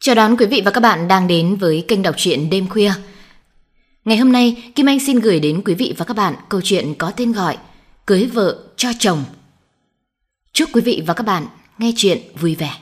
Chào đón quý vị và các bạn đang đến với kênh đọc truyện đêm khuya. Ngày hôm nay, Kim Anh xin gửi đến quý vị và các bạn câu chuyện có tên gọi Cưới vợ cho chồng. Chúc quý vị và các bạn nghe chuyện vui vẻ.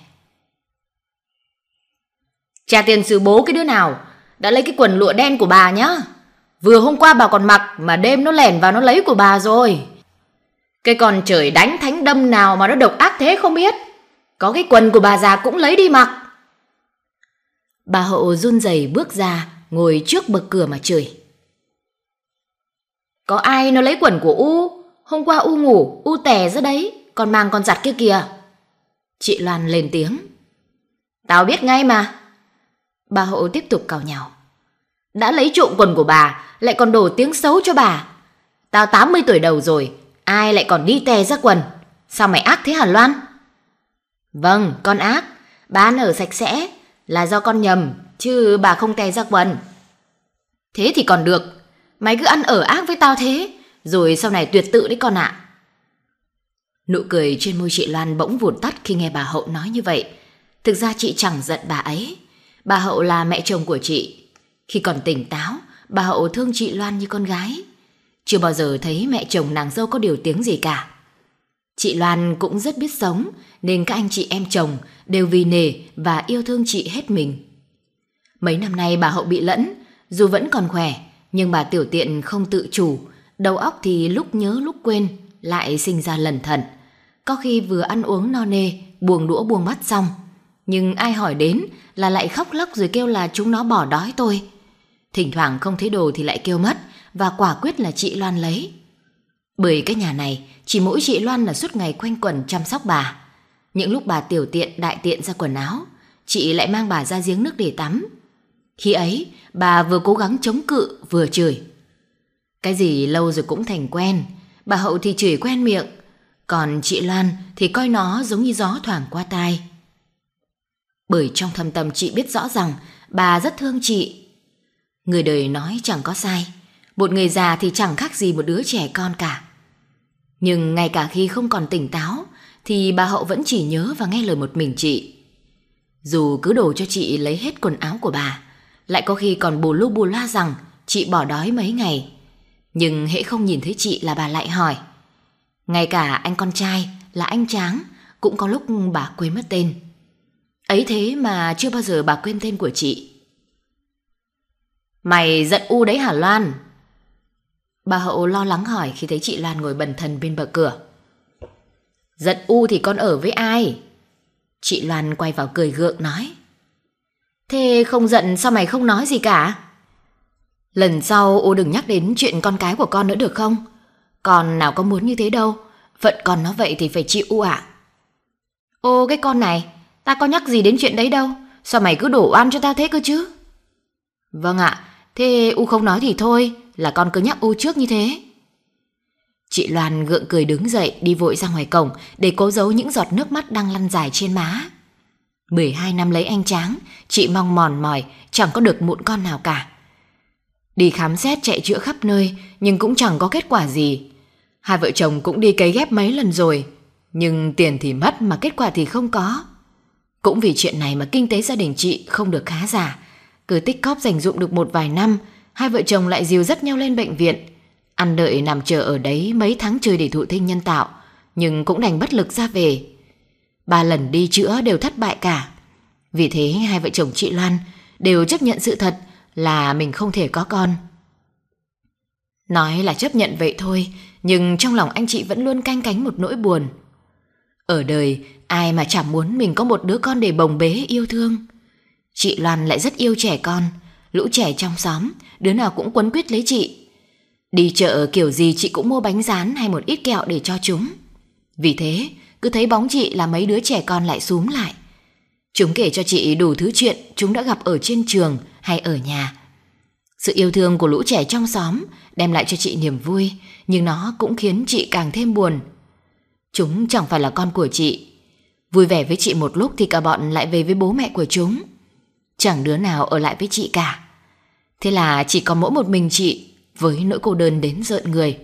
Trả tiền xử bố cái đứa nào đã lấy cái quần lụa đen của bà nhá. Vừa hôm qua bà còn mặc mà đêm nó lẻn vào nó lấy của bà rồi. Cái con trời đánh thánh đâm nào mà nó độc ác thế không biết. Có cái quần của bà già cũng lấy đi mặc. Bà Hậu run rẩy bước ra, ngồi trước bậc cửa mà chửi. Có ai nó lấy quần của U? Hôm qua U ngủ, U tè ra đấy, còn mang con giặt kia kìa. Chị Loan lên tiếng. Tao biết ngay mà. Bà Hậu tiếp tục càu nhàu. Đã lấy trộm quần của bà, lại còn đổ tiếng xấu cho bà. Tao 80 tuổi đầu rồi, ai lại còn đi tè ra quần? Sao mày ác thế hả Loan? Vâng, con ác. Bà ăn ở sạch sẽ là do con nhầm, chứ bà không tè ra quần. Thế thì còn được. Mày cứ ăn ở ác với tao thế, rồi sau này tuyệt tự đấy con ạ. Nụ cười trên môi chị Loan bỗng vụt tắt khi nghe bà Hậu nói như vậy. Thực ra chị chẳng giận bà ấy. Bà Hậu là mẹ chồng của chị. Khi còn tỉnh táo, bà Hậu thương chị Loan như con gái. Chưa bao giờ thấy mẹ chồng nàng dâu có điều tiếng gì cả. Chị Loan cũng rất biết sống, nên các anh chị em chồng đều vì nể và yêu thương chị hết mình. Mấy năm nay bà Hậu bị lẫn, dù vẫn còn khỏe, nhưng bà tiểu tiện không tự chủ, đầu óc thì lúc nhớ lúc quên, lại sinh ra lẩn thẩn. Có khi vừa ăn uống no nê, buông đũa buông bát xong, nhưng ai hỏi đến là lại khóc lóc rồi kêu là chúng nó bỏ đói tôi. Thỉnh thoảng không thấy đồ thì lại kêu mất, và quả quyết là chị Loan lấy. Bởi cái nhà này chỉ mỗi chị Loan là suốt ngày quanh quẩn chăm sóc bà. Những lúc bà tiểu tiện đại tiện ra quần áo, chị lại mang bà ra giếng nước để tắm. Khi ấy bà vừa cố gắng chống cự vừa chửi. Cái gì lâu rồi cũng thành quen. Bà Hậu thì chửi quen miệng, còn chị Loan thì coi nó giống như gió thoảng qua tai. Bởi trong thâm tâm chị biết rõ rằng bà rất thương chị. Người đời nói chẳng có sai, một người già thì chẳng khác gì một đứa trẻ con cả. Nhưng ngay cả khi không còn tỉnh táo thì bà Hậu vẫn chỉ nhớ và nghe lời một mình chị. Dù cứ đổ cho chị lấy hết quần áo của bà, lại có khi còn bù lu bù loa rằng chị bỏ đói mấy ngày. Nhưng hễ không nhìn thấy chị là bà lại hỏi. Ngay cả anh con trai là anh Tráng cũng có lúc bà quên mất tên. Ấy thế mà chưa bao giờ bà quên tên của chị. Mày giận U đấy hả Loan? Bà Hậu lo lắng hỏi khi thấy chị Loan ngồi bần thần bên bờ cửa. Giận U thì con ở với ai? Chị Loan quay vào cười gượng nói. Thế không giận sao mày không nói gì cả? Lần sau U đừng nhắc đến chuyện con cái của con nữa được không? Con nào có muốn như thế đâu. Phận con nó vậy thì phải chịu U ạ. Ô cái con này, ta có nhắc gì đến chuyện đấy đâu. Sao mày cứ đổ oan cho tao thế cơ chứ? Vâng ạ, thế U không nói thì thôi, là con cứ nhắc U trước như thế. Chị Loan gượng cười đứng dậy đi vội ra ngoài cổng để cố giấu những giọt nước mắt đang lăn dài trên má. 12 năm lấy anh Tráng, chị mong mòn mỏi chẳng có được mụn con nào cả. Đi khám xét chạy chữa khắp nơi nhưng cũng chẳng có kết quả gì. Hai vợ chồng cũng đi cấy ghép mấy lần rồi, nhưng tiền thì mất mà kết quả thì không có. Cũng vì chuyện này mà kinh tế gia đình chị không được khá giả. Cứ tích cóp dành dụm được một vài năm, hai vợ chồng lại dìu dắt nhau lên bệnh viện. Ăn đợi nằm chờ ở đấy mấy tháng trời để thụ tinh nhân tạo, nhưng cũng đành bất lực ra về. 3 lần đi chữa đều thất bại cả. Vì thế hai vợ chồng chị Loan đều chấp nhận sự thật là mình không thể có con. Nói là chấp nhận vậy thôi, nhưng trong lòng anh chị vẫn luôn canh cánh một nỗi buồn. Ở đời ai mà chẳng muốn mình có một đứa con để bồng bế yêu thương. Chị Loan lại rất yêu trẻ con, lũ trẻ trong xóm đứa nào cũng quấn quýt lấy chị. Đi chợ kiểu gì chị cũng mua bánh rán hay một ít kẹo để cho chúng. Vì thế cứ thấy bóng chị là mấy đứa trẻ con lại xúm lại. Chúng kể cho chị đủ thứ chuyện chúng đã gặp ở trên trường hay ở nhà. Sự yêu thương của lũ trẻ trong xóm đem lại cho chị niềm vui, nhưng nó cũng khiến chị càng thêm buồn. Chúng chẳng phải là con của chị. Vui vẻ với chị một lúc thì cả bọn lại về với bố mẹ của chúng. Chẳng đứa nào ở lại với chị cả. Thế là chỉ có mỗi một mình chị với nỗi cô đơn đến rợn người.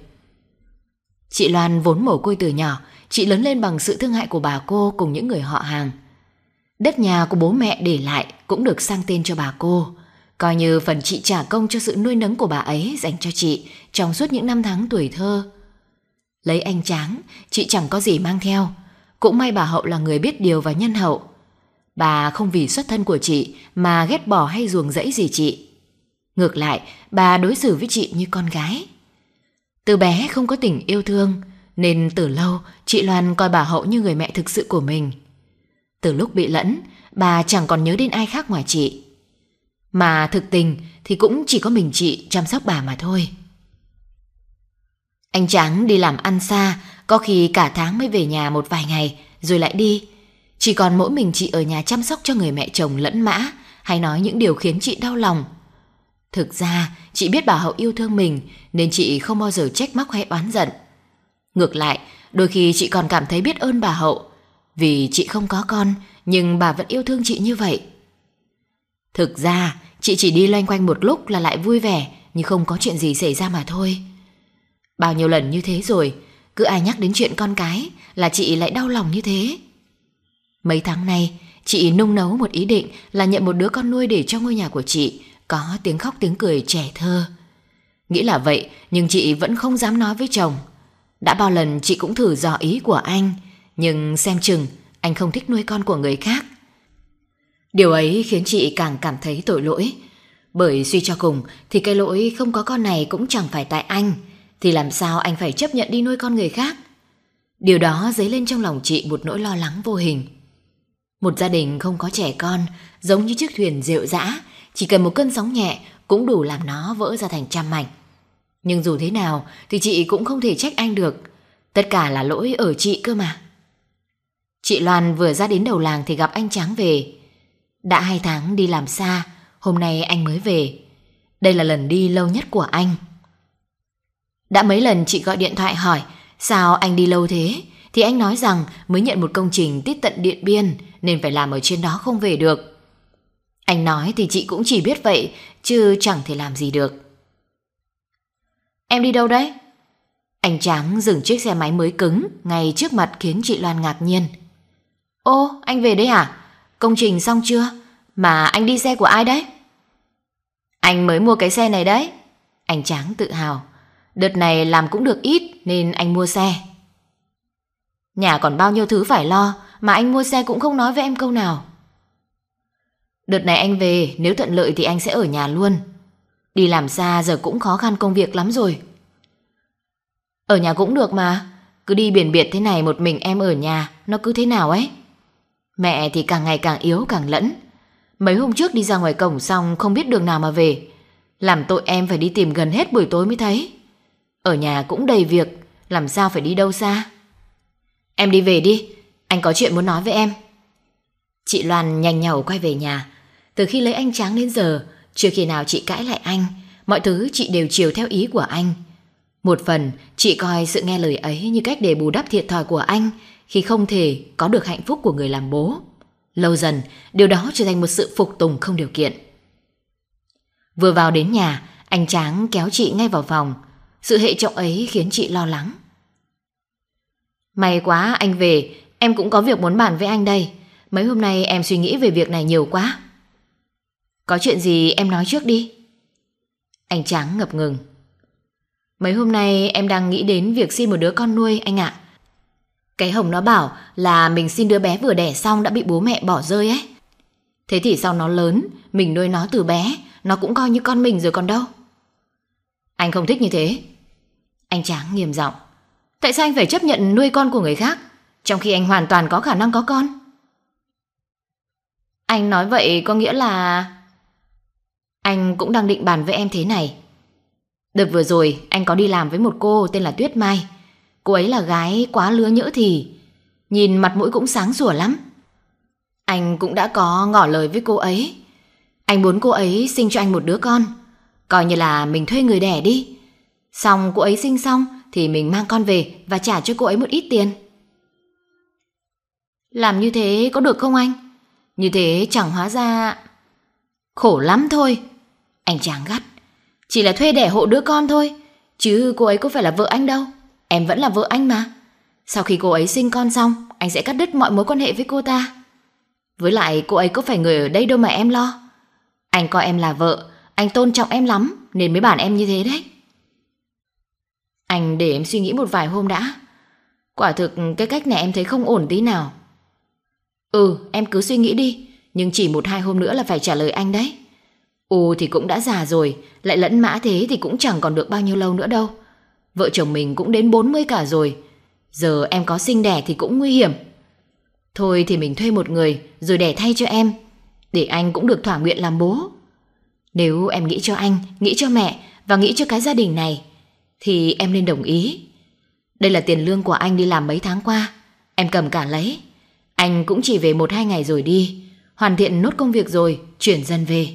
Chị Loan vốn mồ côi từ nhỏ, chị lớn lên bằng sự thương hại của bà cô cùng những người họ hàng. Đất nhà của bố mẹ để lại cũng được sang tên cho bà cô, coi như phần chị trả công cho sự nuôi nấng của bà ấy dành cho chị trong suốt những năm tháng tuổi thơ. Lấy anh Tráng, chị chẳng có gì mang theo. Cũng may bà Hậu là người biết điều và nhân hậu. Bà không vì xuất thân của chị mà ghét bỏ hay ruồng rẫy gì chị. Ngược lại, bà đối xử với chị như con gái. Từ bé không có tình yêu thương, nên từ lâu chị Loan coi bà Hậu như người mẹ thực sự của mình. Từ lúc bị lẫn, bà chẳng còn nhớ đến ai khác ngoài chị. Mà thực tình thì cũng chỉ có mình chị chăm sóc bà mà thôi. Anh Tráng đi làm ăn xa, có khi cả tháng mới về nhà một vài ngày rồi lại đi. Chỉ còn mỗi mình chị ở nhà chăm sóc cho người mẹ chồng lẫn mã, hay nói những điều khiến chị đau lòng. Thực ra chị biết bà Hậu yêu thương mình nên chị không bao giờ trách móc hay oán giận. Ngược lại, đôi khi chị còn cảm thấy biết ơn bà Hậu, vì chị không có con nhưng bà vẫn yêu thương chị như vậy. Thực ra chị chỉ đi loanh quanh một lúc là lại vui vẻ như không có chuyện gì xảy ra mà thôi. Bao nhiêu lần như thế rồi, cứ ai nhắc đến chuyện con cái là chị lại đau lòng như thế. Mấy tháng nay, chị nung nấu một ý định là nhận một đứa con nuôi để cho ngôi nhà của chị có tiếng khóc tiếng cười trẻ thơ. Nghĩ là vậy nhưng chị vẫn không dám nói với chồng. Đã bao lần chị cũng thử dò ý của anh, nhưng xem chừng anh không thích nuôi con của người khác. Điều ấy khiến chị càng cảm thấy tội lỗi. Bởi suy cho cùng thì cái lỗi không có con này cũng chẳng phải tại anh, thì làm sao anh phải chấp nhận đi nuôi con người khác? Điều đó dấy lên trong lòng chị một nỗi lo lắng vô hình. Một gia đình không có trẻ con giống như chiếc thuyền rệu rã, chỉ cần một cơn sóng nhẹ cũng đủ làm nó vỡ ra thành trăm mảnh. Nhưng dù thế nào thì chị cũng không thể trách anh được. Tất cả là lỗi ở chị cơ mà. Chị Loan vừa ra đến đầu làng thì gặp anh Tráng về. Đã 2 tháng đi làm xa, hôm nay anh mới về. Đây là lần đi lâu nhất của anh. Đã mấy lần chị gọi điện thoại hỏi sao anh đi lâu thế, thì anh nói rằng mới nhận một công trình tít tận Điện Biên nên phải làm ở trên đó không về được. Anh nói thì chị cũng chỉ biết vậy chứ chẳng thể làm gì được. Em đi đâu đấy? Anh Tráng dừng chiếc xe máy mới cứng ngay trước mặt khiến chị Loan ngạc nhiên. Ô, anh về đấy à? Công trình xong chưa? Mà anh đi xe của ai đấy? Anh mới mua cái xe này đấy. Anh Tráng tự hào. Đợt này làm cũng được ít nên anh mua xe. Nhà còn bao nhiêu thứ phải lo mà anh mua xe cũng không nói với em câu nào. Đợt này anh về, nếu thuận lợi thì anh sẽ ở nhà luôn. Đi làm xa giờ cũng khó khăn công việc lắm rồi. Ở nhà cũng được mà. Cứ đi biển biệt thế này một mình em ở nhà, nó cứ thế nào ấy. Mẹ thì càng ngày càng yếu càng lẫn. Mấy hôm trước đi ra ngoài cổng xong không biết đường nào mà về. Làm tội em phải đi tìm gần hết buổi tối mới thấy. Ở nhà cũng đầy việc, làm sao phải đi đâu xa. Em đi về đi, anh có chuyện muốn nói với em. Chị Loan nhanh nhảu quay về nhà. Từ khi lấy anh Tráng đến giờ, chưa khi nào chị cãi lại anh. Mọi thứ chị đều chiều theo ý của anh. Một phần chị coi sự nghe lời ấy như cách để bù đắp thiệt thòi của anh khi không thể có được hạnh phúc của người làm bố. Lâu dần, điều đó trở thành một sự phục tùng không điều kiện. Vừa vào đến nhà, anh Tráng kéo chị ngay vào phòng. Sự hệ trọng ấy khiến chị lo lắng. May quá anh về, em cũng có việc muốn bàn với anh đây. Mấy hôm nay em suy nghĩ về việc này nhiều quá. Có chuyện gì em nói trước đi. Anh Tráng ngập ngừng. Mấy hôm nay em đang nghĩ đến việc xin một đứa con nuôi anh ạ. Cái Hồng nó bảo là mình xin đứa bé vừa đẻ xong đã bị bố mẹ bỏ rơi ấy. Thế thì sau nó lớn, mình nuôi nó từ bé, nó cũng coi như con mình rồi còn đâu. Anh không thích như thế. Anh Tráng nghiêm giọng. Tại sao anh phải chấp nhận nuôi con của người khác, trong khi anh hoàn toàn có khả năng có con? Anh nói vậy có nghĩa là... Anh cũng đang định bàn với em thế này. Đợt vừa rồi anh có đi làm với một cô tên là Tuyết Mai. Cô ấy là gái quá lứa nhỡ thì, nhìn mặt mũi cũng sáng sủa lắm. Anh cũng đã có ngỏ lời với cô ấy. Anh muốn cô ấy sinh cho anh một đứa con, coi như là mình thuê người đẻ đi. Xong cô ấy sinh xong thì mình mang con về và trả cho cô ấy một ít tiền. Làm như thế có được không anh? Như thế chẳng hóa ra... Khổ lắm thôi. Anh Tráng gắt. Chỉ là thuê đẻ hộ đứa con thôi, chứ cô ấy có phải là vợ anh đâu. Em vẫn là vợ anh mà. Sau khi cô ấy sinh con xong, anh sẽ cắt đứt mọi mối quan hệ với cô ta. Với lại cô ấy có phải người ở đây đâu mà em lo. Anh coi em là vợ, anh tôn trọng em lắm nên mới bảo em như thế đấy. Anh để em suy nghĩ một vài hôm đã. Quả thực cái cách này em thấy không ổn tí nào. Em cứ suy nghĩ đi, nhưng chỉ 1-2 hôm nữa là phải trả lời anh đấy. U thì cũng đã già rồi, lại lẫn mã thế thì cũng chẳng còn được bao nhiêu lâu nữa đâu. Vợ chồng mình cũng đến 40 cả rồi. Giờ em có sinh đẻ thì cũng nguy hiểm. Thôi thì mình thuê một người rồi đẻ thay cho em, để anh cũng được thỏa nguyện làm bố. Nếu em nghĩ cho anh, nghĩ cho mẹ và nghĩ cho cái gia đình này thì em nên đồng ý. Đây là tiền lương của anh đi làm mấy tháng qua, em cầm cả lấy. Anh cũng chỉ về 1-2 ngày rồi đi, hoàn thiện nốt công việc rồi chuyển dần về.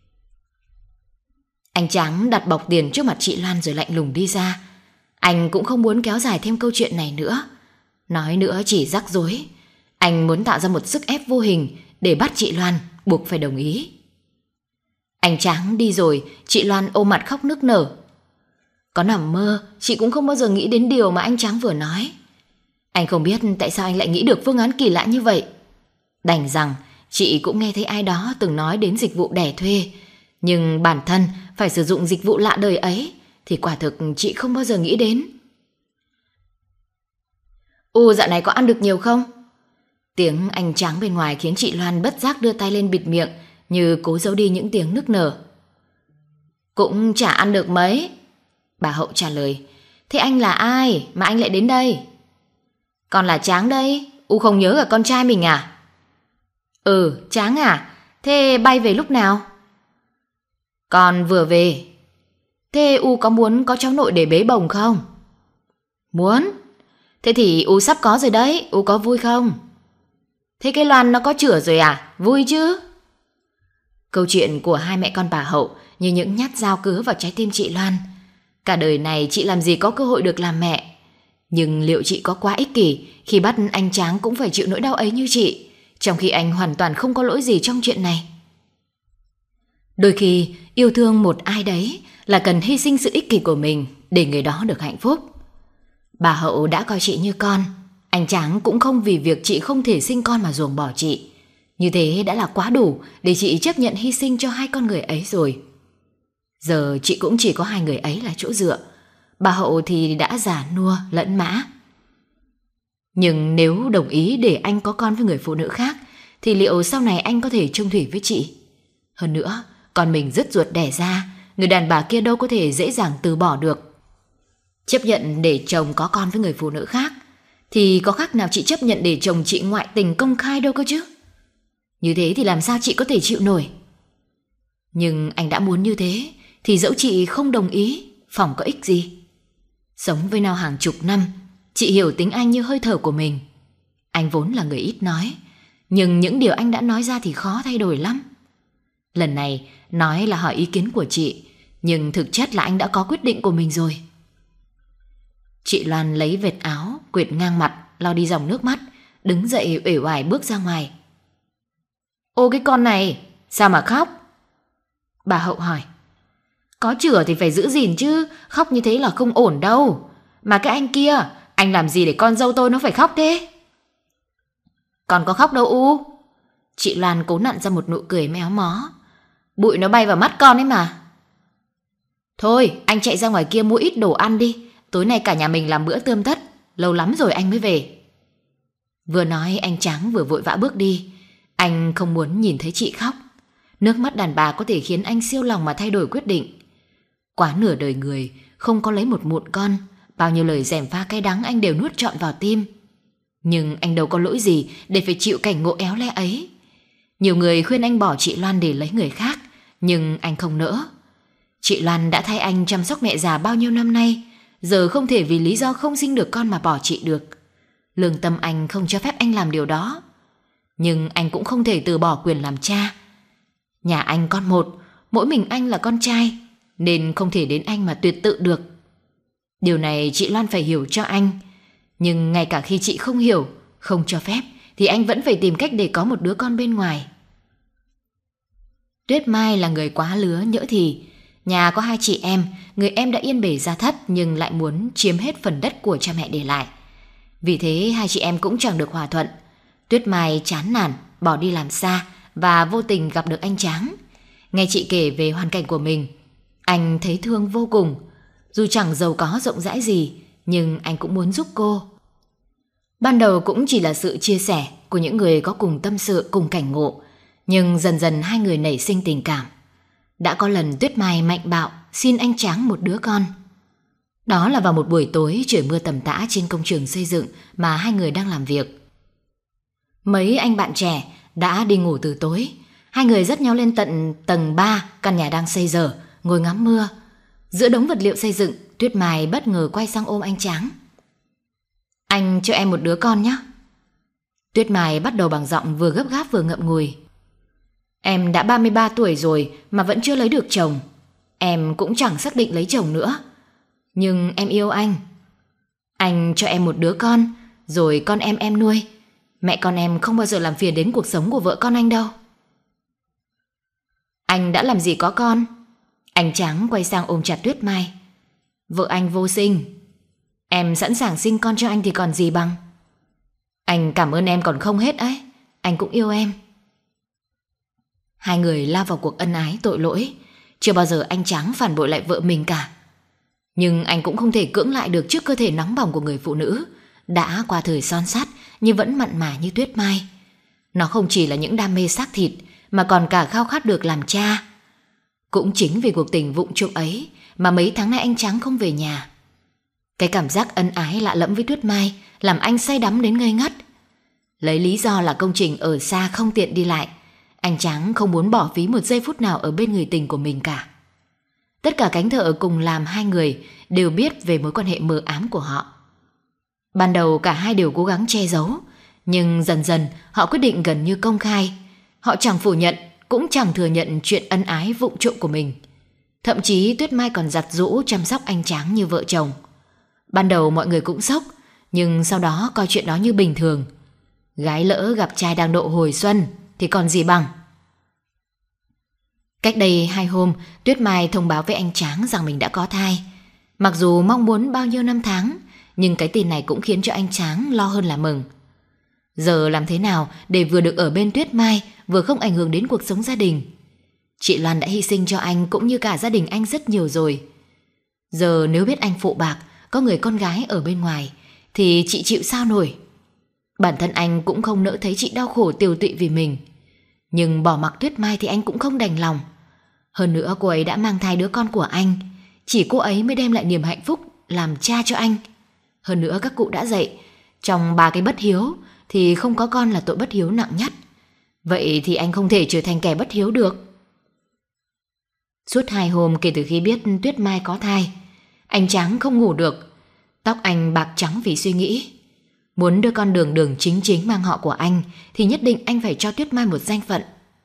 Anh Tráng đặt bọc tiền trước mặt chị Loan rồi lạnh lùng đi ra. Anh cũng không muốn kéo dài thêm câu chuyện này nữa. Nói nữa chỉ rắc rối. Anh muốn tạo ra một sức ép vô hình để bắt chị Loan buộc phải đồng ý. Anh Tráng đi rồi, chị Loan ôm mặt khóc nức nở. Có nằm mơ, chị cũng không bao giờ nghĩ đến điều mà anh Tráng vừa nói. Anh không biết tại sao anh lại nghĩ được phương án kỳ lạ như vậy. Đành rằng chị cũng nghe thấy ai đó từng nói đến dịch vụ đẻ thuê, nhưng bản thân phải sử dụng dịch vụ lạ đời ấy thì quả thực chị không bao giờ nghĩ đến. Dạo này có ăn được nhiều không? Tiếng anh Tráng bên ngoài khiến chị Loan bất giác đưa tay lên bịt miệng, như cố giấu đi những tiếng nức nở. Cũng chả ăn được mấy. Bà Hậu trả lời. Thế anh là ai mà anh lại đến đây? Con là Tráng đây. Không nhớ cả con trai mình à? Tráng à? Thế bay về lúc nào? Con vừa về. Thế có muốn có cháu nội để bế bồng không? Muốn. Thế thì sắp có rồi đấy, có vui không? Thế cái Loan nó có chửa rồi à? Vui chứ? Câu chuyện của hai mẹ con bà Hậu như những nhát dao cứa vào trái tim chị Loan. Cả đời này chị làm gì có cơ hội được làm mẹ. Nhưng liệu chị có quá ích kỷ khi bắt anh Tráng cũng phải chịu nỗi đau ấy như chị, trong khi anh hoàn toàn không có lỗi gì trong chuyện này? Đôi khi yêu thương một ai đấy là cần hy sinh sự ích kỷ của mình để người đó được hạnh phúc. Bà Hậu đã coi chị như con. Anh Tráng cũng không vì việc chị không thể sinh con mà ruồng bỏ chị. Như thế đã là quá đủ để chị chấp nhận hy sinh cho hai con người ấy rồi. Giờ chị cũng chỉ có hai người ấy là chỗ dựa. Bà Hậu thì đã già nua lẫn mã. Nhưng nếu đồng ý để anh có con với người phụ nữ khác thì liệu sau này anh có thể chung thủy với chị? Hơn nữa, con mình dứt ruột đẻ ra, người đàn bà kia đâu có thể dễ dàng từ bỏ được. Chấp nhận để chồng có con với người phụ nữ khác thì có khác nào chị chấp nhận để chồng chị ngoại tình công khai đâu cơ chứ? Như thế thì làm sao chị có thể chịu nổi? Nhưng anh đã muốn như thế thì dẫu chị không đồng ý, phỏng có ích gì. Sống với nhau hàng chục năm, chị hiểu tính anh như hơi thở của mình. Anh vốn là người ít nói, nhưng những điều anh đã nói ra thì khó thay đổi lắm. Lần này nói là hỏi ý kiến của chị, nhưng thực chất là anh đã có quyết định của mình rồi. Chị Loan lấy vệt áo quệt ngang mặt, lau đi dòng nước mắt, đứng dậy uể oải bước ra ngoài. Cái con này, sao mà khóc? Bà Hậu hỏi. Có chửa thì phải giữ gìn chứ, khóc như thế là không ổn đâu. Mà cái anh kia, anh làm gì để con dâu tôi nó phải khóc thế? Con có khóc đâu Chị Loan cố nặn ra một nụ cười méo mó. Bụi nó bay vào mắt con ấy mà. Thôi, anh chạy ra ngoài kia mua ít đồ ăn đi. Tối nay cả nhà mình làm bữa tươm tất, lâu lắm rồi anh mới về. Vừa nói anh Tráng vừa vội vã bước đi. Anh không muốn nhìn thấy chị khóc. Nước mắt đàn bà có thể khiến anh siêu lòng mà thay đổi quyết định. Quá nửa đời người, không có lấy một mụn con, bao nhiêu lời gièm pha cay đắng anh đều nuốt trọn vào tim. Nhưng anh đâu có lỗi gì để phải chịu cảnh ngộ éo le ấy. Nhiều người khuyên anh bỏ chị Loan để lấy người khác, nhưng anh không nỡ. Chị Loan đã thay anh chăm sóc mẹ già bao nhiêu năm nay, giờ không thể vì lý do không sinh được con mà bỏ chị được. Lương tâm anh không cho phép anh làm điều đó. Nhưng anh cũng không thể từ bỏ quyền làm cha. Nhà anh con một, mỗi mình anh là con trai, nên không thể đến anh mà tuyệt tự được. Điều này chị Loan phải hiểu cho anh. Nhưng ngay cả khi chị không hiểu, không cho phép, thì anh vẫn phải tìm cách để có một đứa con bên ngoài. Tuyết Mai là người quá lứa nhỡ thì. Nhà có hai chị em, người em đã yên bề gia thất nhưng lại muốn chiếm hết phần đất của cha mẹ để lại. Vì thế hai chị em cũng chẳng được hòa thuận. Tuyết Mai chán nản, bỏ đi làm xa và vô tình gặp được anh Tráng. Nghe chị kể về hoàn cảnh của mình, anh thấy thương vô cùng. Dù chẳng giàu có rộng rãi gì, nhưng anh cũng muốn giúp cô. Ban đầu cũng chỉ là sự chia sẻ của những người có cùng tâm sự, cùng cảnh ngộ, nhưng dần dần hai người nảy sinh tình cảm. Đã có lần Tuyết Mai mạnh bạo xin anh Tráng một đứa con. Đó là vào một buổi tối trời mưa tầm tã trên công trường xây dựng mà hai người đang làm việc. Mấy anh bạn trẻ đã đi ngủ từ tối. Hai người dắt nhau lên tận tầng 3 căn nhà đang xây dở, ngồi ngắm mưa. Giữa đống vật liệu xây dựng, Tuyết Mai bất ngờ quay sang ôm anh Tráng. Anh cho em một đứa con nhé. Tuyết Mai bắt đầu bằng giọng vừa gấp gáp vừa ngậm ngùi. Em đã 33 tuổi rồi mà vẫn chưa lấy được chồng. Em cũng chẳng xác định lấy chồng nữa. Nhưng em yêu anh. Anh cho em một đứa con, rồi con em nuôi. Mẹ con em không bao giờ làm phiền đến cuộc sống của vợ con anh đâu. Anh đã làm gì có con? Anh Tráng quay sang ôm chặt Tuyết Mai. Vợ anh vô sinh. Em sẵn sàng sinh con cho anh thì còn gì bằng. Anh cảm ơn em còn không hết ấy. Anh cũng yêu em. Hai người lao vào cuộc ân ái tội lỗi. Chưa bao giờ anh Tráng phản bội lại vợ mình cả. Nhưng anh cũng không thể cưỡng lại được trước cơ thể nóng bỏng của người phụ nữ đã qua thời son sắt nhưng vẫn mặn mà như Tuyết Mai. Nó không chỉ là những đam mê xác thịt mà còn cả khao khát được làm cha. Cũng chính vì cuộc tình vụng trộm ấy mà mấy tháng nay anh Tráng không về nhà. Cái cảm giác ân ái lạ lẫm với Tuyết Mai làm anh say đắm đến ngây ngất. Lấy lý do là công trình ở xa không tiện đi lại, anh Tráng không muốn bỏ phí một giây phút nào ở bên người tình của mình cả. Tất cả cánh thợ cùng làm hai người đều biết về mối quan hệ mờ ám của họ. Ban đầu cả hai đều cố gắng che giấu, nhưng dần dần họ quyết định gần như công khai. Họ chẳng phủ nhận cũng chẳng thừa nhận chuyện ân ái vụng trộm của mình. Thậm chí Tuyết Mai còn giặt giũ chăm sóc anh Tráng như vợ chồng. Ban đầu mọi người cũng sốc, nhưng sau đó coi chuyện đó như bình thường. Gái lỡ gặp trai đang độ hồi xuân thì còn gì bằng. Cách đây 2 hôm, Tuyết Mai thông báo với anh Tráng rằng mình đã có thai. Mặc dù mong muốn bao nhiêu năm tháng, nhưng cái tin này cũng khiến cho anh Tráng lo hơn là mừng. Giờ làm thế nào để vừa được ở bên Tuyết Mai, vừa không ảnh hưởng đến cuộc sống gia đình? Chị Loan đã hy sinh cho anh cũng như cả gia đình anh rất nhiều rồi. Giờ nếu biết anh phụ bạc, có người con gái ở bên ngoài, thì chị chịu sao nổi? Bản thân anh cũng không nỡ thấy chị đau khổ tiều tụy vì mình. Nhưng bỏ mặc Tuyết Mai thì anh cũng không đành lòng. Hơn nữa cô ấy đã mang thai đứa con của anh. Chỉ cô ấy mới đem lại niềm hạnh phúc làm cha cho anh. Hơn nữa các cụ đã dạy, trong 3 cái bất hiếu thì không có con là tội bất hiếu nặng nhất. Vậy thì anh không thể trở thành kẻ bất hiếu được. Suốt 2 hôm kể từ khi biết Tuyết Mai có thai, anh Tráng không ngủ được. Tóc anh bạc trắng vì suy nghĩ. Muốn đưa con Đường Đường chính chính mang họ của anh thì nhất định anh phải cho Tuyết Mai một danh phận.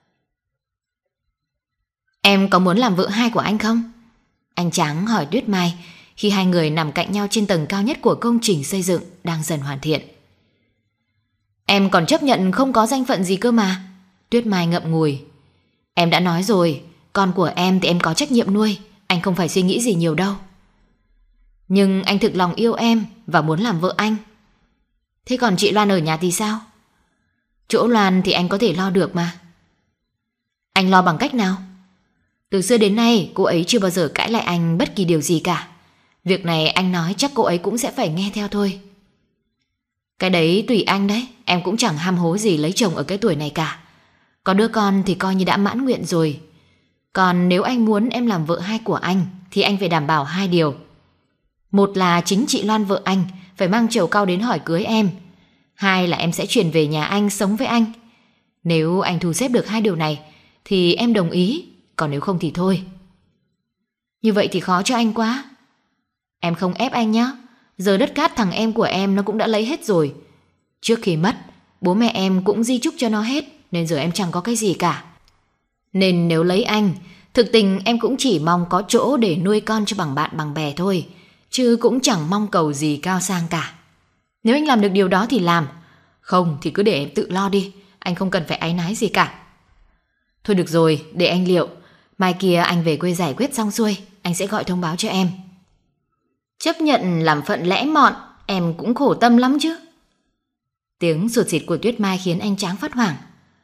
Em có muốn làm vợ hai của anh không? Anh Tráng hỏi Tuyết Mai khi hai người nằm cạnh nhau trên tầng cao nhất của công trình xây dựng đang dần hoàn thiện. Em còn chấp nhận không có danh phận gì cơ mà. Tuyết Mai ngậm ngùi. Em đã nói rồi, con của em thì em có trách nhiệm nuôi. Anh không phải suy nghĩ gì nhiều đâu. Nhưng anh thực lòng yêu em và muốn làm vợ anh. Thế còn chị Loan ở nhà thì sao? Chỗ Loan thì anh có thể lo được mà. Anh lo bằng cách nào? Từ xưa đến nay cô ấy chưa bao giờ cãi lại anh bất kỳ điều gì cả. Việc này anh nói chắc cô ấy cũng sẽ phải nghe theo thôi. Cái đấy tùy anh đấy. Em cũng chẳng ham hố gì lấy chồng ở cái tuổi này cả. Có đứa con thì coi như đã mãn nguyện rồi. Còn nếu anh muốn em làm vợ hai của anh thì anh phải đảm bảo 2 điều. Một là chính chị Loan vợ anh phải mang trầu cau đến hỏi cưới em. 2 là em sẽ chuyển về nhà anh sống với anh. Nếu anh thu xếp được 2 điều này thì em đồng ý. Còn nếu không thì thôi. Như vậy thì khó cho anh quá. Em không ép anh nhé. Giờ đất cát thằng em của em nó cũng đã lấy hết rồi. Trước khi mất, bố mẹ em cũng di chúc cho nó hết, nên giờ em chẳng có cái gì cả. Nên nếu lấy anh, thực tình em cũng chỉ mong có chỗ để nuôi con cho bằng bạn bằng bè thôi, chứ cũng chẳng mong cầu gì cao sang cả. Nếu anh làm được điều đó thì làm. Không thì cứ để em tự lo đi. Anh không cần phải áy náy gì cả. Thôi được rồi, để anh liệu. Mai kia anh về quê giải quyết xong xuôi, anh sẽ gọi thông báo cho em. Chấp nhận làm phận lẽ mọn, em cũng khổ tâm lắm chứ. Tiếng sụt sịt của Tuyết Mai khiến anh Tráng phát hoảng.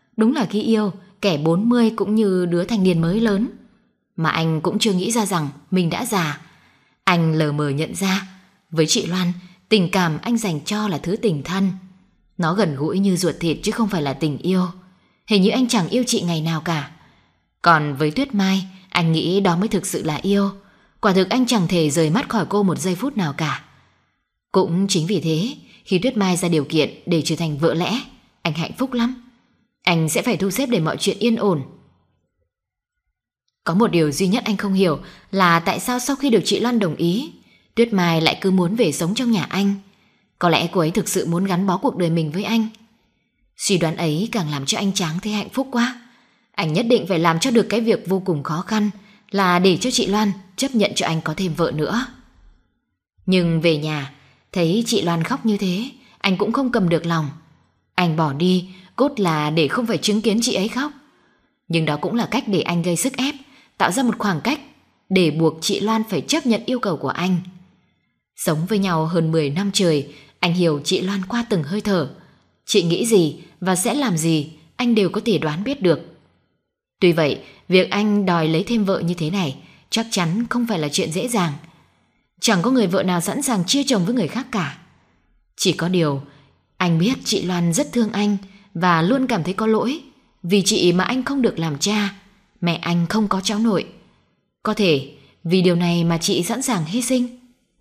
Đúng là khi yêu, kẻ 40 cũng như đứa thanh niên mới lớn. Mà anh cũng chưa nghĩ ra rằng mình đã già. Anh lờ mờ nhận ra, với chị Loan, tình cảm anh dành cho là thứ tình thân. Nó gần gũi như ruột thịt chứ không phải là tình yêu. Hình như anh chẳng yêu chị ngày nào cả. Còn với Tuyết Mai, anh nghĩ đó mới thực sự là yêu. Quả thực anh chẳng thể rời mắt khỏi cô một giây phút nào cả. Cũng chính vì thế, khi Tuyết Mai ra điều kiện để trở thành vợ lẽ, anh hạnh phúc lắm. Anh sẽ phải thu xếp để mọi chuyện yên ổn. Có một điều duy nhất anh không hiểu là tại sao sau khi được chị Loan đồng ý, Tuyết Mai lại cứ muốn về sống trong nhà anh. Có lẽ cô ấy thực sự muốn gắn bó cuộc đời mình với anh. Suy đoán ấy càng làm cho anh Tráng thấy hạnh phúc quá. Anh nhất định phải làm cho được cái việc vô cùng khó khăn là để cho chị Loan chấp nhận cho anh có thêm vợ nữa. Nhưng về nhà, thấy chị Loan khóc như thế, anh cũng không cầm được lòng. Anh bỏ đi cốt là để không phải chứng kiến chị ấy khóc. Nhưng đó cũng là cách để anh gây sức ép, tạo ra một khoảng cách để buộc chị Loan phải chấp nhận yêu cầu của anh. Sống với nhau hơn 10 năm trời, anh hiểu chị Loan qua từng hơi thở. Chị nghĩ gì và sẽ làm gì, anh đều có thể đoán biết được. Tuy vậy, việc anh đòi lấy thêm vợ như thế này chắc chắn không phải là chuyện dễ dàng. Chẳng có người vợ nào sẵn sàng chia chồng với người khác cả. Chỉ có điều, anh biết chị Loan rất thương anh và luôn cảm thấy có lỗi. Vì chị mà anh không được làm cha, mẹ anh không có cháu nội. Có thể vì điều này mà chị sẵn sàng hy sinh.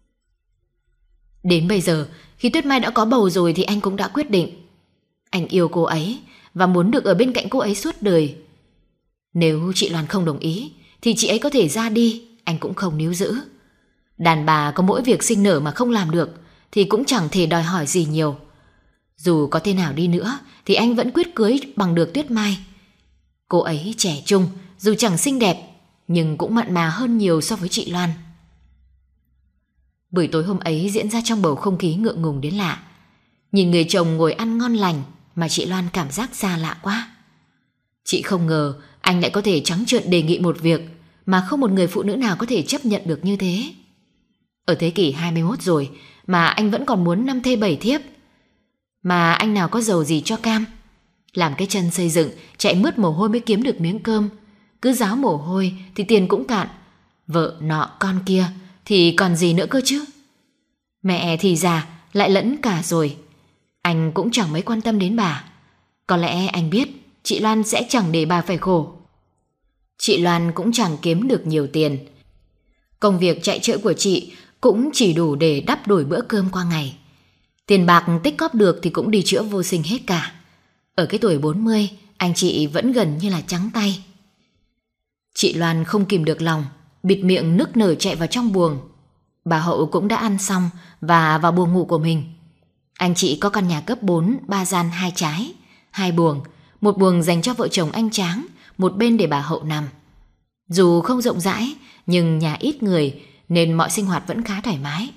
Đến bây giờ, khi Tuyết Mai đã có bầu rồi thì anh cũng đã quyết định. Anh yêu cô ấy và muốn được ở bên cạnh cô ấy suốt đời. Nếu chị Loan không đồng ý thì chị ấy có thể ra đi, anh cũng không níu giữ. Đàn bà có mỗi việc sinh nở mà không làm được thì cũng chẳng thể đòi hỏi gì nhiều. Dù có thế nào đi nữa thì anh vẫn quyết cưới bằng được Tuyết Mai. Cô ấy trẻ trung, dù chẳng xinh đẹp nhưng cũng mặn mà hơn nhiều so với chị Loan. Buổi tối hôm ấy diễn ra trong bầu không khí ngượng ngùng đến lạ. Nhìn người chồng ngồi ăn ngon lành mà chị Loan cảm giác xa lạ quá. Chị không ngờ anh lại có thể trắng trợn đề nghị một việc mà không một người phụ nữ nào có thể chấp nhận được như thế. Ở thế kỷ 21 rồi mà anh vẫn còn muốn 5 thê 7 thiếp. Mà anh nào có giàu gì cho cam. Làm cái chân xây dựng, chạy mướt mồ hôi mới kiếm được miếng cơm. Cứ ráo mồ hôi thì tiền cũng cạn. Vợ nọ con kia thì còn gì nữa cơ chứ. Mẹ thì già, lại lẫn cả rồi. Anh cũng chẳng mấy quan tâm đến bà. Có lẽ anh biết chị Loan sẽ chẳng để bà phải khổ. Chị Loan cũng chẳng kiếm được nhiều tiền. Công việc chạy chữa của chị cũng chỉ đủ để đắp đổi bữa cơm qua ngày. Tiền bạc tích cóp được thì cũng đi chữa vô sinh hết cả. Ở cái tuổi 40, anh chị vẫn gần như là trắng tay. Chị Loan không kìm được lòng, bịt miệng nức nở chạy vào trong buồng. Bà Hậu cũng đã ăn xong và vào buồng ngủ của mình. Anh chị có căn nhà cấp 4, 3 gian 2 trái, 2 buồng. Một buồng dành cho vợ chồng anh Tráng, một bên để bà Hậu nằm. Dù không rộng rãi, nhưng nhà ít người nên mọi sinh hoạt vẫn khá thoải mái.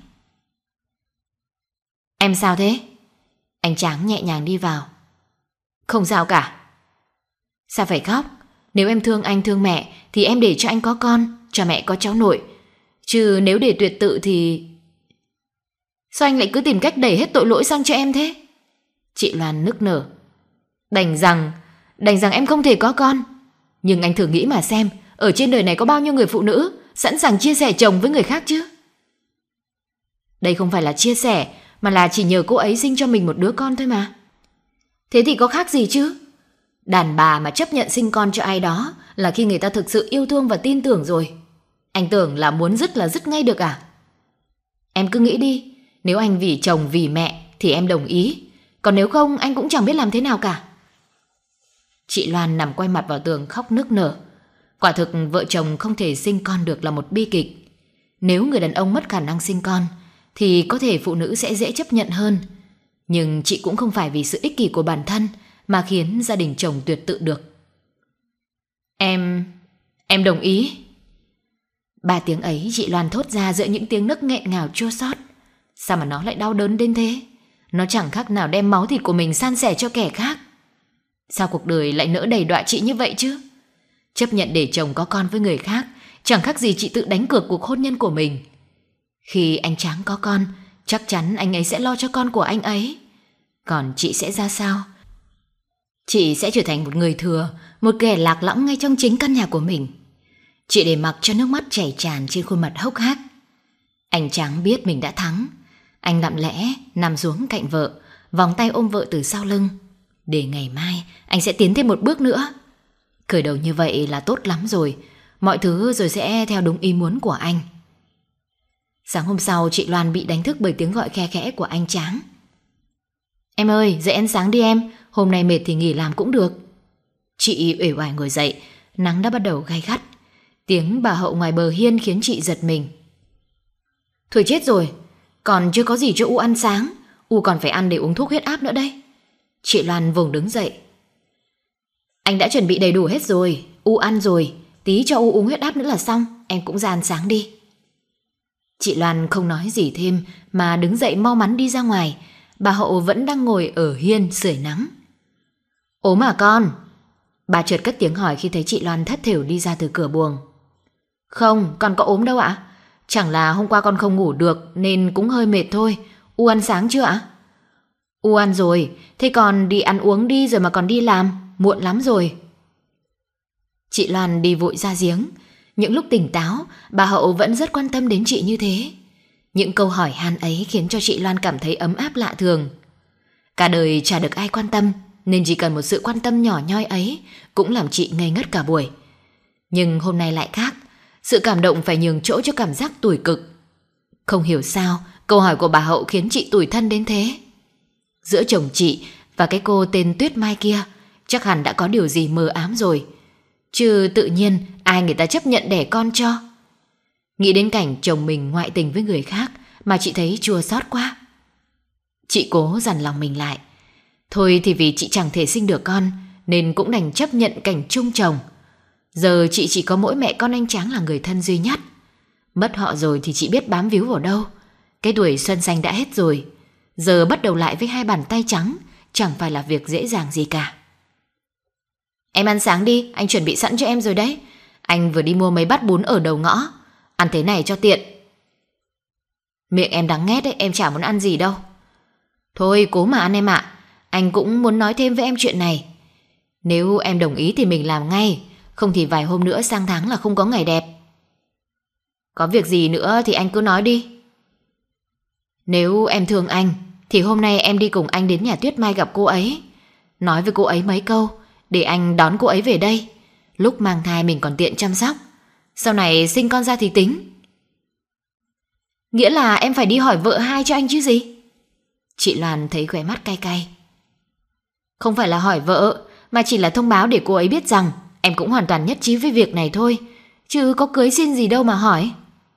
Em sao thế? Anh Tráng nhẹ nhàng đi vào. Không sao cả. Sao phải khóc? Nếu em thương anh thương mẹ thì em để cho anh có con, cho mẹ có cháu nội. Chứ nếu để tuyệt tự thì... Sao anh lại cứ tìm cách đẩy hết tội lỗi sang cho em thế? Chị Loan nức nở. Đành rằng em không thể có con. Nhưng anh thử nghĩ mà xem, ở trên đời này có bao nhiêu người phụ nữ sẵn sàng chia sẻ chồng với người khác chứ? Đây không phải là chia sẻ, mà là chỉ nhờ cô ấy sinh cho mình một đứa con thôi mà. Thế thì có khác gì chứ? Đàn bà mà chấp nhận sinh con cho ai đó là khi người ta thực sự yêu thương và tin tưởng rồi. Anh tưởng là muốn dứt là dứt ngay được à? Em cứ nghĩ đi, nếu anh vì chồng vì mẹ thì em đồng ý. Còn nếu không anh cũng chẳng biết làm thế nào cả. Chị Loan nằm quay mặt vào tường khóc nức nở. Quả thực vợ chồng không thể sinh con được là một bi kịch. Nếu người đàn ông mất khả năng sinh con thì có thể phụ nữ sẽ dễ chấp nhận hơn. Nhưng chị cũng không phải vì sự ích kỷ của bản thân mà khiến gia đình chồng tuyệt tự được. Em đồng ý. 3 tiếng ấy chị Loan thốt ra giữa những tiếng nấc nghẹn ngào chua xót. Sao mà nó lại đau đớn đến thế? Nó chẳng khác nào đem máu thịt của mình san sẻ cho kẻ khác. Sao cuộc đời lại nỡ đày đọa chị như vậy chứ? Chấp nhận để chồng có con với người khác chẳng khác gì chị tự đánh cược cuộc hôn nhân của mình. Khi anh Tráng có con, chắc chắn anh ấy sẽ lo cho con của anh ấy. Còn chị sẽ ra sao? Chị sẽ trở thành một người thừa, một kẻ lạc lõng ngay trong chính căn nhà của mình. Chị để mặc cho nước mắt chảy tràn trên khuôn mặt hốc hác. Anh Tráng biết mình đã thắng. Anh lặng lẽ nằm xuống cạnh vợ, vòng tay ôm vợ từ sau lưng. Để ngày mai anh sẽ tiến thêm một bước nữa. Khởi đầu như vậy là tốt lắm rồi. Mọi thứ rồi sẽ theo đúng ý muốn của anh. Sáng hôm sau chị Loan bị đánh thức bởi tiếng gọi khe khẽ của anh Tráng. Em ơi, dậy ăn sáng đi em. Hôm nay mệt thì nghỉ làm cũng được. Chị uể oải ngồi dậy. Nắng đã bắt đầu gay gắt. Tiếng bà Hậu ngoài bờ hiên khiến chị giật mình. Thôi chết rồi, còn chưa có gì cho U ăn sáng. U còn phải ăn để uống thuốc huyết áp nữa đây. Chị Loan vùng đứng dậy. Anh đã chuẩn bị đầy đủ hết rồi. U ăn rồi, tí cho U uống huyết áp nữa là xong. Em cũng ra ăn sáng đi. Chị Loan không nói gì thêm mà đứng dậy mau mắn đi ra ngoài. Bà Hậu vẫn đang ngồi ở hiên sưởi nắng. Ốm à con? Bà chợt cất tiếng hỏi khi thấy chị Loan thất thểu đi ra từ cửa buồng. Không, con có ốm đâu ạ. Chẳng là hôm qua con không ngủ được nên cũng hơi mệt thôi. U ăn sáng chưa ạ? U ăn rồi, thế còn đi ăn uống đi rồi mà còn đi làm, muộn lắm rồi. Chị Loan đi vội ra giếng. Những lúc tỉnh táo, bà Hậu vẫn rất quan tâm đến chị như thế. Những câu hỏi han ấy khiến cho chị Loan cảm thấy ấm áp lạ thường. Cả đời chả được ai quan tâm, nên chỉ cần một sự quan tâm nhỏ nhoi ấy cũng làm chị ngây ngất cả buổi. Nhưng hôm nay lại khác. Sự cảm động phải nhường chỗ cho cảm giác tủi cực. Không hiểu sao câu hỏi của bà Hậu khiến chị tủi thân đến thế. Giữa chồng chị và cái cô tên Tuyết Mai kia chắc hẳn đã có điều gì mờ ám rồi. Chứ tự nhiên ai người ta chấp nhận đẻ con cho. Nghĩ đến cảnh chồng mình ngoại tình với người khác mà chị thấy chua xót quá. Chị cố dằn lòng mình lại. Thôi thì vì chị chẳng thể sinh được con nên cũng đành chấp nhận cảnh chung chồng. Giờ chị chỉ có mỗi mẹ con anh Tráng là người thân duy nhất. Mất họ rồi thì chị biết bám víu vào đâu. Cái tuổi xuân xanh đã hết rồi. Giờ bắt đầu lại với hai bàn tay trắng chẳng phải là việc dễ dàng gì cả. Em ăn sáng đi, anh chuẩn bị sẵn cho em rồi đấy. Anh vừa đi mua mấy bát bún ở đầu ngõ. Ăn thế này cho tiện. Miệng em đắng nghét đấy, em chả muốn ăn gì đâu. Thôi cố mà ăn em ạ. Anh cũng muốn nói thêm với em chuyện này. Nếu em đồng ý thì mình làm ngay. Không thì vài hôm nữa sang tháng là không có ngày đẹp. Có việc gì nữa thì anh cứ nói đi. Nếu em thương anh thì hôm nay em đi cùng anh đến nhà Tuyết Mai gặp cô ấy. Nói với cô ấy mấy câu để anh đón cô ấy về đây. Lúc mang thai mình còn tiện chăm sóc. Sau này sinh con ra thì tính. Nghĩa là em phải đi hỏi vợ hai cho anh chứ gì? Chị Loan thấy khóe mắt cay cay. Không phải là hỏi vợ, mà chỉ là thông báo để cô ấy biết rằng em cũng hoàn toàn nhất trí với việc này thôi. Chứ có cưới xin gì đâu mà hỏi.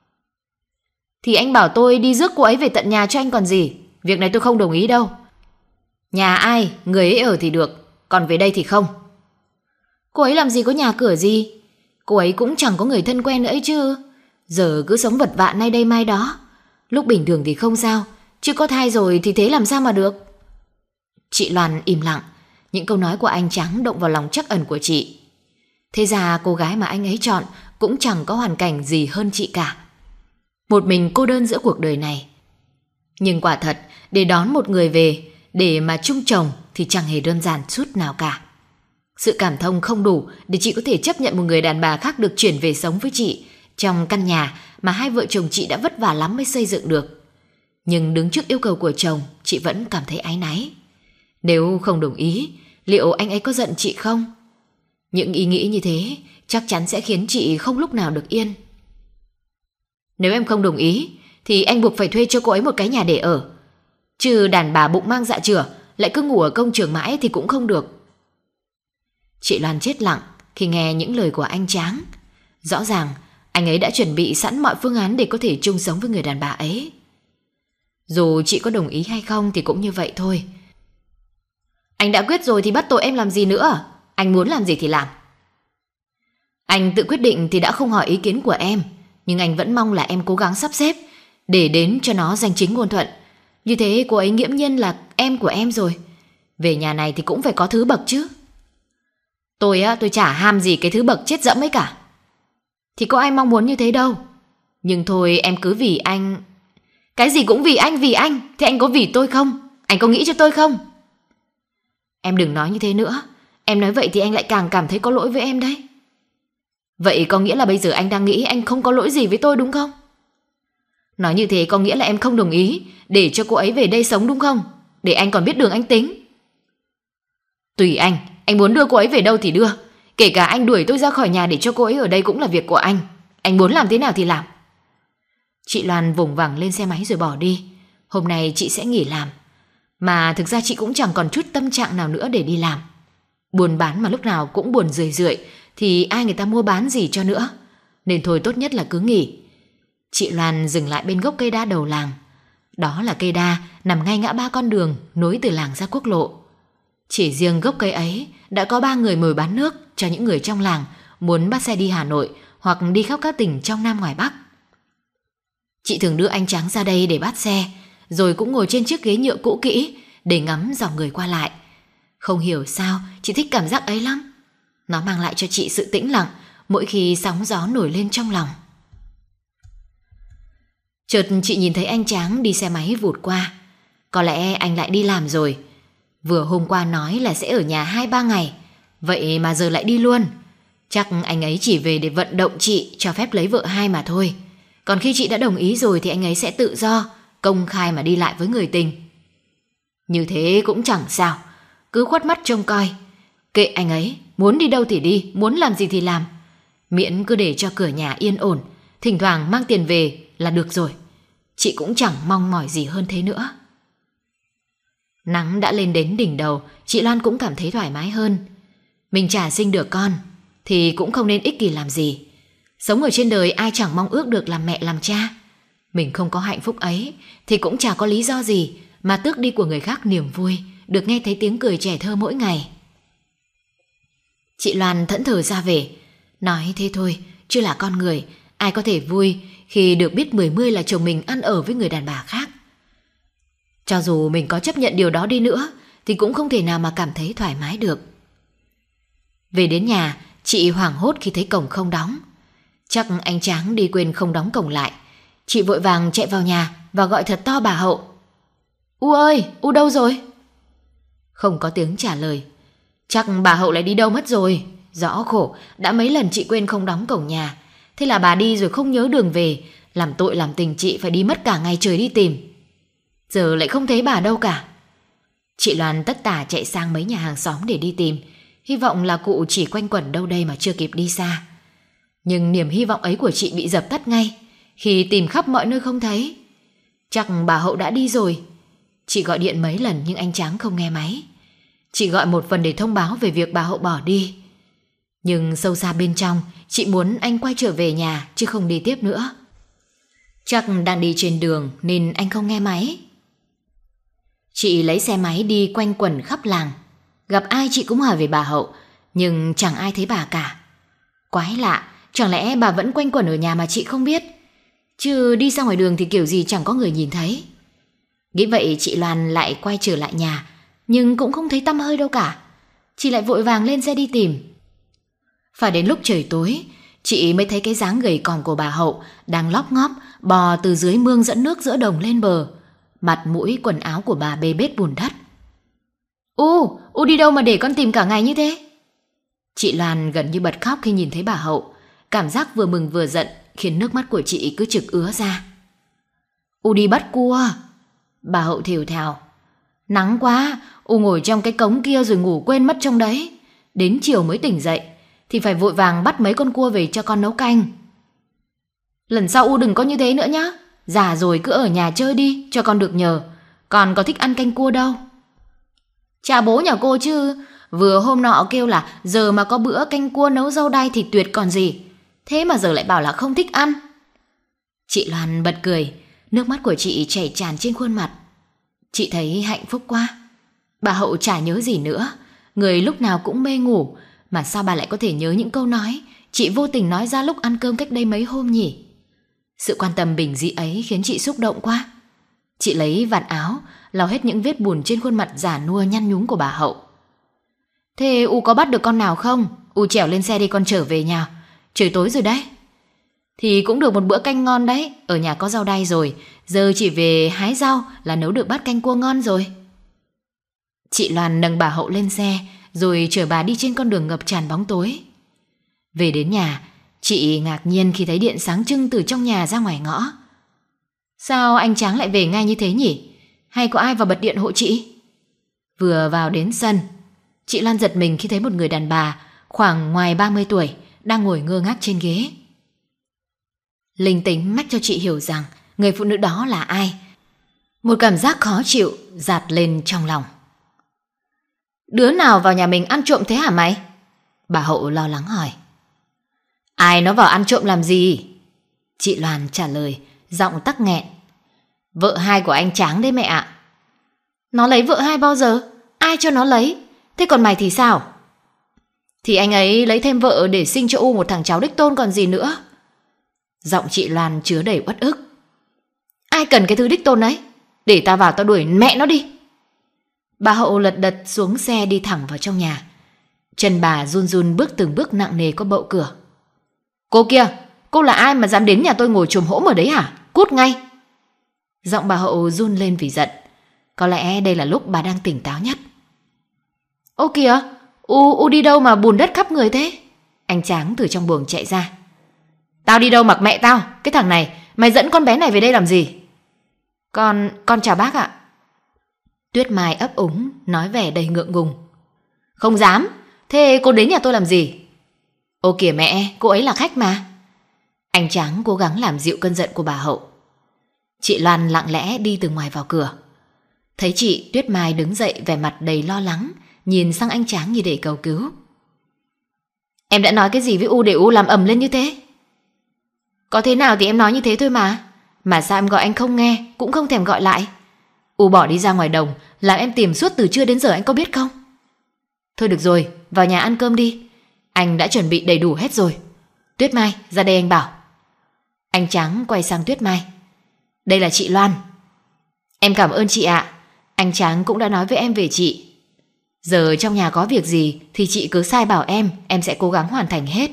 Thì anh bảo tôi đi rước cô ấy về tận nhà cho anh còn gì. Việc này tôi không đồng ý đâu. Nhà ai, người ấy ở thì được. Còn về đây thì không. Cô ấy làm gì có nhà cửa gì. Cô ấy cũng chẳng có người thân quen nữa ấy chứ. Giờ cứ sống vật vã nay đây mai đó. Lúc bình thường thì không sao, chứ có thai rồi thì thế làm sao mà được. Chị Loan im lặng. Những câu nói của anh Tráng động vào lòng trắc ẩn của chị. Thế ra cô gái mà anh ấy chọn cũng chẳng có hoàn cảnh gì hơn chị cả. Một mình cô đơn giữa cuộc đời này. Nhưng quả thật, để đón một người về, để mà chung chồng thì chẳng hề đơn giản chút nào cả. Sự cảm thông không đủ để chị có thể chấp nhận một người đàn bà khác được chuyển về sống với chị trong căn nhà mà hai vợ chồng chị đã vất vả lắm mới xây dựng được. Nhưng đứng trước yêu cầu của chồng, chị vẫn cảm thấy áy náy. Nếu không đồng ý, liệu anh ấy có giận chị không? Những ý nghĩ như thế chắc chắn sẽ khiến chị không lúc nào được yên. Nếu em không đồng ý thì anh buộc phải thuê cho cô ấy một cái nhà để ở. Chứ đàn bà bụng mang dạ chửa lại cứ ngủ ở công trường mãi thì cũng không được. Chị Loan chết lặng khi nghe những lời của anh Tráng. Rõ ràng anh ấy đã chuẩn bị sẵn mọi phương án để có thể chung sống với người đàn bà ấy. Dù chị có đồng ý hay không thì cũng như vậy thôi. Anh đã quyết rồi thì bắt tội em làm gì nữa. Anh muốn làm gì thì làm. Anh tự quyết định thì đã không hỏi ý kiến của em. Nhưng anh vẫn mong là em cố gắng sắp xếp để đến cho nó danh chính ngôn thuận. Như thế cô ấy nghiễm nhiên là em của em rồi. Về nhà này thì cũng phải có thứ bậc chứ. Tôi chả ham gì cái thứ bậc chết dẫm ấy cả. Thì có ai mong muốn như thế đâu. Nhưng thôi em cứ vì anh. Cái gì cũng vì anh. Thì anh có vì tôi không? Anh có nghĩ cho tôi không? Em đừng nói như thế nữa. Em nói vậy thì anh lại càng cảm thấy có lỗi với em đấy. Vậy có nghĩa là bây giờ anh đang nghĩ anh không có lỗi gì với tôi đúng không? Nói như thế có nghĩa là em không đồng ý để cho cô ấy về đây sống đúng không? Để anh còn biết đường anh tính. Tùy anh muốn đưa cô ấy về đâu thì đưa. Kể cả anh đuổi tôi ra khỏi nhà để cho cô ấy ở đây cũng là việc của anh muốn làm thế nào thì làm. Chị Loan vùng vằng lên xe máy rồi bỏ đi. Hôm nay chị sẽ nghỉ làm. Mà thực ra chị cũng chẳng còn chút tâm trạng nào nữa để đi làm. Buôn bán mà lúc nào cũng buồn rười rượi thì ai người ta mua bán gì cho nữa. Nên thôi tốt nhất là cứ nghỉ. Chị Loan dừng lại bên gốc cây đa đầu làng. Đó là cây đa nằm ngay ngã ba con đường nối từ làng ra quốc lộ. Chỉ riêng gốc cây ấy đã có 3 người mồi bán nước cho những người trong làng muốn bắt xe đi Hà Nội hoặc đi khắp các tỉnh trong Nam ngoài Bắc. Chị thường đưa anh Trắng ra đây để bắt xe, rồi cũng ngồi trên chiếc ghế nhựa cũ kỹ để ngắm dòng người qua lại. Không hiểu sao chị thích cảm giác ấy lắm. Nó mang lại cho chị sự tĩnh lặng mỗi khi sóng gió nổi lên trong lòng. Chợt chị nhìn thấy anh Tráng đi xe máy vụt qua. Có lẽ anh lại đi làm rồi. Vừa hôm qua nói là sẽ ở nhà 2-3 ngày, vậy mà giờ lại đi luôn. Chắc anh ấy chỉ về để vận động chị cho phép lấy vợ hai mà thôi. Còn khi chị đã đồng ý rồi thì anh ấy sẽ tự do, công khai mà đi lại với người tình. Như thế cũng chẳng sao, cứ khuất mắt trông coi. Kệ anh ấy, muốn đi đâu thì đi, muốn làm gì thì làm. Miễn cứ để cho cửa nhà yên ổn, thỉnh thoảng mang tiền về là được rồi. Chị cũng chẳng mong mỏi gì hơn thế nữa. Nắng đã lên đến đỉnh đầu, chị Loan cũng cảm thấy thoải mái hơn. Mình chả sinh được con thì cũng không nên ích kỷ làm gì. Sống ở trên đời ai chẳng mong ước được làm mẹ làm cha. Mình không có hạnh phúc ấy thì cũng chả có lý do gì mà tước đi của người khác niềm vui được nghe thấy tiếng cười trẻ thơ mỗi ngày. Chị Loan thẫn thờ ra về. Nói thế thôi, chứ là con người, ai có thể vui khi được biết 10 là chồng mình ăn ở với người đàn bà khác. Cho dù mình có chấp nhận điều đó đi nữa thì cũng không thể nào mà cảm thấy thoải mái được. Về đến nhà, chị hoảng hốt khi thấy cổng không đóng. Chắc anh Tráng đi quên không đóng cổng lại. Chị vội vàng chạy vào nhà và gọi thật to bà Hậu. U ơi, U đâu rồi? Không có tiếng trả lời. Chắc bà Hậu lại đi đâu mất rồi. Rõ khổ, đã mấy lần chị quên không đóng cổng nhà. Thế là bà đi rồi không nhớ đường về, làm tội làm tình chị phải đi mất cả ngày trời đi tìm. Giờ lại không thấy bà đâu cả. Chị Loan tất tả chạy sang mấy nhà hàng xóm để đi tìm, hy vọng là cụ chỉ quanh quẩn đâu đây mà chưa kịp đi xa. Nhưng niềm hy vọng ấy của chị bị dập tắt ngay khi tìm khắp mọi nơi không thấy. Chắc bà Hậu đã đi rồi. Chị gọi điện mấy lần nhưng anh Tráng không nghe máy. Chị gọi một phần để thông báo về việc bà Hậu bỏ đi. Nhưng sâu xa bên trong, chị muốn anh quay trở về nhà chứ không đi tiếp nữa. Chắc đang đi trên đường nên anh không nghe máy. Chị lấy xe máy đi quanh quẩn khắp làng. Gặp ai chị cũng hỏi về bà Hậu, nhưng chẳng ai thấy bà cả. Quái lạ, chẳng lẽ bà vẫn quanh quẩn ở nhà mà chị không biết? Chứ đi ra ngoài đường thì kiểu gì chẳng có người nhìn thấy. Nghĩ vậy chị Loan lại quay trở lại nhà, nhưng cũng không thấy tăm hơi đâu cả. Chị lại vội vàng lên xe đi tìm. Phải đến lúc trời tối, chị mới thấy cái dáng gầy còm của bà Hậu đang lóp ngóp bò từ dưới mương dẫn nước giữa đồng lên bờ. Mặt mũi quần áo của bà bê bết bùn đất. U đi đâu mà để con tìm cả ngày như thế? Chị Loan gần như bật khóc khi nhìn thấy bà Hậu. Cảm giác vừa mừng vừa giận khiến nước mắt của chị cứ trực ứa ra. U đi bắt cua. Bà Hậu thều thào. Nắng quá, U ngồi trong cái cống kia rồi ngủ quên mất trong đấy. Đến chiều mới tỉnh dậy thì phải vội vàng bắt mấy con cua về cho con nấu canh. Lần sau U đừng có như thế nữa nhá. Già rồi cứ ở nhà chơi đi cho con được nhờ. Con có thích ăn canh cua đâu. Chà bố nhà cô chứ. Vừa hôm nọ kêu là giờ mà có bữa canh cua nấu rau đay thì tuyệt còn gì. Thế mà giờ lại bảo là không thích ăn. Chị Loan bật cười. Nước mắt của chị chảy tràn trên khuôn mặt. Chị thấy hạnh phúc quá. Bà Hậu chả nhớ gì nữa. Người lúc nào cũng mê ngủ. Mà sao bà lại có thể nhớ những câu nói chị vô tình nói ra lúc ăn cơm cách đây mấy hôm nhỉ? Sự quan tâm bình dị ấy khiến chị xúc động quá. Chị lấy vạt áo lau hết những vết bùn trên khuôn mặt già nua nhăn nhúm của bà Hậu. Thế U có bắt được con nào không? U trèo lên xe đi con trở về nhà. Trời tối rồi đấy. Thì cũng được một bữa canh ngon đấy. Ở nhà có rau đay rồi. Giờ chỉ về hái rau là nấu được bát canh cua ngon rồi. Chị Loan nâng bà Hậu lên xe rồi chở bà đi trên con đường ngập tràn bóng tối. Về đến nhà, chị ngạc nhiên khi thấy điện sáng trưng từ trong nhà ra ngoài ngõ. Sao anh Tráng lại về ngay như thế nhỉ? Hay có ai vào bật điện hộ chị? Vừa vào đến sân, chị Loan giật mình khi thấy một người đàn bà khoảng ngoài 30 tuổi đang ngồi ngơ ngác trên ghế. Linh tính mách cho chị hiểu rằng người phụ nữ đó là ai. Một cảm giác khó chịu dạt lên trong lòng. Đứa nào vào nhà mình ăn trộm thế hả mày? Bà Hậu lo lắng hỏi. Ai nó vào ăn trộm làm gì? Chị Loan trả lời, giọng tắc nghẹn. Vợ hai của anh Tráng đấy mẹ ạ. Nó lấy vợ hai bao giờ? Ai cho nó lấy? Thế còn mày thì sao? Thì anh ấy lấy thêm vợ để sinh cho U một thằng cháu đích tôn còn gì nữa. Giọng chị Loan chứa đầy uất ức. Ai cần cái thứ đích tôn ấy? Để tao vào tao đuổi mẹ nó đi. Bà Hậu lật đật xuống xe đi thẳng vào trong nhà. Chân bà run run bước từng bước nặng nề qua bậu cửa. Cô kia, cô là ai mà dám đến nhà tôi ngồi chồm hỗm ở đấy hả? Cút ngay. Giọng bà Hậu run lên vì giận. Có lẽ đây là lúc bà đang tỉnh táo nhất. Ô kìa, U đi đâu mà bùn đất khắp người thế? Anh Tráng từ trong buồng chạy ra. Tao đi đâu mặc mẹ tao. Cái thằng này, mày dẫn con bé này về đây làm gì? Con chào bác ạ. Tuyết Mai ấp úng nói vẻ đầy ngượng ngùng. Không dám. Thế cô đến nhà tôi làm gì? Ô kìa mẹ, cô ấy là khách mà. Anh Tráng cố gắng làm dịu cơn giận của bà Hậu. Chị Loan lặng lẽ đi từ ngoài vào cửa. Thấy chị, Tuyết Mai đứng dậy vẻ mặt đầy lo lắng, nhìn sang anh Tráng như để cầu cứu. Em đã nói cái gì với U để U làm ầm lên như thế? Có thế nào thì em nói như thế thôi mà. Mà sao em gọi anh không nghe, cũng không thèm gọi lại. U bỏ đi ra ngoài đồng, làm em tìm suốt từ trưa đến giờ anh có biết không? Thôi được rồi, vào nhà ăn cơm đi. Anh đã chuẩn bị đầy đủ hết rồi. Tuyết Mai, ra đây anh bảo. Anh Tráng quay sang Tuyết Mai. Đây là chị Loan. Em cảm ơn chị ạ. Anh Tráng cũng đã nói với em về chị. Giờ trong nhà có việc gì thì chị cứ sai bảo em sẽ cố gắng hoàn thành hết.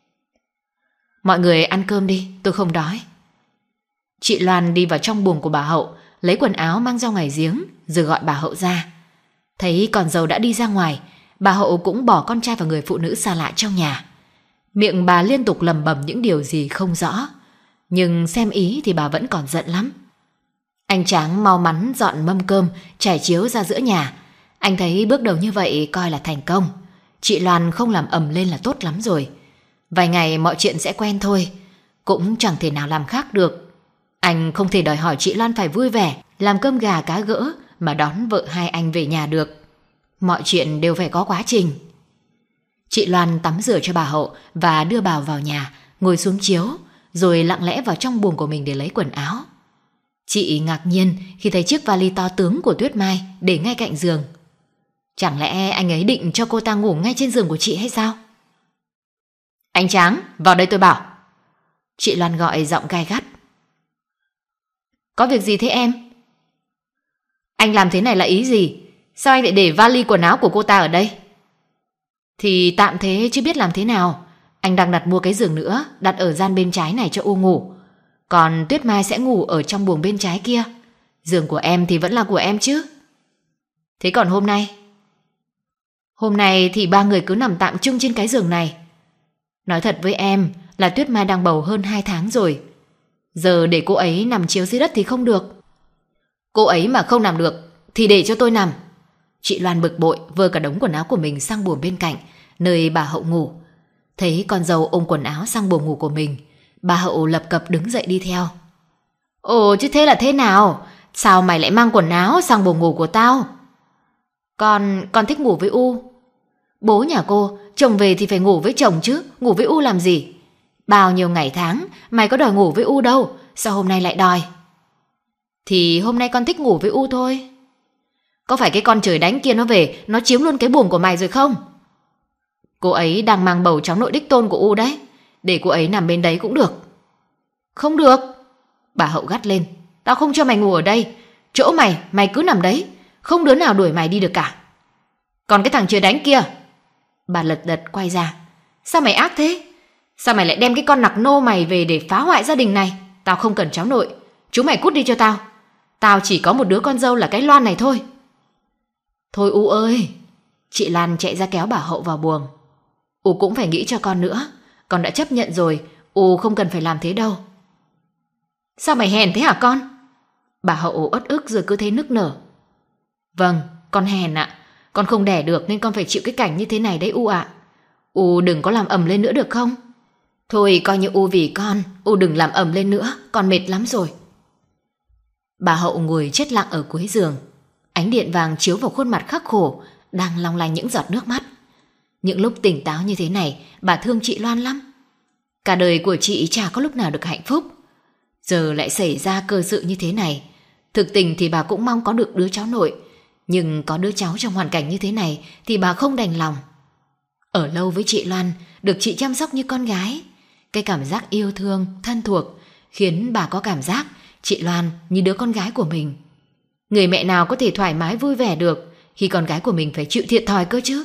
Mọi người ăn cơm đi, tôi không đói. Chị Loan đi vào trong buồng của bà Hậu, lấy quần áo mang ra ngoài giếng, rồi gọi bà Hậu ra. Thấy con dâu đã đi ra ngoài, bà Hậu cũng bỏ con trai và người phụ nữ xa lạ trong nhà. Miệng bà liên tục lẩm bẩm những điều gì không rõ, nhưng xem ý thì bà vẫn còn giận lắm. Anh Tráng mau mắn dọn mâm cơm, trải chiếu ra giữa nhà. Anh thấy bước đầu như vậy coi là thành công. Chị Loan không làm ầm lên là tốt lắm rồi. Vài ngày mọi chuyện sẽ quen thôi, cũng chẳng thể nào làm khác được. Anh không thể đòi hỏi chị Loan phải vui vẻ, làm cơm gà cá gỡ mà đón vợ hai anh về nhà được. Mọi chuyện đều phải có quá trình. Chị Loan tắm rửa cho bà Hậu và đưa bà vào nhà, ngồi xuống chiếu, rồi lặng lẽ vào trong buồng của mình để lấy quần áo. Chị ngạc nhiên khi thấy chiếc vali to tướng của Tuyết Mai để ngay cạnh giường. Chẳng lẽ anh ấy định cho cô ta ngủ ngay trên giường của chị hay sao? Anh Tráng, vào đây tôi bảo. Chị Loan gọi giọng gai gắt. Có việc gì thế em? Anh làm thế này là ý gì? Sao anh lại để vali quần áo của cô ta ở đây? Thì tạm thế chứ biết làm thế nào. Anh đang đặt mua cái giường nữa, đặt ở gian bên trái này cho U ngủ. Còn Tuyết Mai sẽ ngủ ở trong buồng bên trái kia. Giường của em thì vẫn là của em chứ. Thế còn hôm nay? Hôm nay thì ba người cứ nằm tạm chung trên cái giường này. Nói thật với em là Tuyết Mai đang bầu hơn 2 tháng rồi. Giờ để cô ấy nằm chiếu dưới đất thì không được. Cô ấy mà không nằm được thì để cho tôi nằm. Chị Loan bực bội vơ cả đống quần áo của mình sang buồng bên cạnh, nơi bà Hậu ngủ. Thấy con dâu ôm quần áo sang buồng ngủ của mình, bà Hậu lập cập đứng dậy đi theo. Ồ chứ thế là thế nào? Sao mày lại mang quần áo sang buồng ngủ của tao? Con thích ngủ với U. Bố nhà cô, chồng về thì phải ngủ với chồng chứ, ngủ với U làm gì? Bao nhiêu ngày tháng mày có đòi ngủ với U đâu, sao hôm nay lại đòi? Thì hôm nay con thích ngủ với U thôi. Có phải cái con trời đánh kia nó về, nó chiếm luôn cái buồng của mày rồi không? Cô ấy đang mang bầu cháu nội đích tôn của U đấy, để cô ấy nằm bên đấy cũng được. Không được. Bà Hậu gắt lên. Tao không cho mày ngủ ở đây. Chỗ mày cứ nằm đấy, không đứa nào đuổi mày đi được cả. Còn cái thằng trời đánh kia. Bà lật đật quay ra. Sao mày ác thế? Sao mày lại đem cái con nặc nô mày về để phá hoại gia đình này? Tao không cần cháu nội, chúng mày cút đi cho tao. Tao chỉ có một đứa con dâu là cái Loan này thôi. Thôi U ơi. Chị Lan chạy ra kéo bà Hậu vào buồng. U cũng phải nghĩ cho con nữa. Con đã chấp nhận rồi, U không cần phải làm thế đâu. Sao mày hèn thế hả con? Bà Hậu uất ức rồi cứ thế nức nở. Vâng, con hèn ạ. Con không đẻ được nên con phải chịu cái cảnh như thế này đấy U ạ. U đừng có làm ầm lên nữa được không? Thôi coi như U vì con, U đừng làm ầm lên nữa, con mệt lắm rồi. Bà Hậu ngồi chết lặng ở cuối giường. Ánh điện vàng chiếu vào khuôn mặt khắc khổ, đang long lanh những giọt nước mắt. Những lúc tỉnh táo như thế này, bà thương chị Loan lắm. Cả đời của chị chả có lúc nào được hạnh phúc. Giờ lại xảy ra cơ sự như thế này. Thực tình thì bà cũng mong có được đứa cháu nội, nhưng có đứa cháu trong hoàn cảnh như thế này thì bà không đành lòng. Ở lâu với chị Loan, được chị chăm sóc như con gái, cái cảm giác yêu thương, thân thuộc khiến bà có cảm giác chị Loan như đứa con gái của mình. Người mẹ nào có thể thoải mái vui vẻ được khi con gái của mình phải chịu thiệt thòi cơ chứ?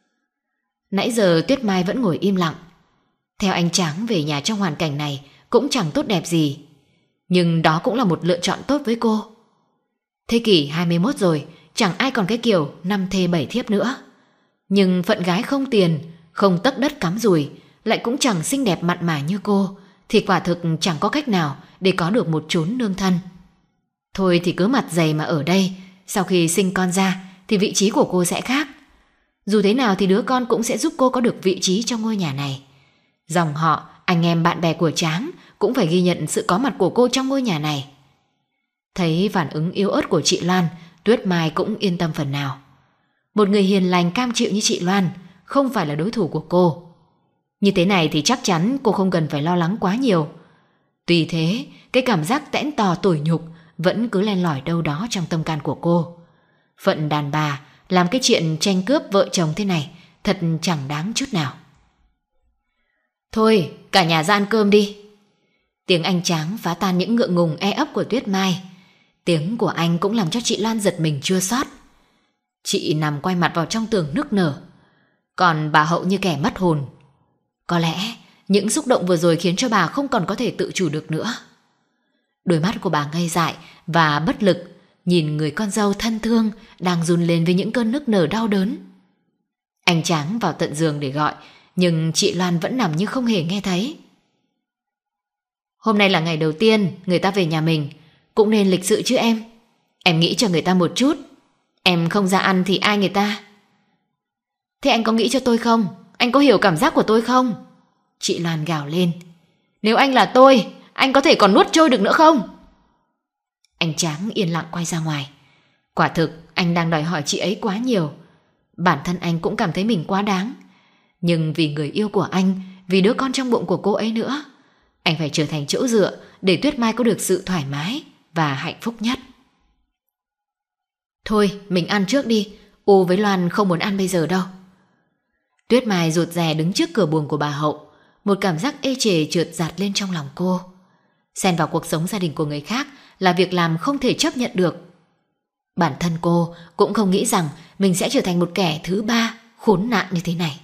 Nãy giờ Tuyết Mai vẫn ngồi im lặng. Theo anh Tráng, về nhà trong hoàn cảnh này cũng chẳng tốt đẹp gì, nhưng đó cũng là một lựa chọn tốt với cô. Thế kỷ 21 rồi, chẳng ai còn cái kiểu 5 thê 7 thiếp nữa. Nhưng phận gái không tiền, không tấc đất cắm dùi, lại cũng chẳng xinh đẹp mặn mà như cô, thì quả thực chẳng có cách nào để có được một chốn nương thân. Thôi thì cứ mặt dày mà ở đây, sau khi sinh con ra thì vị trí của cô sẽ khác. Dù thế nào thì đứa con cũng sẽ giúp cô có được vị trí trong ngôi nhà này. Dòng họ, anh em bạn bè của Tráng cũng phải ghi nhận sự có mặt của cô trong ngôi nhà này. Thấy phản ứng yếu ớt của chị Loan, Tuyết Mai cũng yên tâm phần nào. Một người hiền lành cam chịu như chị Loan không phải là đối thủ của cô. Như thế này thì chắc chắn cô không cần phải lo lắng quá nhiều. Tuy thế, cái cảm giác tẽn tò tủi nhục vẫn cứ len lỏi đâu đó trong tâm can của cô. Phận đàn bà làm cái chuyện tranh cướp vợ chồng thế này thật chẳng đáng chút nào. Thôi, cả nhà ra ăn cơm đi. Tiếng anh Tráng phá tan những ngượng ngùng e ấp của Tuyết Mai. Tiếng của anh cũng làm cho chị Loan giật mình chua xót. Chị nằm quay mặt vào trong tường nức nở, còn bà Hậu như kẻ mất hồn. Có lẽ những xúc động vừa rồi khiến cho bà không còn có thể tự chủ được nữa. Đôi mắt của bà ngây dại và bất lực nhìn người con dâu thân thương đang run lên với những cơn nức nở đau đớn. Anh Tráng vào tận giường để gọi, nhưng chị Loan vẫn nằm như không hề nghe thấy. Hôm nay là ngày đầu tiên người ta về nhà mình, cũng nên lịch sự chứ em. Em nghĩ cho người ta một chút. Em không ra ăn thì ai người ta? Thế anh có nghĩ cho tôi không? Anh có hiểu cảm giác của tôi không? Chị Loan gào lên. Nếu anh là tôi, anh có thể còn nuốt trôi được nữa không? Anh Tráng yên lặng quay ra ngoài. Quả thực anh đang đòi hỏi chị ấy quá nhiều. Bản thân anh cũng cảm thấy mình quá đáng. Nhưng vì người yêu của anh, vì đứa con trong bụng của cô ấy nữa, anh phải trở thành chỗ dựa để Tuyết Mai có được sự thoải mái và hạnh phúc nhất. Thôi mình ăn trước đi, U với Loan không muốn ăn bây giờ đâu. Tuyết Mai rụt rè đứng trước cửa buồng của bà Hậu. Một cảm giác ê chề trượt dạt lên trong lòng cô. Xen vào cuộc sống gia đình của người khác là việc làm không thể chấp nhận được. Bản thân cô cũng không nghĩ rằng mình sẽ trở thành một kẻ thứ ba khốn nạn như thế này.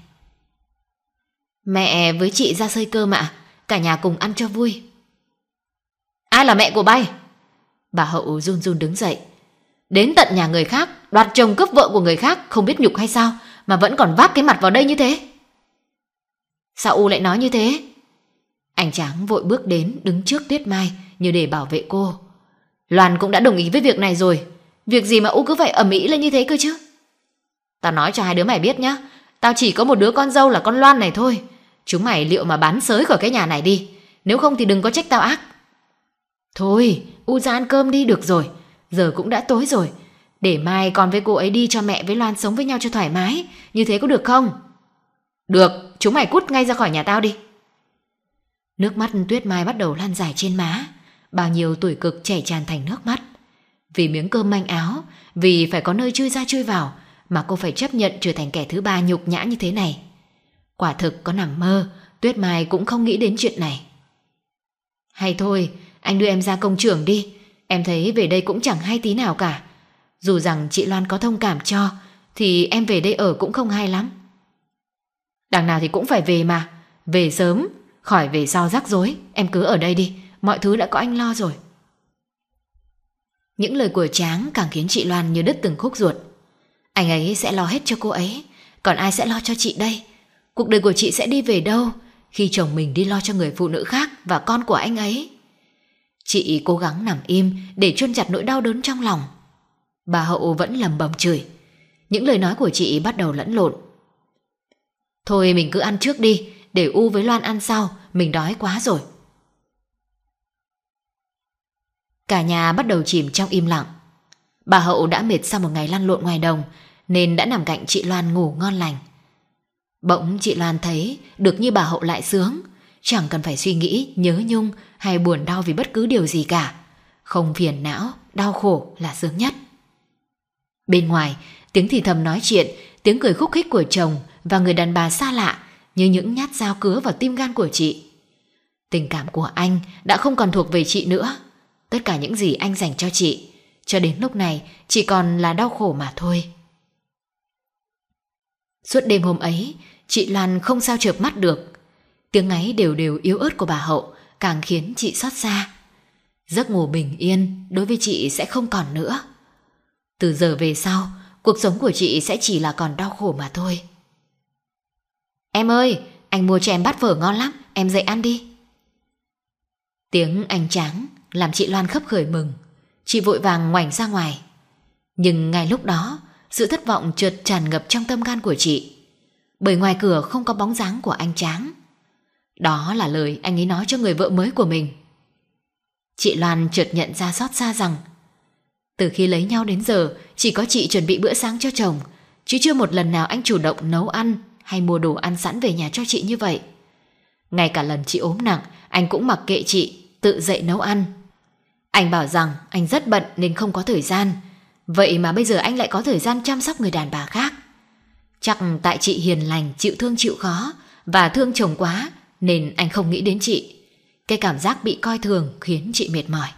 Mẹ với chị ra xơi cơm ạ, cả nhà cùng ăn cho vui. Ai là mẹ của bay? Bà Hậu run run đứng dậy. Đến tận nhà người khác, đoạt chồng cướp vợ của người khác, không biết nhục hay sao mà vẫn còn vác cái mặt vào đây như thế? Sao U lại nói như thế? Anh Tráng vội bước đến đứng trước Tuyết Mai như để bảo vệ cô. Loan cũng đã đồng ý với việc này rồi, việc gì mà U cứ phải ầm ĩ lên như thế cơ chứ? Tao nói cho hai đứa mày biết nhá, tao chỉ có một đứa con dâu là con Loan này thôi. Chúng mày liệu mà bán sới khỏi cái nhà này đi, nếu không thì đừng có trách tao ác. Thôi, U ra ăn cơm đi được rồi, giờ cũng đã tối rồi. Để mai con với cô ấy đi cho mẹ với Loan sống với nhau cho thoải mái, như thế có được không? Được, chúng mày cút ngay ra khỏi nhà tao đi. Nước mắt Tuyết Mai bắt đầu lan dài trên má. Bao nhiêu tủi cực chảy tràn thành nước mắt. Vì miếng cơm manh áo, vì phải có nơi chui ra chui vào, mà cô phải chấp nhận trở thành kẻ thứ ba nhục nhã như thế này. Quả thực có nằm mơ, Tuyết Mai cũng không nghĩ đến chuyện này. Hay thôi, anh đưa em ra công trường đi. Em thấy về đây cũng chẳng hay tí nào cả. Dù rằng chị Loan có thông cảm cho, thì em về đây ở cũng không hay lắm. Đằng nào thì cũng phải về mà. Về sớm, khỏi về sau rắc rối. Em cứ ở đây đi, mọi thứ đã có anh lo rồi. Những lời của Tráng càng khiến chị Loan như đứt từng khúc ruột. Anh ấy sẽ lo hết cho cô ấy, còn ai sẽ lo cho chị đây? Cuộc đời của chị sẽ đi về đâu khi chồng mình đi lo cho người phụ nữ khác và con của anh ấy? Chị cố gắng nằm im để chôn chặt nỗi đau đớn trong lòng. Bà Hậu vẫn lầm bầm chửi. Những lời nói của chị bắt đầu lẫn lộn. Thôi mình cứ ăn trước đi, để U với Loan ăn sau, mình đói quá rồi. Cả nhà bắt đầu chìm trong im lặng. Bà Hậu đã mệt sau một ngày lăn lộn ngoài đồng nên đã nằm cạnh chị Loan ngủ ngon lành. Bỗng chị Loan thấy được như bà Hậu lại sướng, chẳng cần phải suy nghĩ, nhớ nhung hay buồn đau vì bất cứ điều gì cả. Không phiền não, đau khổ là sướng nhất. Bên ngoài, tiếng thì thầm nói chuyện, tiếng cười khúc khích của chồng và người đàn bà xa lạ như những nhát dao cứa vào tim gan của chị. Tình cảm của anh đã không còn thuộc về chị nữa. Tất cả những gì anh dành cho chị, cho đến lúc này chỉ còn là đau khổ mà thôi. Suốt đêm hôm ấy, chị Loan không sao chợp mắt được. Tiếng ngáy đều đều yếu ớt của bà Hậu càng khiến chị xót xa. Giấc ngủ bình yên đối với chị sẽ không còn nữa. Từ giờ về sau, cuộc sống của chị sẽ chỉ là còn đau khổ mà thôi. Em ơi, anh mua cho em bát phở ngon lắm, em dậy ăn đi. Tiếng anh Tráng làm chị Loan khấp khởi mừng. Chị vội vàng ngoảnh ra ngoài. Nhưng ngay lúc đó, sự thất vọng chợt tràn ngập trong tâm gan của chị. Bởi ngoài cửa không có bóng dáng của anh Tráng. Đó là lời anh ấy nói cho người vợ mới của mình. Chị Loan chợt nhận ra xót xa rằng từ khi lấy nhau đến giờ chỉ có chị chuẩn bị bữa sáng cho chồng, chứ chưa một lần nào anh chủ động nấu ăn hay mua đồ ăn sẵn về nhà cho chị như vậy. Ngay cả lần chị ốm nặng, anh cũng mặc kệ chị tự dậy nấu ăn. Anh bảo rằng anh rất bận nên không có thời gian. Vậy mà bây giờ anh lại có thời gian chăm sóc người đàn bà khác. Chắc tại chị hiền lành, chịu thương chịu khó và thương chồng quá nên anh không nghĩ đến chị. Cái cảm giác bị coi thường khiến chị mệt mỏi.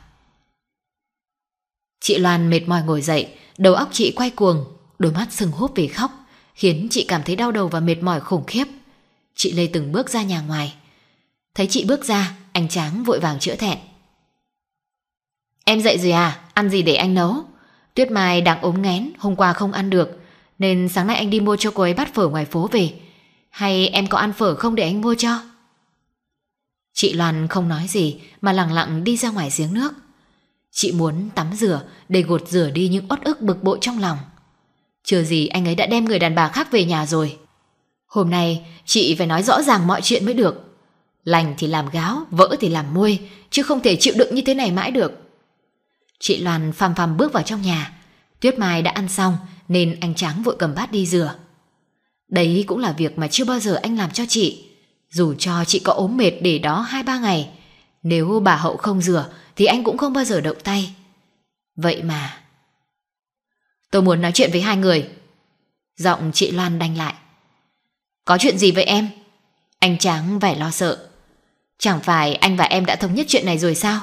Chị Loan mệt mỏi ngồi dậy, đầu óc chị quay cuồng, đôi mắt sưng húp vì khóc, khiến chị cảm thấy đau đầu và mệt mỏi khủng khiếp. Chị lê từng bước ra nhà ngoài. Thấy chị bước ra, anh Tráng vội vàng chữa thẹn. Em dậy rồi à? Ăn gì để anh nấu? Tuyết Mai đang ốm nghén, hôm qua không ăn được, nên sáng nay anh đi mua cho cô ấy bát phở ngoài phố về. Hay em có ăn phở không để anh mua cho? Chị Loan không nói gì mà lặng lặng đi ra ngoài giếng nước. Chị muốn tắm rửa để gột rửa đi những uất ức bực bội trong lòng. Chưa gì anh ấy đã đem người đàn bà khác về nhà rồi. Hôm nay chị phải nói rõ ràng mọi chuyện mới được. Lành thì làm gáo, vỡ thì làm muôi, chứ không thể chịu đựng như thế này mãi được. Chị Loan phàm phàm bước vào trong nhà. Tuyết Mai đã ăn xong nên anh Tráng vội cầm bát đi rửa. Đấy cũng là việc mà chưa bao giờ anh làm cho chị. Dù cho chị có ốm mệt để đó 2-3 ngày, nếu bà Hậu không rửa thì anh cũng không bao giờ động tay. Vậy mà tôi muốn nói chuyện với hai người. Giọng chị Loan đanh lại. Có chuyện gì vậy em? Anh Tráng vẻ lo sợ. Chẳng phải anh và em đã thống nhất chuyện này rồi sao?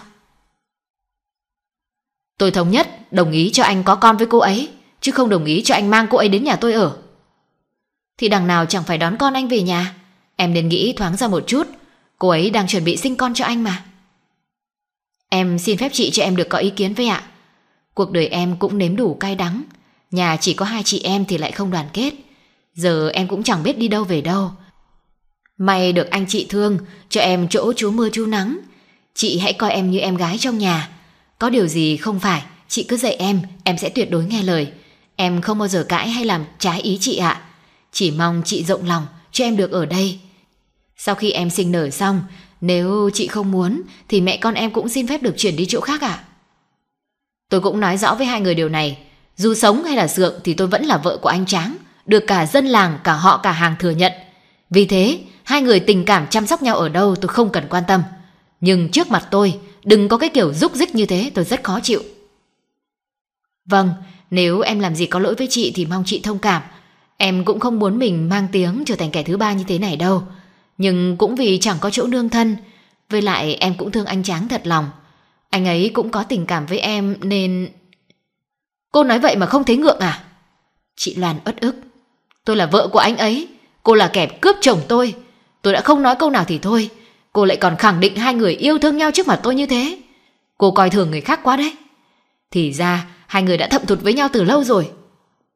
Tôi thống nhất đồng ý cho anh có con với cô ấy, chứ không đồng ý cho anh mang cô ấy đến nhà tôi ở. Thì đằng nào chẳng phải đón con anh về nhà. Em nên nghĩ thoáng ra một chút. Cô ấy đang chuẩn bị sinh con cho anh mà. Em xin phép chị cho em được có ý kiến với ạ. Cuộc đời em cũng nếm đủ cay đắng. Nhà chỉ có 2 chị em thì lại không đoàn kết. Giờ em cũng chẳng biết đi đâu về đâu. May được anh chị thương, cho em chỗ trú mưa trú nắng. Chị hãy coi em như em gái trong nhà. Có điều gì không phải, chị cứ dạy em sẽ tuyệt đối nghe lời. Em không bao giờ cãi hay làm trái ý chị ạ. Chỉ mong chị rộng lòng cho em được ở đây. Sau khi em sinh nở xong, nếu chị không muốn thì mẹ con em cũng xin phép được chuyển đi chỗ khác ạ. Tôi cũng nói rõ với hai người điều này. Dù sống hay là sượng thì tôi vẫn là vợ của anh Tráng, được cả dân làng, cả họ, cả hàng thừa nhận. Vì thế, hai người tình cảm chăm sóc nhau ở đâu tôi không cần quan tâm. Nhưng trước mặt tôi, đừng có cái kiểu rúc rích như thế, tôi rất khó chịu. Vâng, nếu em làm gì có lỗi với chị thì mong chị thông cảm. Em cũng không muốn mình mang tiếng trở thành kẻ thứ ba như thế này đâu. Nhưng cũng vì chẳng có chỗ nương thân. Với lại em cũng thương anh Tráng thật lòng. Anh ấy cũng có tình cảm với em nên... Cô nói vậy mà không thấy ngượng à? Chị Loan uất ức. Tôi là vợ của anh ấy. Cô là kẻ cướp chồng tôi. Tôi đã không nói câu nào thì thôi. Cô lại còn khẳng định hai người yêu thương nhau trước mặt tôi như thế. Cô coi thường người khác quá đấy. Thì ra hai người đã thậm thụt với nhau từ lâu rồi.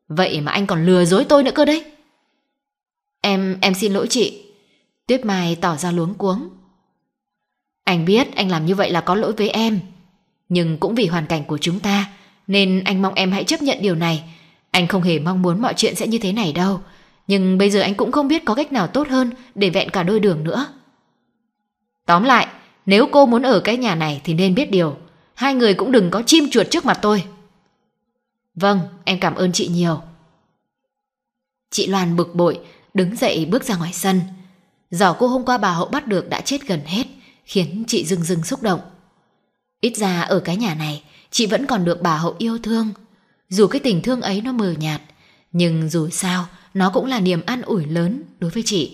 Vậy mà anh còn lừa dối tôi nữa cơ đấy. Em xin lỗi chị. Tuyết Mai tỏ ra luống cuống. Anh biết anh làm như vậy là có lỗi với em, nhưng cũng vì hoàn cảnh của chúng ta nên anh mong em hãy chấp nhận điều này. Anh không hề mong muốn mọi chuyện sẽ như thế này đâu, nhưng bây giờ anh cũng không biết có cách nào tốt hơn để vẹn cả đôi đường nữa. Tóm lại, nếu cô muốn ở cái nhà này thì nên biết điều, hai người cũng đừng có chim chuột trước mặt tôi. Vâng, em cảm ơn chị nhiều. Chị Loan bực bội đứng dậy bước ra ngoài sân. Giỏ cô hôm qua bà Hậu bắt được đã chết gần hết, khiến chị rưng rưng xúc động. Ít ra ở cái nhà này chị vẫn còn được bà Hậu yêu thương. Dù cái tình thương ấy nó mờ nhạt, nhưng dù sao nó cũng là niềm an ủi lớn đối với chị.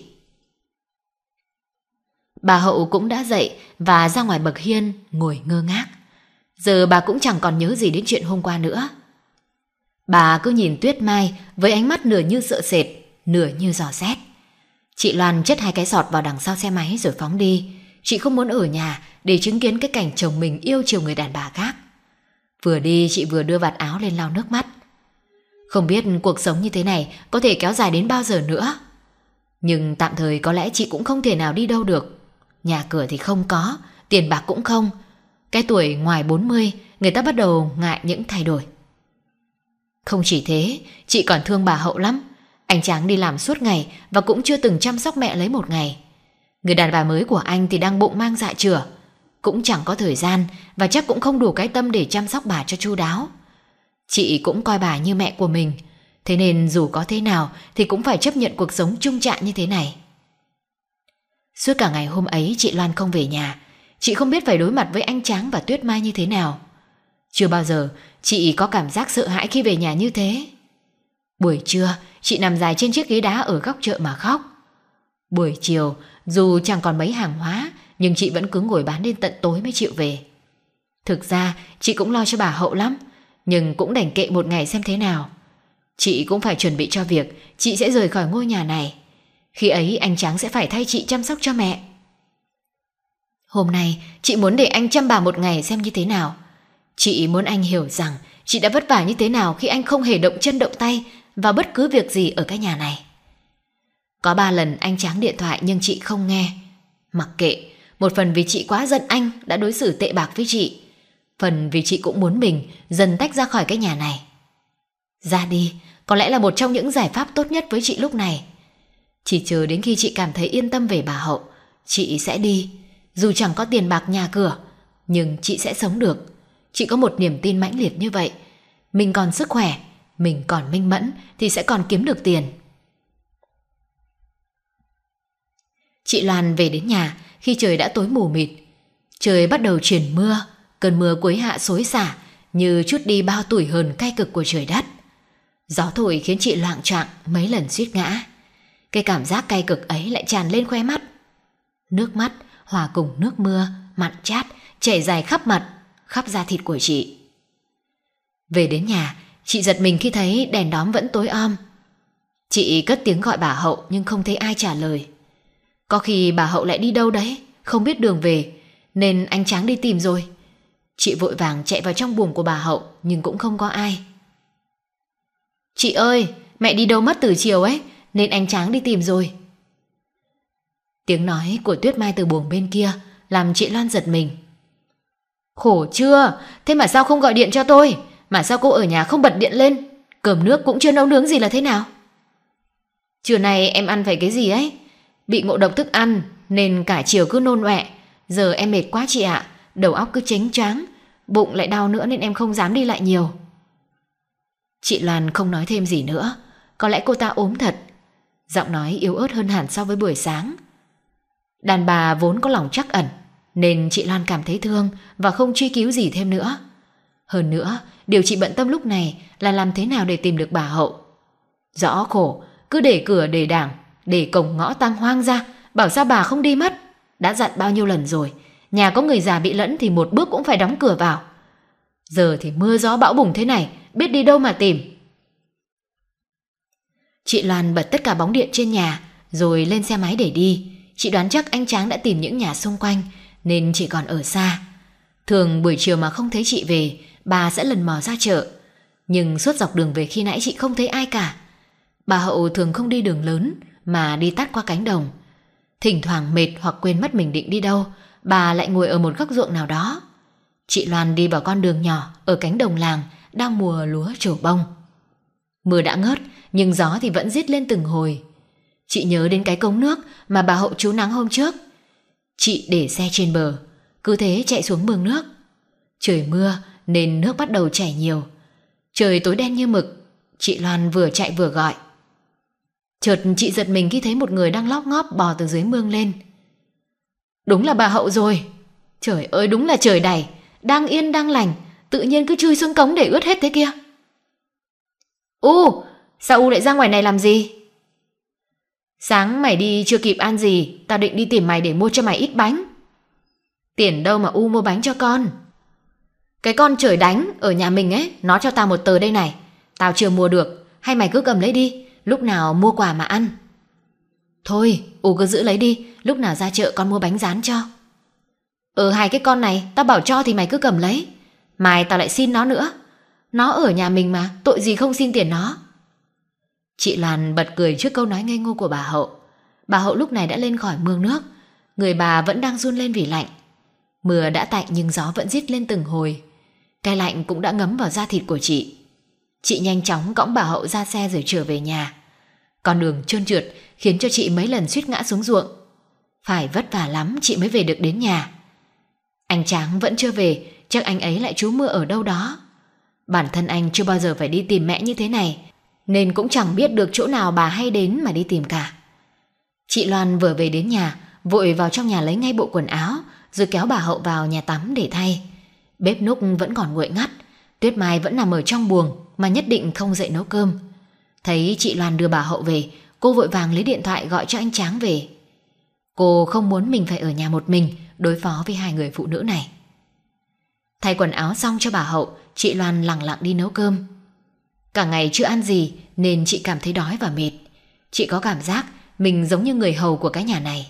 Bà Hậu cũng đã dậy và ra ngoài bậc hiên ngồi ngơ ngác. Giờ bà cũng chẳng còn nhớ gì đến chuyện hôm qua nữa. Bà cứ nhìn Tuyết Mai với ánh mắt nửa như sợ sệt, nửa như dò xét. Chị Loan chất hai cái sọt vào đằng sau xe máy rồi phóng đi. Chị không muốn ở nhà để chứng kiến cái cảnh chồng mình yêu chiều người đàn bà khác. Vừa đi chị vừa đưa vạt áo lên lau nước mắt. Không biết cuộc sống như thế này có thể kéo dài đến bao giờ nữa. Nhưng tạm thời có lẽ chị cũng không thể nào đi đâu được. Nhà cửa thì không có, tiền bạc cũng không. Cái tuổi ngoài 40, người ta bắt đầu ngại những thay đổi. Không chỉ thế, chị còn thương bà Hậu lắm. Anh Tráng đi làm suốt ngày và cũng chưa từng chăm sóc mẹ lấy một ngày. Người đàn bà mới của anh thì đang bụng mang dạ chửa, cũng chẳng có thời gian và chắc cũng không đủ cái tâm để chăm sóc bà cho chu đáo. Chị cũng coi bà như mẹ của mình, thế nên dù có thế nào thì cũng phải chấp nhận cuộc sống chung trạng như thế này. Suốt cả ngày hôm ấy chị Loan không về nhà. Chị không biết phải đối mặt với anh Tráng và Tuyết Mai như thế nào. Chưa bao giờ chị có cảm giác sợ hãi khi về nhà như thế. Buổi trưa chị nằm dài trên chiếc ghế đá ở góc chợ mà khóc. Buổi chiều dù chẳng còn mấy hàng hóa, nhưng chị vẫn cứ ngồi bán đến tận tối mới chịu về. Thực ra chị cũng lo cho bà Hậu lắm, nhưng cũng đành kệ một ngày xem thế nào. Chị cũng phải chuẩn bị cho việc chị sẽ rời khỏi ngôi nhà này. Khi ấy anh Tráng sẽ phải thay chị chăm sóc cho mẹ. Hôm nay chị muốn để anh chăm bà một ngày xem như thế nào. Chị muốn anh hiểu rằng chị đã vất vả như thế nào khi anh không hề động chân động tay vào bất cứ việc gì ở cái nhà này. Có 3 lần anh Tráng điện thoại nhưng chị không nghe. Mặc kệ, một phần vì chị quá giận anh đã đối xử tệ bạc với chị, phần vì chị cũng muốn mình dần tách ra khỏi cái nhà này. Ra đi có lẽ là một trong những giải pháp tốt nhất với chị lúc này. Chỉ chờ đến khi chị cảm thấy yên tâm về bà Hậu, chị sẽ đi. Dù chẳng có tiền bạc nhà cửa, nhưng chị sẽ sống được. Chị có một niềm tin mãnh liệt như vậy. Mình còn sức khỏe, mình còn minh mẫn thì sẽ còn kiếm được tiền. Chị Loan về đến nhà khi trời đã tối mù mịt. Trời bắt đầu chuyển mưa. Cơn mưa cuối hạ xối xả như trút đi bao tủi hờn cay cực của trời đất. Gió thổi khiến chị loạng choạng mấy lần suýt ngã. Cái cảm giác cay cực ấy lại tràn lên khóe mắt. Nước mắt hòa cùng nước mưa mặn chát chảy dài khắp mặt, khắp da thịt của chị. Về đến nhà, chị giật mình khi thấy đèn đóm vẫn tối om. Chị cất tiếng gọi bà Hậu nhưng không thấy ai trả lời. Có khi bà Hậu lại đi đâu đấy, không biết đường về, nên anh Tráng đi tìm rồi. Chị vội vàng chạy vào trong buồng của bà Hậu nhưng cũng không có ai. Chị ơi, mẹ đi đâu mất từ chiều ấy, nên anh Tráng đi tìm rồi. Tiếng nói của Tuyết Mai từ buồng bên kia làm chị Loan giật mình. Khổ chưa, thế mà sao không gọi điện cho tôi? Mà sao cô ở nhà không bật điện lên? Cơm nước cũng chưa nấu nướng gì là thế nào? Trưa nay em ăn phải cái gì ấy? Bị ngộ độc thức ăn nên cả chiều cứ nôn ọe. Giờ em mệt quá chị ạ, đầu óc cứ chếnh choáng, bụng lại đau nữa nên em không dám đi lại nhiều. Chị Loan không nói thêm gì nữa. Có lẽ cô ta ốm thật. Giọng nói yếu ớt hơn hẳn so với buổi sáng. Đàn bà vốn có lòng trắc ẩn, nên chị Loan cảm thấy thương và không truy cứu gì thêm nữa. Hơn nữa, điều chị bận tâm lúc này là làm thế nào để tìm được bà Hậu. Rõ khổ, cứ để cửa để đảng, để cổng ngõ tang hoang ra, bảo sao bà không đi mất. Đã dặn bao nhiêu lần rồi, nhà có người già bị lẫn thì một bước cũng phải đóng cửa vào. Giờ thì mưa gió bão bùng thế này, biết đi đâu mà tìm. Chị Loan bật tất cả bóng điện trên nhà rồi lên xe máy để đi. Chị đoán chắc anh Tráng đã tìm những nhà xung quanh nên chị còn ở xa. Thường buổi chiều mà không thấy chị về, bà sẽ lần mò ra chợ. Nhưng suốt dọc đường về khi nãy chị không thấy ai cả. Bà Hậu thường không đi đường lớn mà đi tắt qua cánh đồng. Thỉnh thoảng mệt hoặc quên mất mình định đi đâu, bà lại ngồi ở một góc ruộng nào đó. Chị Loan đi vào con đường nhỏ ở cánh đồng làng đang mùa lúa trổ bông. Mưa đã ngớt nhưng gió thì vẫn rít lên từng hồi. Chị nhớ đến cái cống nước mà bà Hậu trú nắng hôm trước. Chị để xe trên bờ, cứ thế chạy xuống mương nước. Trời mưa nên nước bắt đầu chảy nhiều. Trời tối đen như mực. Chị Loan vừa chạy vừa gọi. Chợt chị giật mình khi thấy một người đang lóp ngóp bò từ dưới mương lên. Đúng là bà Hậu rồi. Trời ơi, đúng là trời đày. Đang yên đang lành, tự nhiên cứ chui xuống cống để ướt hết thế kia. Sao U lại ra ngoài này làm gì? Sáng mày đi chưa kịp ăn gì, tao định đi tìm mày để mua cho mày ít bánh. Tiền đâu mà U mua bánh cho con? Cái con trời đánh ở nhà mình ấy, nó cho tao một tờ đây này. Tao chưa mua được, hay mày cứ cầm lấy đi, lúc nào mua quà mà ăn. Thôi, U cứ giữ lấy đi, lúc nào ra chợ con mua bánh rán cho. Hai cái con này, tao bảo cho thì mày cứ cầm lấy. Mai tao lại xin nó nữa. Nó ở nhà mình mà, tội gì không xin tiền nó. Chị Loan bật cười trước câu nói ngây ngô của bà Hậu. Bà Hậu lúc này đã lên khỏi mương nước. Người bà vẫn đang run lên vì lạnh. Mưa đã tạnh nhưng gió vẫn rít lên từng hồi. Cái lạnh cũng đã ngấm vào da thịt của chị. Chị nhanh chóng cõng bà Hậu ra xe rồi trở về nhà. Con đường trơn trượt khiến cho chị mấy lần suýt ngã xuống ruộng. Phải vất vả lắm chị mới về được đến nhà. Anh Tráng vẫn chưa về, chắc anh ấy lại trú mưa ở đâu đó. Bản thân anh chưa bao giờ phải đi tìm mẹ như thế này, nên cũng chẳng biết được chỗ nào bà hay đến mà đi tìm cả. Chị Loan vừa về đến nhà, vội vào trong nhà lấy ngay bộ quần áo, rồi kéo bà Hậu vào nhà tắm để thay. Bếp núc vẫn còn nguội ngắt, Tuyết Mai vẫn nằm ở trong buồng mà nhất định không dậy nấu cơm. Thấy chị Loan đưa bà Hậu về, cô vội vàng lấy điện thoại gọi cho anh Tráng về. Cô không muốn mình phải ở nhà một mình đối phó với hai người phụ nữ này. Thay quần áo xong cho bà Hậu, chị Loan lẳng lặng đi nấu cơm. Cả ngày chưa ăn gì nên chị cảm thấy đói và mệt. Chị có cảm giác mình giống như người hầu của cái nhà này.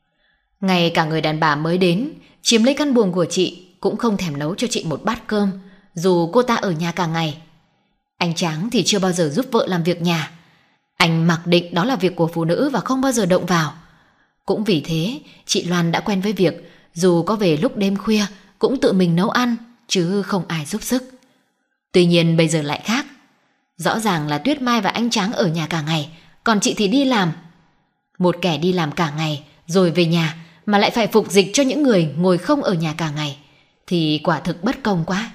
Ngay cả người đàn bà mới đến, chiếm lấy căn buồng của chị, cũng không thèm nấu cho chị một bát cơm, dù cô ta ở nhà cả ngày. Anh Tráng thì chưa bao giờ giúp vợ làm việc nhà. Anh mặc định đó là việc của phụ nữ và không bao giờ động vào. Cũng vì thế, chị Loan đã quen với việc dù có về lúc đêm khuya cũng tự mình nấu ăn, chứ không ai giúp sức. Tuy nhiên bây giờ lại khác. Rõ ràng là Tuyết Mai và anh Tráng ở nhà cả ngày, còn chị thì đi làm. Một kẻ đi làm cả ngày rồi về nhà mà lại phải phục dịch cho những người ngồi không ở nhà cả ngày, thì quả thực bất công quá.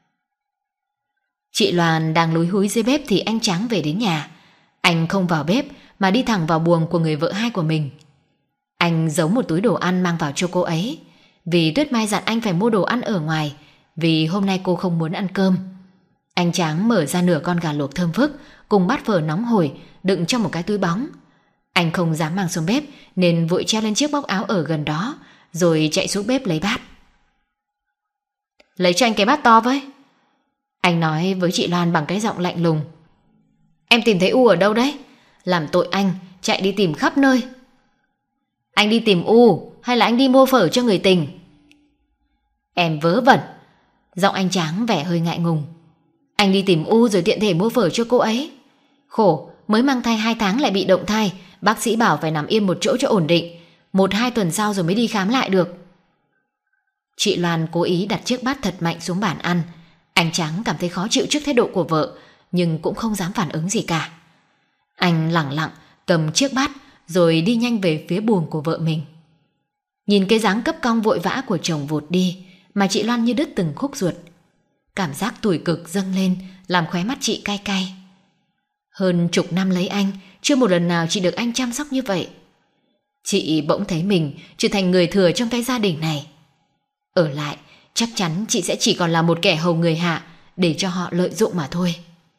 Chị Loan đang lúi húi dưới bếp thì anh Tráng về đến nhà. Anh không vào bếp mà đi thẳng vào buồng của người vợ hai của mình. Anh giấu một túi đồ ăn mang vào cho cô ấy, vì Tuyết Mai dặn anh phải mua đồ ăn ở ngoài, vì hôm nay cô không muốn ăn cơm. Anh Tráng mở ra nửa con gà luộc thơm phức cùng bát phở nóng hổi đựng trong một cái túi bóng. Anh không dám mang xuống bếp nên vội treo lên chiếc bóc áo ở gần đó, rồi chạy xuống bếp lấy bát. Lấy cho anh cái bát to với. Anh nói với chị Loan bằng cái giọng lạnh lùng. Em tìm thấy U ở đâu đấy? Làm tội anh chạy đi tìm khắp nơi. Anh đi tìm U hay là anh đi mua phở cho người tình? Em vớ vẩn. Giọng anh Tráng vẻ hơi ngại ngùng. Anh đi tìm U rồi tiện thể mua phở cho cô ấy. Khổ, mới mang thai 2 tháng lại bị động thai. Bác sĩ bảo phải nằm yên một chỗ cho ổn định, 1-2 tuần sau rồi mới đi khám lại được. Chị Loan cố ý đặt chiếc bát thật mạnh xuống bàn ăn. Anh Tráng cảm thấy khó chịu trước thái độ của vợ, nhưng cũng không dám phản ứng gì cả. Anh lẳng lặng cầm chiếc bát rồi đi nhanh về phía buồng của vợ mình. Nhìn cái dáng cấp cong vội vã của chồng vụt đi mà chị Loan như đứt từng khúc ruột. Cảm giác tủi cực dâng lên làm khóe mắt chị cay cay. Hơn chục năm lấy anh, chưa một lần nào chị được anh chăm sóc như vậy. Chị bỗng thấy mình trở thành người thừa trong cái gia đình này. Ở lại, chắc chắn chị sẽ chỉ còn là một kẻ hầu người hạ để cho họ lợi dụng mà thôi.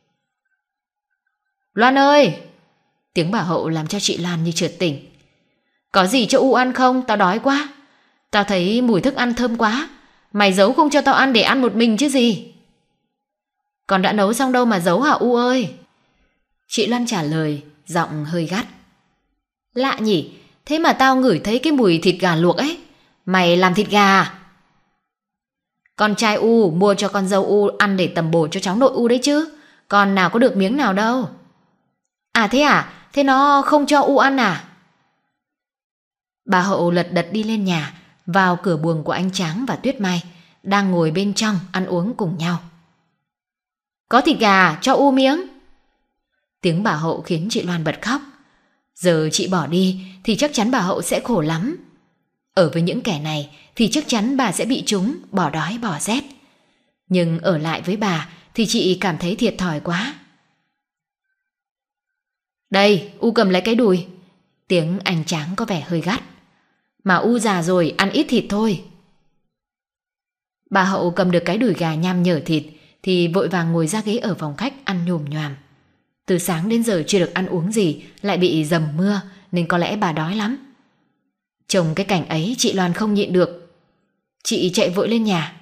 Loan ơi! Tiếng bà Hậu làm cho chị Loan như chợt tỉnh. Có gì cho U ăn không? Tao đói quá. Tao thấy mùi thức ăn thơm quá. Mày giấu không cho tao ăn để ăn một mình chứ gì? Con đã nấu xong đâu mà giấu hả U ơi? Chị Loan trả lời, giọng hơi gắt. Lạ nhỉ, thế mà tao ngửi thấy cái mùi thịt gà luộc ấy. Mày làm thịt gà à? Con trai U mua cho con dâu U ăn để tầm bổ cho cháu nội U đấy chứ. Con nào có được miếng nào đâu. À? Thế nó không cho U ăn à? Bà Hậu lật đật đi lên nhà, vào cửa buồng của anh Tráng và Tuyết Mai, đang ngồi bên trong ăn uống cùng nhau. Có thịt gà, cho U miếng. Tiếng bà Hậu khiến chị Loan bật khóc. Giờ chị bỏ đi thì chắc chắn bà Hậu sẽ khổ lắm. Ở với những kẻ này thì chắc chắn bà sẽ bị chúng bỏ đói bỏ rét. Nhưng ở lại với bà thì chị cảm thấy thiệt thòi quá. Đây, U cầm lấy cái đùi. Tiếng anh Tráng có vẻ hơi gắt. Mà U già rồi, ăn ít thịt thôi. Bà Hậu cầm được cái đùi gà nham nhở thịt thì vội vàng ngồi ra ghế ở phòng khách ăn nhồm nhoàm. Từ sáng đến giờ chưa được ăn uống gì, lại bị dầm mưa nên có lẽ bà đói lắm. Trông cái cảnh ấy chị Loan không nhịn được. Chị chạy vội lên nhà.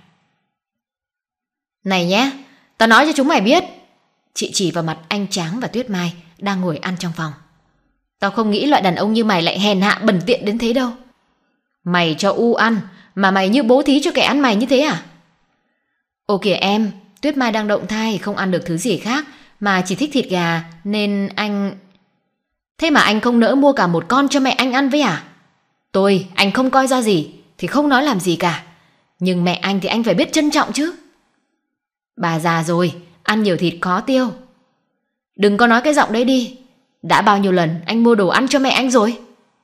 Này nhé, tao nói cho chúng mày biết. Chị chỉ vào mặt anh Tráng và Tuyết Mai đang ngồi ăn trong phòng. Tao không nghĩ loại đàn ông như mày lại hèn hạ bẩn tiện đến thế đâu. Mày cho U ăn mà mày như bố thí cho kẻ ăn mày như thế à? Ồ kìa em, Tuyết Mai đang động thai, không ăn được thứ gì khác mà chỉ thích thịt gà nên anh... Thế mà anh không nỡ mua cả một con cho mẹ anh ăn với à? Anh không coi ra gì thì không nói làm gì cả. Nhưng mẹ anh thì anh phải biết trân trọng chứ. Bà già rồi, ăn nhiều thịt khó tiêu. Đừng có nói cái giọng đấy đi. Đã bao nhiêu lần anh mua đồ ăn cho mẹ anh rồi?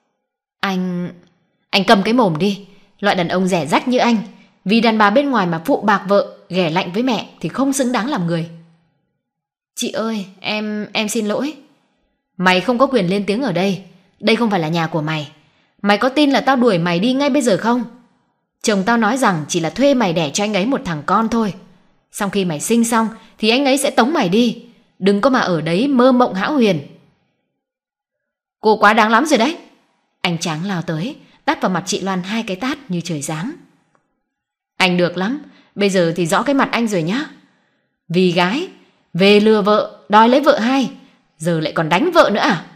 Anh cầm cái mồm đi. Loại đàn ông rẻ rách như anh, vì đàn bà bên ngoài mà phụ bạc vợ, ghẻ lạnh với mẹ thì không xứng đáng làm người. Chị ơi, em xin lỗi. Mày không có quyền lên tiếng ở đây. Đây không phải là nhà của mày. Mày có tin là tao đuổi mày đi ngay bây giờ không? Chồng tao nói rằng chỉ là thuê mày đẻ cho anh ấy một thằng con thôi. Sau khi mày sinh xong thì anh ấy sẽ tống mày đi. Đừng có mà ở đấy mơ mộng hão huyền. Cô quá đáng lắm rồi đấy. Anh Tráng lao tới, tát vào mặt chị Loan 2 cái tát như trời giáng. Anh được lắm, bây giờ thì rõ cái mặt anh rồi nhá. Vì gái, về lừa vợ, đòi lấy vợ hai, giờ lại còn đánh vợ nữa à?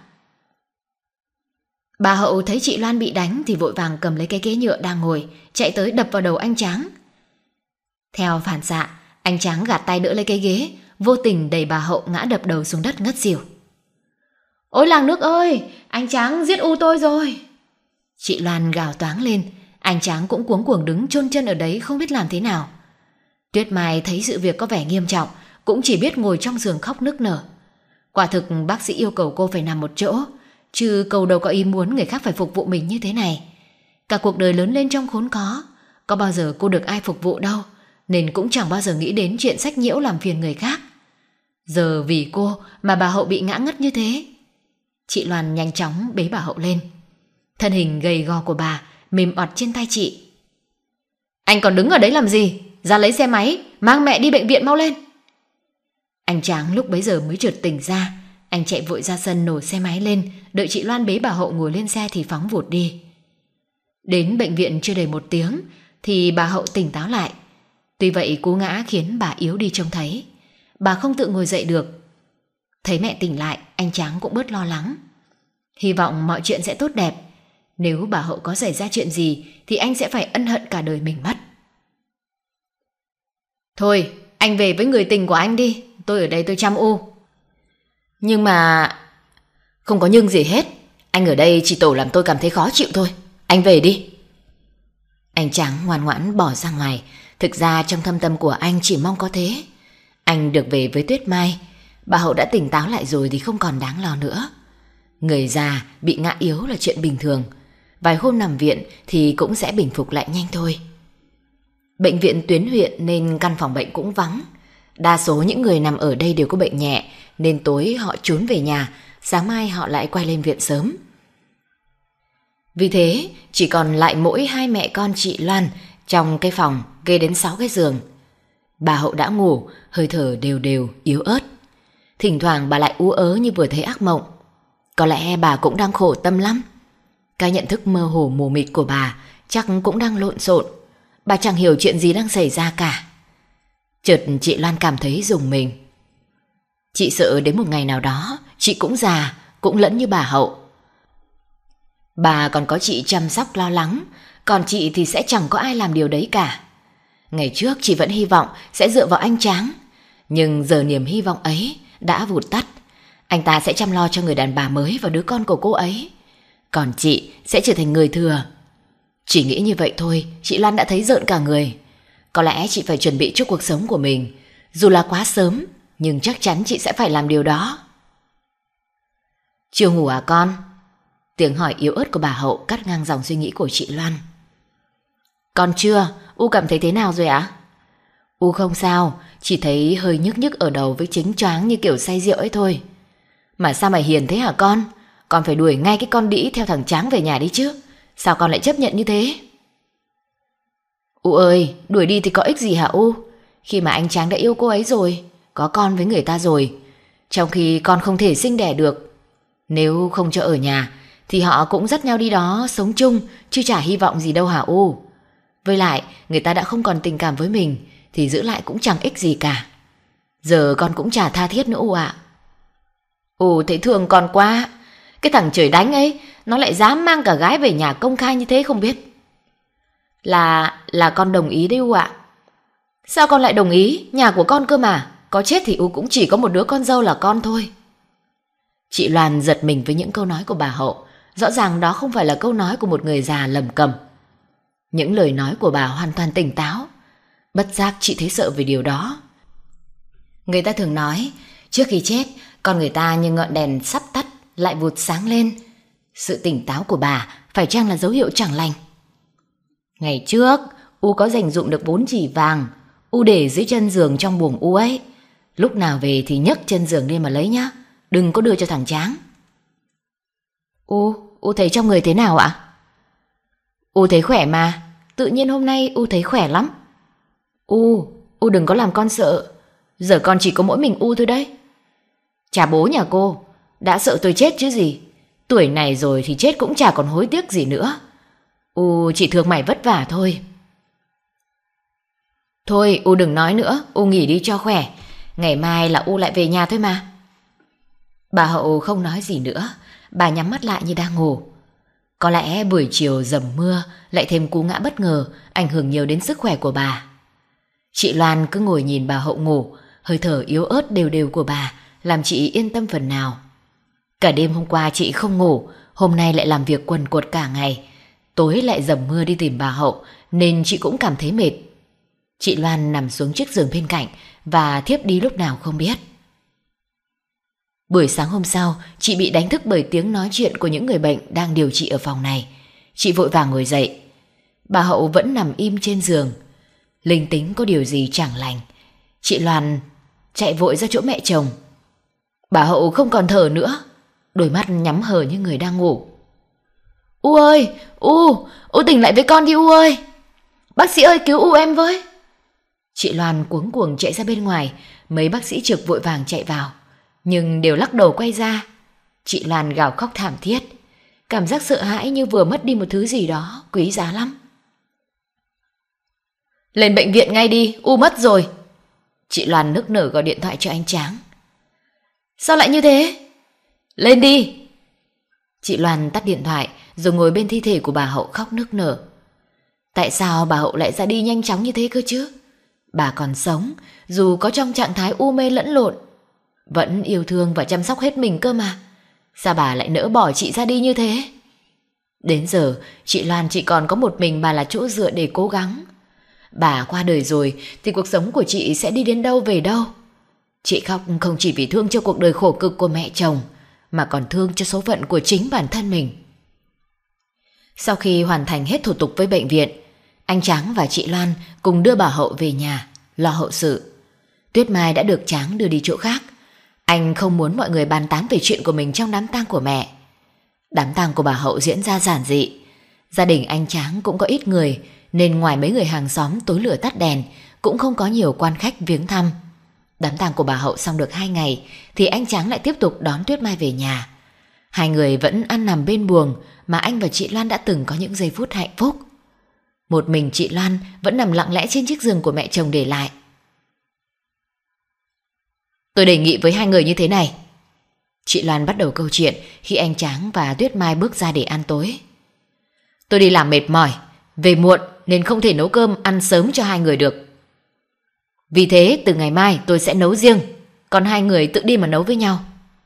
Bà Hậu thấy chị Loan bị đánh thì vội vàng cầm lấy cái ghế nhựa đang ngồi, chạy tới đập vào đầu anh Tráng. Theo phản xạ, anh Tráng gạt tay đỡ lấy cái ghế, vô tình đẩy bà Hậu ngã đập đầu xuống đất ngất xỉu. Ôi làng nước ơi, anh Tráng giết U tôi rồi. Chị Loan gào toáng lên, anh Tráng cũng cuống cuồng đứng chôn chân ở đấy không biết làm thế nào. Tuyết Mai thấy sự việc có vẻ nghiêm trọng, cũng chỉ biết ngồi trong giường khóc nức nở. Quả thực bác sĩ yêu cầu cô phải nằm một chỗ, chứ câu đâu có ý muốn người khác phải phục vụ mình như thế này. Cả cuộc đời lớn lên trong khốn có bao giờ cô được ai phục vụ đâu, nên cũng chẳng bao giờ nghĩ đến chuyện sách nhiễu làm phiền người khác. Giờ vì cô mà bà Hậu bị ngã ngất như thế. Chị Loan nhanh chóng bế bà Hậu lên. Thân hình gầy gò của bà mềm oặt trên tay chị. Anh còn đứng ở đấy làm gì? Ra lấy xe máy, mang mẹ đi bệnh viện mau lên. Anh Tráng lúc bấy giờ mới chợt tỉnh ra. Anh chạy vội ra sân nổ xe máy lên, đợi chị Loan bế bà Hậu ngồi lên xe thì phóng vụt đi. Đến bệnh viện chưa đầy 1 tiếng thì bà Hậu tỉnh táo lại. Tuy vậy cú ngã khiến bà yếu đi trông thấy. Bà không tự ngồi dậy được. Thấy mẹ tỉnh lại, anh Tráng cũng bớt lo lắng. Hy vọng mọi chuyện sẽ tốt đẹp. Nếu bà Hậu có xảy ra chuyện gì thì anh sẽ phải ân hận cả đời mình mất. Thôi, anh về với người tình của anh đi. Tôi ở đây tôi chăm U. Nhưng mà... Không có nhưng gì hết. Anh ở đây chỉ tổ làm tôi cảm thấy khó chịu thôi. Anh về đi. Anh Tráng ngoan ngoãn bỏ ra ngoài. Thực ra trong thâm tâm của anh chỉ mong có thế. Anh được về với Tuyết Mai. Bà Hậu đã tỉnh táo lại rồi thì không còn đáng lo nữa. Người già bị ngã yếu là chuyện bình thường. Vài hôm nằm viện thì cũng sẽ bình phục lại nhanh thôi. Bệnh viện tuyến huyện nên căn phòng bệnh cũng vắng. Đa số những người nằm ở đây đều có bệnh nhẹ, nên tối họ trốn về nhà, sáng mai họ lại quay lên viện sớm. Vì thế chỉ còn lại mỗi 2 mẹ con chị Loan trong cái phòng kê đến 6 cái giường. Bà Hậu đã ngủ, hơi thở đều đều, yếu ớt. Thỉnh thoảng bà lại ú ớ như vừa thấy ác mộng. Có lẽ bà cũng đang khổ tâm lắm. Cái nhận thức mơ hồ mù mịt của bà chắc cũng đang lộn xộn. Bà chẳng hiểu chuyện gì đang xảy ra cả. Chợt chị Loan cảm thấy rùng mình. Chị sợ đến một ngày nào đó chị cũng già, cũng lẫn như bà Hậu. Bà còn có chị chăm sóc lo lắng, còn chị thì sẽ chẳng có ai làm điều đấy cả. Ngày trước chị vẫn hy vọng sẽ dựa vào anh Tráng, Nhưng giờ niềm hy vọng ấy đã vụt tắt. Anh ta sẽ chăm lo cho người đàn bà mới và đứa con của cô ấy. Còn chị sẽ trở thành người thừa. Chỉ nghĩ như vậy thôi, chị Loan đã thấy rợn cả người. Có lẽ chị phải chuẩn bị cho cuộc sống của mình. Dù là quá sớm, nhưng chắc chắn chị sẽ phải làm điều đó. Chưa ngủ à con? Tiếng hỏi yếu ớt của bà Hậu cắt ngang dòng suy nghĩ của chị Loan. Con chưa, U cảm thấy thế nào rồi ạ? U không sao, chỉ thấy hơi nhức nhức ở đầu với chính choáng như kiểu say rượu ấy thôi. Mà sao mày hiền thế hả con? Con phải đuổi ngay cái con đĩ theo thằng Tráng về nhà đi chứ. Sao con lại chấp nhận như thế? U ơi, đuổi đi thì có ích gì hả U? Khi mà anh Tráng đã yêu cô ấy rồi, có con với người ta rồi, trong khi con không thể sinh đẻ được. Nếu không cho ở nhà thì họ cũng dắt nhau đi đó sống chung, chứ chả hy vọng gì đâu hả U. Với lại người ta đã không còn tình cảm với mình thì giữ lại cũng chẳng ích gì cả. Giờ con cũng chả tha thiết nữa U ạ. U thấy thương con quá. Cái thằng trời đánh ấy, nó lại dám mang cả gái về nhà công khai như thế không biết. Là con đồng ý đấy U ạ. Sao con lại đồng ý? Nhà của con cơ mà. Có chết thì U cũng chỉ có một đứa con dâu là con thôi. Chị Loan giật mình với những câu nói của bà Hậu. Rõ ràng đó không phải là câu nói của một người già lầm cầm. Những lời nói của bà hoàn toàn tỉnh táo. Bất giác chị thấy sợ về điều đó. Người ta thường nói, trước khi chết, con người ta như ngọn đèn sắp tắt lại vụt sáng lên. Sự tỉnh táo của bà phải chăng là dấu hiệu chẳng lành? Ngày trước, U có dành dụm được 4 chỉ vàng. U để dưới chân giường trong buồng U ấy. Lúc nào về thì nhấc chân giường lên mà lấy nhá. Đừng có đưa cho thằng Tráng. U thấy trong người thế nào ạ? U thấy khỏe mà. Tự nhiên hôm nay U thấy khỏe lắm. U đừng có làm con sợ. Giờ con chỉ có mỗi mình U thôi đấy. Chả bố nhà cô đã sợ tôi chết chứ gì. Tuổi này rồi thì chết cũng chả còn hối tiếc gì nữa. U chỉ thương mày vất vả thôi. Thôi U đừng nói nữa, U nghỉ đi cho khỏe. Ngày mai là U lại về nhà thôi mà. Bà Hậu không nói gì nữa. Bà nhắm mắt lại như đang ngủ. Có lẽ buổi chiều dầm mưa lại thêm cú ngã bất ngờ ảnh hưởng nhiều đến sức khỏe của bà. Chị Loan cứ ngồi nhìn bà Hậu ngủ. Hơi thở yếu ớt đều đều của bà làm chị yên tâm phần nào. Cả đêm hôm qua chị không ngủ, hôm nay lại làm việc quần quật cả ngày. Tối lại dầm mưa đi tìm bà Hậu nên chị cũng cảm thấy mệt. Chị Loan nằm xuống chiếc giường bên cạnh và thiếp đi lúc nào không biết. Buổi sáng hôm sau, chị bị đánh thức bởi tiếng nói chuyện của những người bệnh đang điều trị ở phòng này. Chị vội vàng ngồi dậy. Bà Hậu vẫn nằm im trên giường. Linh tính có điều gì chẳng lành. Chị Loan chạy vội ra chỗ mẹ chồng. Bà Hậu không còn thở nữa, đôi mắt nhắm hờ như người đang ngủ. U ơi, U tỉnh lại với con đi U ơi. Bác sĩ ơi cứu U em với. Chị Loan cuống cuồng chạy ra bên ngoài. Mấy bác sĩ trực vội vàng chạy vào, nhưng đều lắc đầu quay ra. Chị Loan gào khóc thảm thiết. Cảm giác sợ hãi như vừa mất đi một thứ gì đó quý giá lắm. Lên bệnh viện ngay đi, U mất rồi. Chị Loan nức nở gọi điện thoại cho anh Tráng. Sao lại như thế? Lên đi. Chị Loan tắt điện thoại rồi ngồi bên thi thể của bà Hậu khóc nức nở. Tại sao bà Hậu lại ra đi nhanh chóng như thế cơ chứ? Bà còn sống, dù có trong trạng thái u mê lẫn lộn, vẫn yêu thương và chăm sóc hết mình cơ mà. Sao bà lại nỡ bỏ chị ra đi như thế? Đến giờ chị Loan chỉ còn có một mình bà là chỗ dựa để cố gắng. Bà qua đời rồi thì cuộc sống của chị sẽ đi đến đâu về đâu. Chị khóc không chỉ vì thương cho cuộc đời khổ cực của mẹ chồng, mà còn thương cho số phận của chính bản thân mình. Sau khi hoàn thành hết thủ tục với bệnh viện, anh Tráng và chị Loan cùng đưa bà Hậu về nhà lo hậu sự. Tuyết Mai đã được Tráng đưa đi chỗ khác. Anh không muốn mọi người bàn tán về chuyện của mình trong đám tang của mẹ. Đám tang của bà Hậu diễn ra giản dị. Gia đình anh Tráng cũng có ít người, nên ngoài mấy người hàng xóm tối lửa tắt đèn, cũng không có nhiều quan khách viếng thăm. Đám tang của bà Hậu xong được 2 ngày thì anh Tráng lại tiếp tục đón Tuyết Mai về nhà. Hai người vẫn ăn nằm bên buồng mà anh và chị Loan đã từng có những giây phút hạnh phúc. Một mình chị Loan vẫn nằm lặng lẽ trên chiếc giường của mẹ chồng để lại. Tôi đề nghị với hai người như thế này. Chị Loan bắt đầu câu chuyện khi anh Tráng và Tuyết Mai bước ra để ăn tối. Tôi đi làm mệt mỏi, về muộn nên không thể nấu cơm ăn sớm cho hai người được. Vì thế từ ngày mai tôi sẽ nấu riêng, còn hai người tự đi mà nấu với nhau.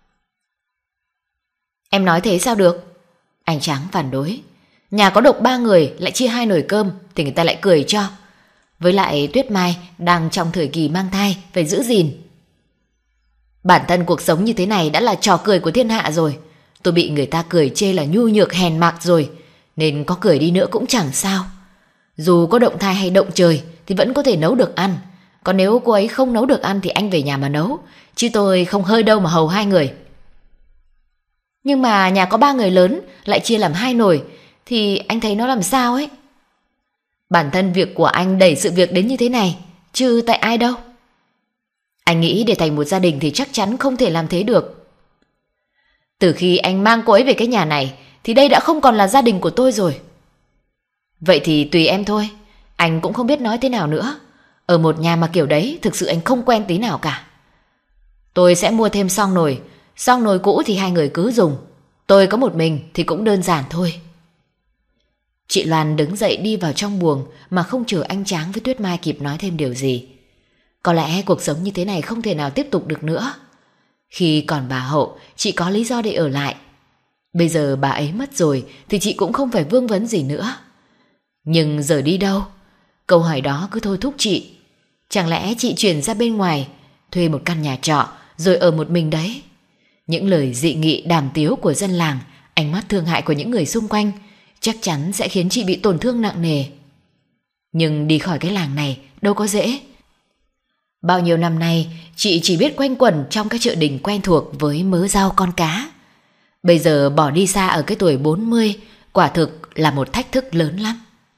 Em nói thế sao được? Anh Tráng phản đối. Nhà có độc 3 người lại chia 2 nồi cơm thì người ta lại cười cho. Với lại Tuyết Mai đang trong thời kỳ mang thai, phải giữ gìn. Bản thân cuộc sống như thế này đã là trò cười của thiên hạ rồi. Tôi bị người ta cười chê là nhu nhược hèn mạc rồi, nên có cười đi nữa cũng chẳng sao. Dù có động thai hay động trời thì vẫn có thể nấu được ăn. Còn nếu cô ấy không nấu được ăn thì anh về nhà mà nấu, chứ tôi không hơi đâu mà hầu 2 người. Nhưng mà nhà có 3 người lớn lại chia làm 2 nồi thì anh thấy nó làm sao ấy. Bản thân việc của anh đẩy sự việc đến như thế này, chứ tại ai đâu. Anh nghĩ để thành một gia đình thì chắc chắn không thể làm thế được. Từ khi anh mang cô ấy về cái nhà này thì đây đã không còn là gia đình của tôi rồi. Vậy thì tùy em thôi, anh cũng không biết nói thế nào nữa. Ở một nhà mà kiểu đấy thực sự anh không quen tí nào cả. Tôi sẽ mua thêm xong nồi cũ thì 2 người cứ dùng. Tôi có một mình thì cũng đơn giản thôi. Chị Loan đứng dậy đi vào trong buồng mà không chờ anh Tráng với Tuyết Mai kịp nói thêm điều gì. Có lẽ cuộc sống như thế này không thể nào tiếp tục được nữa. Khi còn bà Hậu, chị có lý do để ở lại. Bây giờ bà ấy mất rồi thì chị cũng không phải vương vấn gì nữa. Nhưng giờ đi đâu? Câu hỏi đó cứ thôi thúc chị. Chẳng lẽ chị chuyển ra bên ngoài, thuê một căn nhà trọ rồi ở một mình đấy? Những lời dị nghị đàm tiếu của dân làng, ánh mắt thương hại của những người xung quanh chắc chắn sẽ khiến chị bị tổn thương nặng nề. Nhưng đi khỏi cái làng này đâu có dễ. Bao nhiêu năm nay chị chỉ biết quanh quẩn trong các chợ đình quen thuộc với mớ rau con cá. Bây giờ bỏ đi xa ở cái tuổi 40 quả thực là một thách thức lớn lắm.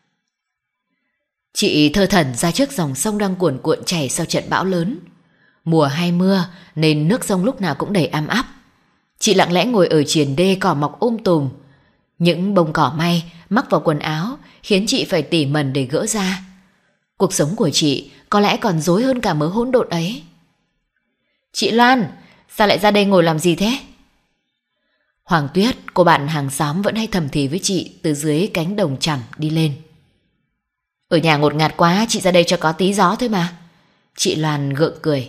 Chị thơ thẩn ra trước dòng sông đang cuồn cuộn chảy sau trận bão lớn. Mùa hay mưa nên nước sông lúc nào cũng đầy ăm ắp. Chị lặng lẽ ngồi ở triền đê cỏ mọc tùm. Những bông cỏ may mắc vào quần áo khiến chị phải tỉ mẩn để gỡ ra. Cuộc sống của chị có lẽ còn rối hơn cả mớ hỗn độn ấy. Chị Loan, sao lại ra đây ngồi làm gì thế? Hoàng Tuyết, cô bạn hàng xóm vẫn hay thầm thì với chị từ dưới cánh đồng chằm đi lên. Ở nhà ngột ngạt quá, chị ra đây cho có tí gió thôi mà. Chị Loan gượng cười.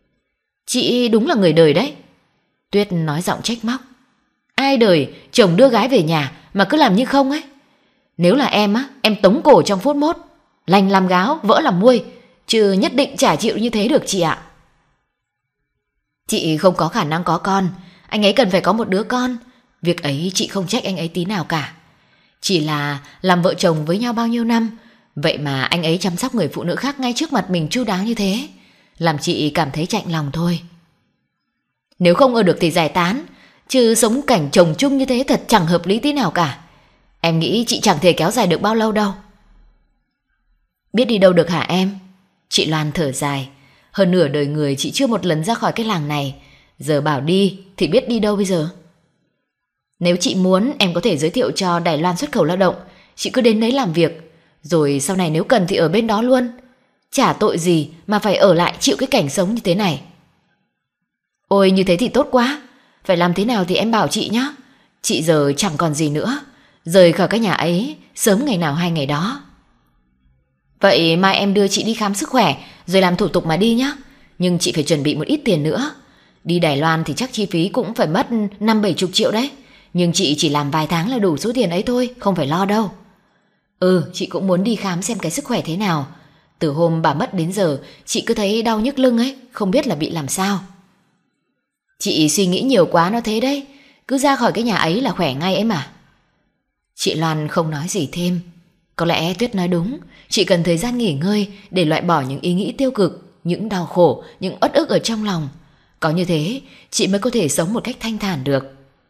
Chị đúng là người đời đấy. Tuyết nói giọng trách móc. Ai đời chồng đưa gái về nhà mà cứ làm như không ấy. Nếu là em á, em tống cổ trong phút mốt. Lành làm gáo, vỡ làm muôi, chứ nhất định chả chịu như thế được chị ạ. Chị không có khả năng có con, anh ấy cần phải có một đứa con. Việc ấy chị không trách anh ấy tí nào cả. Chỉ là làm vợ chồng với nhau bao nhiêu năm, vậy mà anh ấy chăm sóc người phụ nữ khác ngay trước mặt mình chu đáo như thế, làm chị cảm thấy chạnh lòng thôi. Nếu không ở được thì giải tán, chứ sống cảnh chồng chung như thế thật chẳng hợp lý tí nào cả. Em nghĩ chị chẳng thể kéo dài được bao lâu đâu. Biết đi đâu được hả em? Chị Loan thở dài. Hơn nửa đời người chị chưa một lần ra khỏi cái làng này, giờ bảo đi thì biết đi đâu bây giờ. Nếu chị muốn, em có thể giới thiệu cho Đài Loan xuất khẩu lao động. Chị cứ đến đấy làm việc, rồi sau này nếu cần thì ở bên đó luôn. Chả tội gì mà phải ở lại chịu cái cảnh sống như thế này. Ôi như thế thì tốt quá. Phải làm thế nào thì em bảo chị nhé. Chị giờ chẳng còn gì nữa, rời khỏi cái nhà ấy sớm ngày nào hay ngày đó. Vậy mai em đưa chị đi khám sức khỏe rồi làm thủ tục mà đi nhé. Nhưng chị phải chuẩn bị một ít tiền nữa. Đi Đài Loan thì chắc chi phí cũng phải mất 50-70 triệu đấy. Nhưng chị chỉ làm vài tháng là đủ số tiền ấy thôi, không phải lo đâu. Chị cũng muốn đi khám xem cái sức khỏe thế nào. Từ hôm bà mất đến giờ chị cứ thấy đau nhức lưng ấy, không biết là bị làm sao. Chị suy nghĩ nhiều quá nó thế đấy. Cứ ra khỏi cái nhà ấy là khỏe ngay ấy mà. Chị Loan không nói gì thêm. Có lẽ Tuyết nói đúng, chị cần thời gian nghỉ ngơi để loại bỏ những ý nghĩ tiêu cực, những đau khổ, những uất ức ở trong lòng. Có như thế, chị mới có thể sống một cách thanh thản được.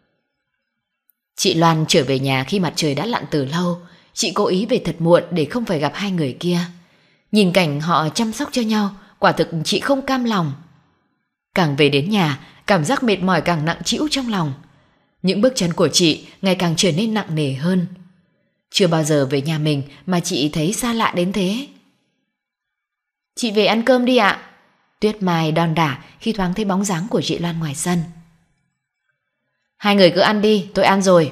Chị Loan trở về nhà khi mặt trời đã lặn từ lâu. Chị cố ý về thật muộn để không phải gặp hai người kia. Nhìn cảnh họ chăm sóc cho nhau, quả thực chị không cam lòng. Càng về đến nhà, cảm giác mệt mỏi càng nặng trĩu trong lòng. Những bước chân của chị ngày càng trở nên nặng nề hơn. Chưa bao giờ về nhà mình mà chị thấy xa lạ đến thế. Chị về ăn cơm đi ạ. Tuyết Mai đon đả khi thoáng thấy bóng dáng của chị Loan ngoài sân. Hai người cứ ăn đi, tôi ăn rồi.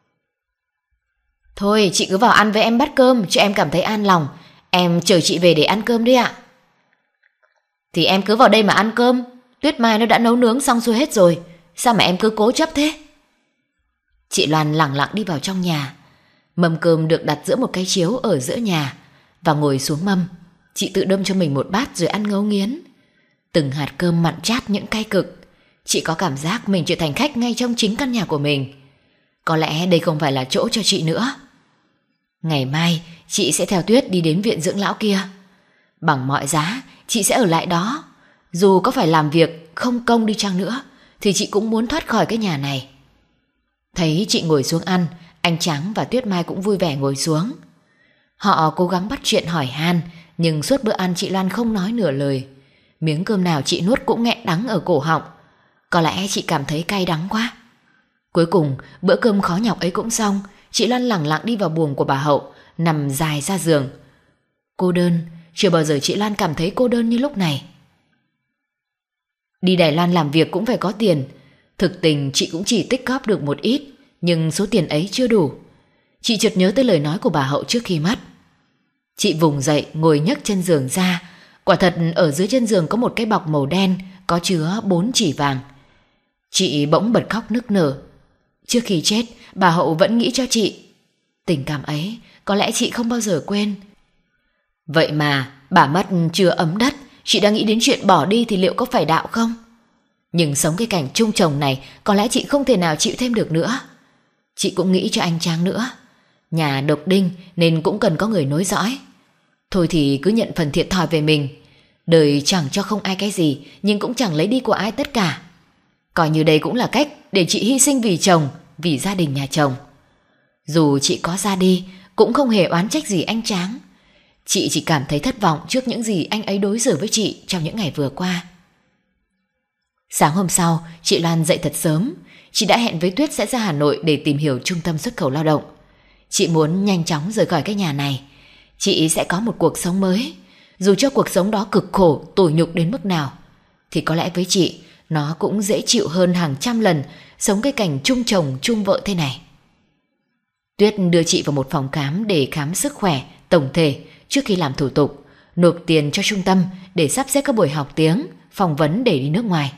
Thôi chị cứ vào ăn với em bát cơm cho em cảm thấy an lòng. Em chờ chị về để ăn cơm đi ạ. Thì em cứ vào đây mà ăn cơm, Tuyết Mai nó đã nấu nướng xong xuôi hết rồi, sao mà em cứ cố chấp thế? Chị Loan lẳng lặng đi vào trong nhà. Mâm cơm được đặt giữa một cái chiếu ở giữa nhà, và ngồi xuống mâm, chị tự đâm cho mình một bát rồi ăn ngấu nghiến. Từng hạt cơm mặn chát những cay cực. Chị có cảm giác mình trở thành khách ngay trong chính căn nhà của mình. Có lẽ đây không phải là chỗ cho chị nữa. Ngày mai chị sẽ theo Tuyết đi đến viện dưỡng lão kia. Bằng mọi giá chị sẽ ở lại đó. Dù có phải làm việc không công đi chăng nữa thì chị cũng muốn thoát khỏi cái nhà này. Thấy chị ngồi xuống ăn, anh Tráng và Tuyết Mai cũng vui vẻ ngồi xuống. Họ cố gắng bắt chuyện hỏi han, nhưng suốt bữa ăn chị Loan không nói nửa lời. Miếng cơm nào chị nuốt cũng nghẹn đắng ở cổ họng. Có lẽ chị cảm thấy cay đắng quá. Cuối cùng bữa cơm khó nhọc ấy cũng xong. Chị Loan lẳng lặng đi vào buồng của bà Hậu, nằm dài ra giường. Cô đơn, chưa bao giờ chị Loan cảm thấy cô đơn như lúc này. Đi Đài Loan làm việc cũng phải có tiền. Thực tình chị cũng chỉ tích góp được một ít, nhưng số tiền ấy chưa đủ. Chị chợt nhớ tới lời nói của bà Hậu trước khi mất. Chị vùng dậy ngồi nhấc chân giường ra. Quả thật ở dưới chân giường có một cái bọc màu đen có chứa 4 chỉ vàng. Chị bỗng bật khóc nức nở. Trước khi chết, bà Hậu vẫn nghĩ cho chị. Tình cảm ấy có lẽ chị không bao giờ quên. Vậy mà bà mất chưa ấm đất, chị đang nghĩ đến chuyện bỏ đi thì liệu có phải đạo không? Nhưng sống cái cảnh chung chồng này có lẽ chị không thể nào chịu thêm được nữa. Chị cũng nghĩ cho anh Trang nữa. Nhà độc đinh nên cũng cần có người nối dõi. Thôi thì cứ nhận phần thiệt thòi về mình. Đời chẳng cho không ai cái gì, nhưng cũng chẳng lấy đi của ai tất cả. Coi như đây cũng là cách để chị hy sinh vì chồng, vì gia đình nhà chồng. Dù chị có ra đi cũng không hề oán trách gì anh Tráng. Chị chỉ cảm thấy thất vọng trước những gì anh ấy đối xử với chị trong những ngày vừa qua. Sáng hôm sau, chị Loan dậy thật sớm. Chị đã hẹn với Tuyết sẽ ra Hà Nội để tìm hiểu trung tâm xuất khẩu lao động. Chị muốn nhanh chóng rời khỏi cái nhà này. Chị sẽ có một cuộc sống mới. Dù cho cuộc sống đó cực khổ, tủi nhục đến mức nào, thì có lẽ với chị nó cũng dễ chịu hơn hàng trăm lần sống cái cảnh chung chồng chung vợ thế này. Tuyết đưa chị vào một phòng khám để khám sức khỏe tổng thể trước khi làm thủ tục, nộp tiền cho trung tâm để sắp xếp các buổi học tiếng, phỏng vấn để đi nước ngoài.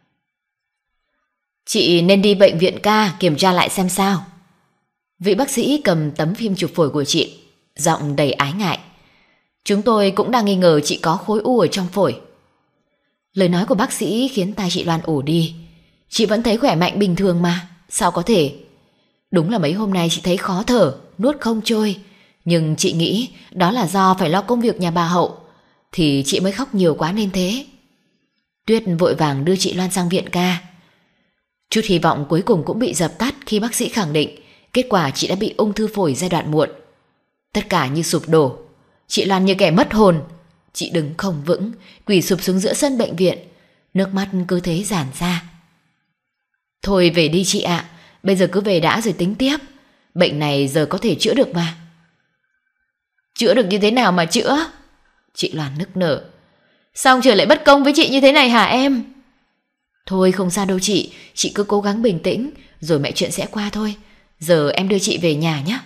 Chị nên đi bệnh viện ca kiểm tra lại xem sao. Vị bác sĩ cầm tấm phim chụp phổi của chị, giọng đầy ái ngại. Chúng tôi cũng đang nghi ngờ chị có khối u ở trong phổi. Lời nói của bác sĩ khiến tai chị Loan ù đi. Chị vẫn thấy khỏe mạnh bình thường mà, sao có thể? Đúng là mấy hôm nay chị thấy khó thở, nuốt không trôi. Nhưng chị nghĩ đó là do phải lo công việc nhà bà Hậu, thì chị mới khóc nhiều quá nên thế. Tuyết vội vàng đưa chị Loan sang viện ca. Chút hy vọng cuối cùng cũng bị dập tắt khi bác sĩ khẳng định kết quả chị đã bị ung thư phổi giai đoạn muộn. Tất cả như sụp đổ. Chị Loan như kẻ mất hồn. Chị đứng không vững, quỳ sụp xuống giữa sân bệnh viện, nước mắt cứ thế ràn ra. Thôi về đi chị ạ, bây giờ cứ về đã rồi tính tiếp. Bệnh này giờ có thể chữa được mà. Chữa được như thế nào mà chữa? Chị Loan nức nở. Sao trời lại bất công với chị như thế này hả em? Thôi không sao đâu chị cứ cố gắng bình tĩnh, rồi mọi chuyện sẽ qua thôi. Giờ em đưa chị về nhà nhé.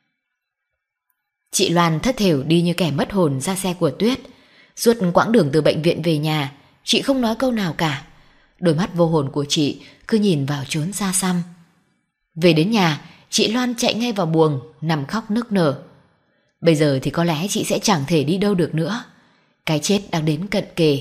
Chị Loan thất thểu đi như kẻ mất hồn ra xe của Tuyết. Suốt quãng đường từ bệnh viện về nhà, chị không nói câu nào cả. Đôi mắt vô hồn của chị cứ nhìn vào chốn xa xăm. Về đến nhà, chị Loan chạy ngay vào buồng, nằm khóc nức nở. Bây giờ thì có lẽ chị sẽ chẳng thể đi đâu được nữa. Cái chết đang đến cận kề.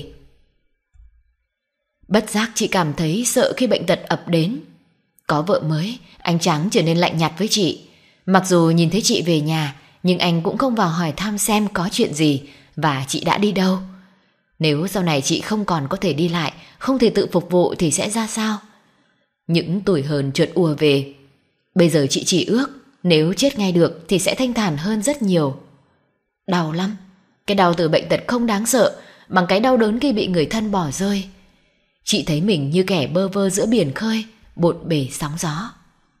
Bất giác chị cảm thấy sợ khi bệnh tật ập đến. Có vợ mới, anh Tráng trở nên lạnh nhạt với chị. Mặc dù nhìn thấy chị về nhà, nhưng anh cũng không vào hỏi thăm xem có chuyện gì và chị đã đi đâu. Nếu sau này chị không còn có thể đi lại, không thể tự phục vụ thì sẽ ra sao? Những tủi hờn chợt ùa về. Bây giờ chị chỉ ước nếu chết ngay được thì sẽ thanh thản hơn rất nhiều. Đau lắm. Cái đau từ bệnh tật không đáng sợ bằng cái đau đớn khi bị người thân bỏ rơi. Chị thấy mình như kẻ bơ vơ giữa biển khơi, bộn bề sóng gió.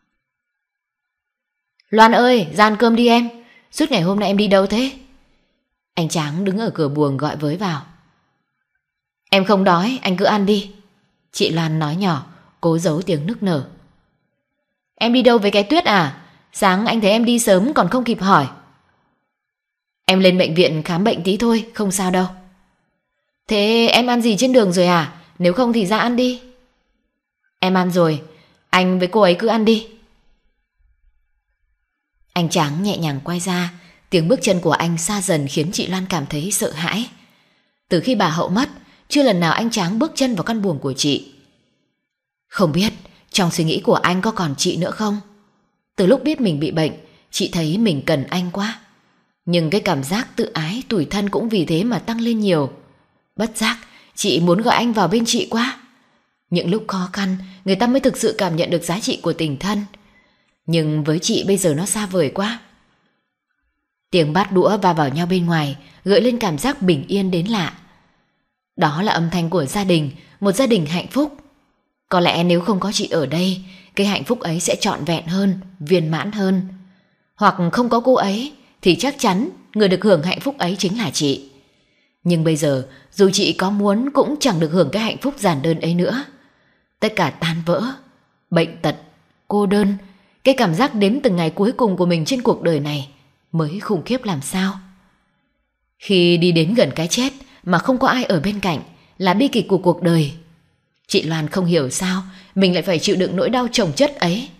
Loan ơi, ra ăn cơm đi em. Suốt ngày hôm nay em đi đâu thế? Anh Tráng đứng ở cửa buồng gọi với vào. Em không đói, anh cứ ăn đi. Chị Loan nói nhỏ, cố giấu tiếng nức nở. Em đi đâu với cái Tuyết à? Sáng anh thấy em đi sớm còn không kịp hỏi. Em lên bệnh viện khám bệnh tí thôi, không sao đâu. Thế em ăn gì trên đường rồi à? Nếu không thì ra ăn đi. Em ăn rồi, anh với cô ấy cứ ăn đi. Anh Tráng nhẹ nhàng quay ra, tiếng bước chân của anh xa dần khiến chị Loan cảm thấy sợ hãi. Từ khi bà Hậu mất, chưa lần nào anh Tráng bước chân vào căn buồng của chị. Không biết trong suy nghĩ của anh có còn chị nữa không? Từ lúc biết mình bị bệnh, chị thấy mình cần anh quá. Nhưng cái cảm giác tự ái, tủi thân cũng vì thế mà tăng lên nhiều. Bất giác, chị muốn gọi anh vào bên chị quá. Những lúc khó khăn, người ta mới thực sự cảm nhận được giá trị của tình thân. Nhưng với chị bây giờ nó xa vời quá. Tiếng bát đũa va vào nhau bên ngoài gợi lên cảm giác bình yên đến lạ. Đó là âm thanh của gia đình, một gia đình hạnh phúc. Có lẽ nếu không có chị ở đây, cái hạnh phúc ấy sẽ trọn vẹn hơn, viên mãn hơn. Hoặc không có cô ấy thì chắc chắn người được hưởng hạnh phúc ấy chính là chị. Nhưng bây giờ dù chị có muốn cũng chẳng được hưởng cái hạnh phúc giản đơn ấy nữa. Tất cả tan vỡ, bệnh tật, cô đơn, cái cảm giác đếm từng ngày cuối cùng của mình trên cuộc đời này mới khủng khiếp làm sao. Khi đi đến gần cái chết mà không có ai ở bên cạnh là bi kịch của cuộc đời. Chị Loan không hiểu sao mình lại phải chịu đựng nỗi đau chồng chất ấy.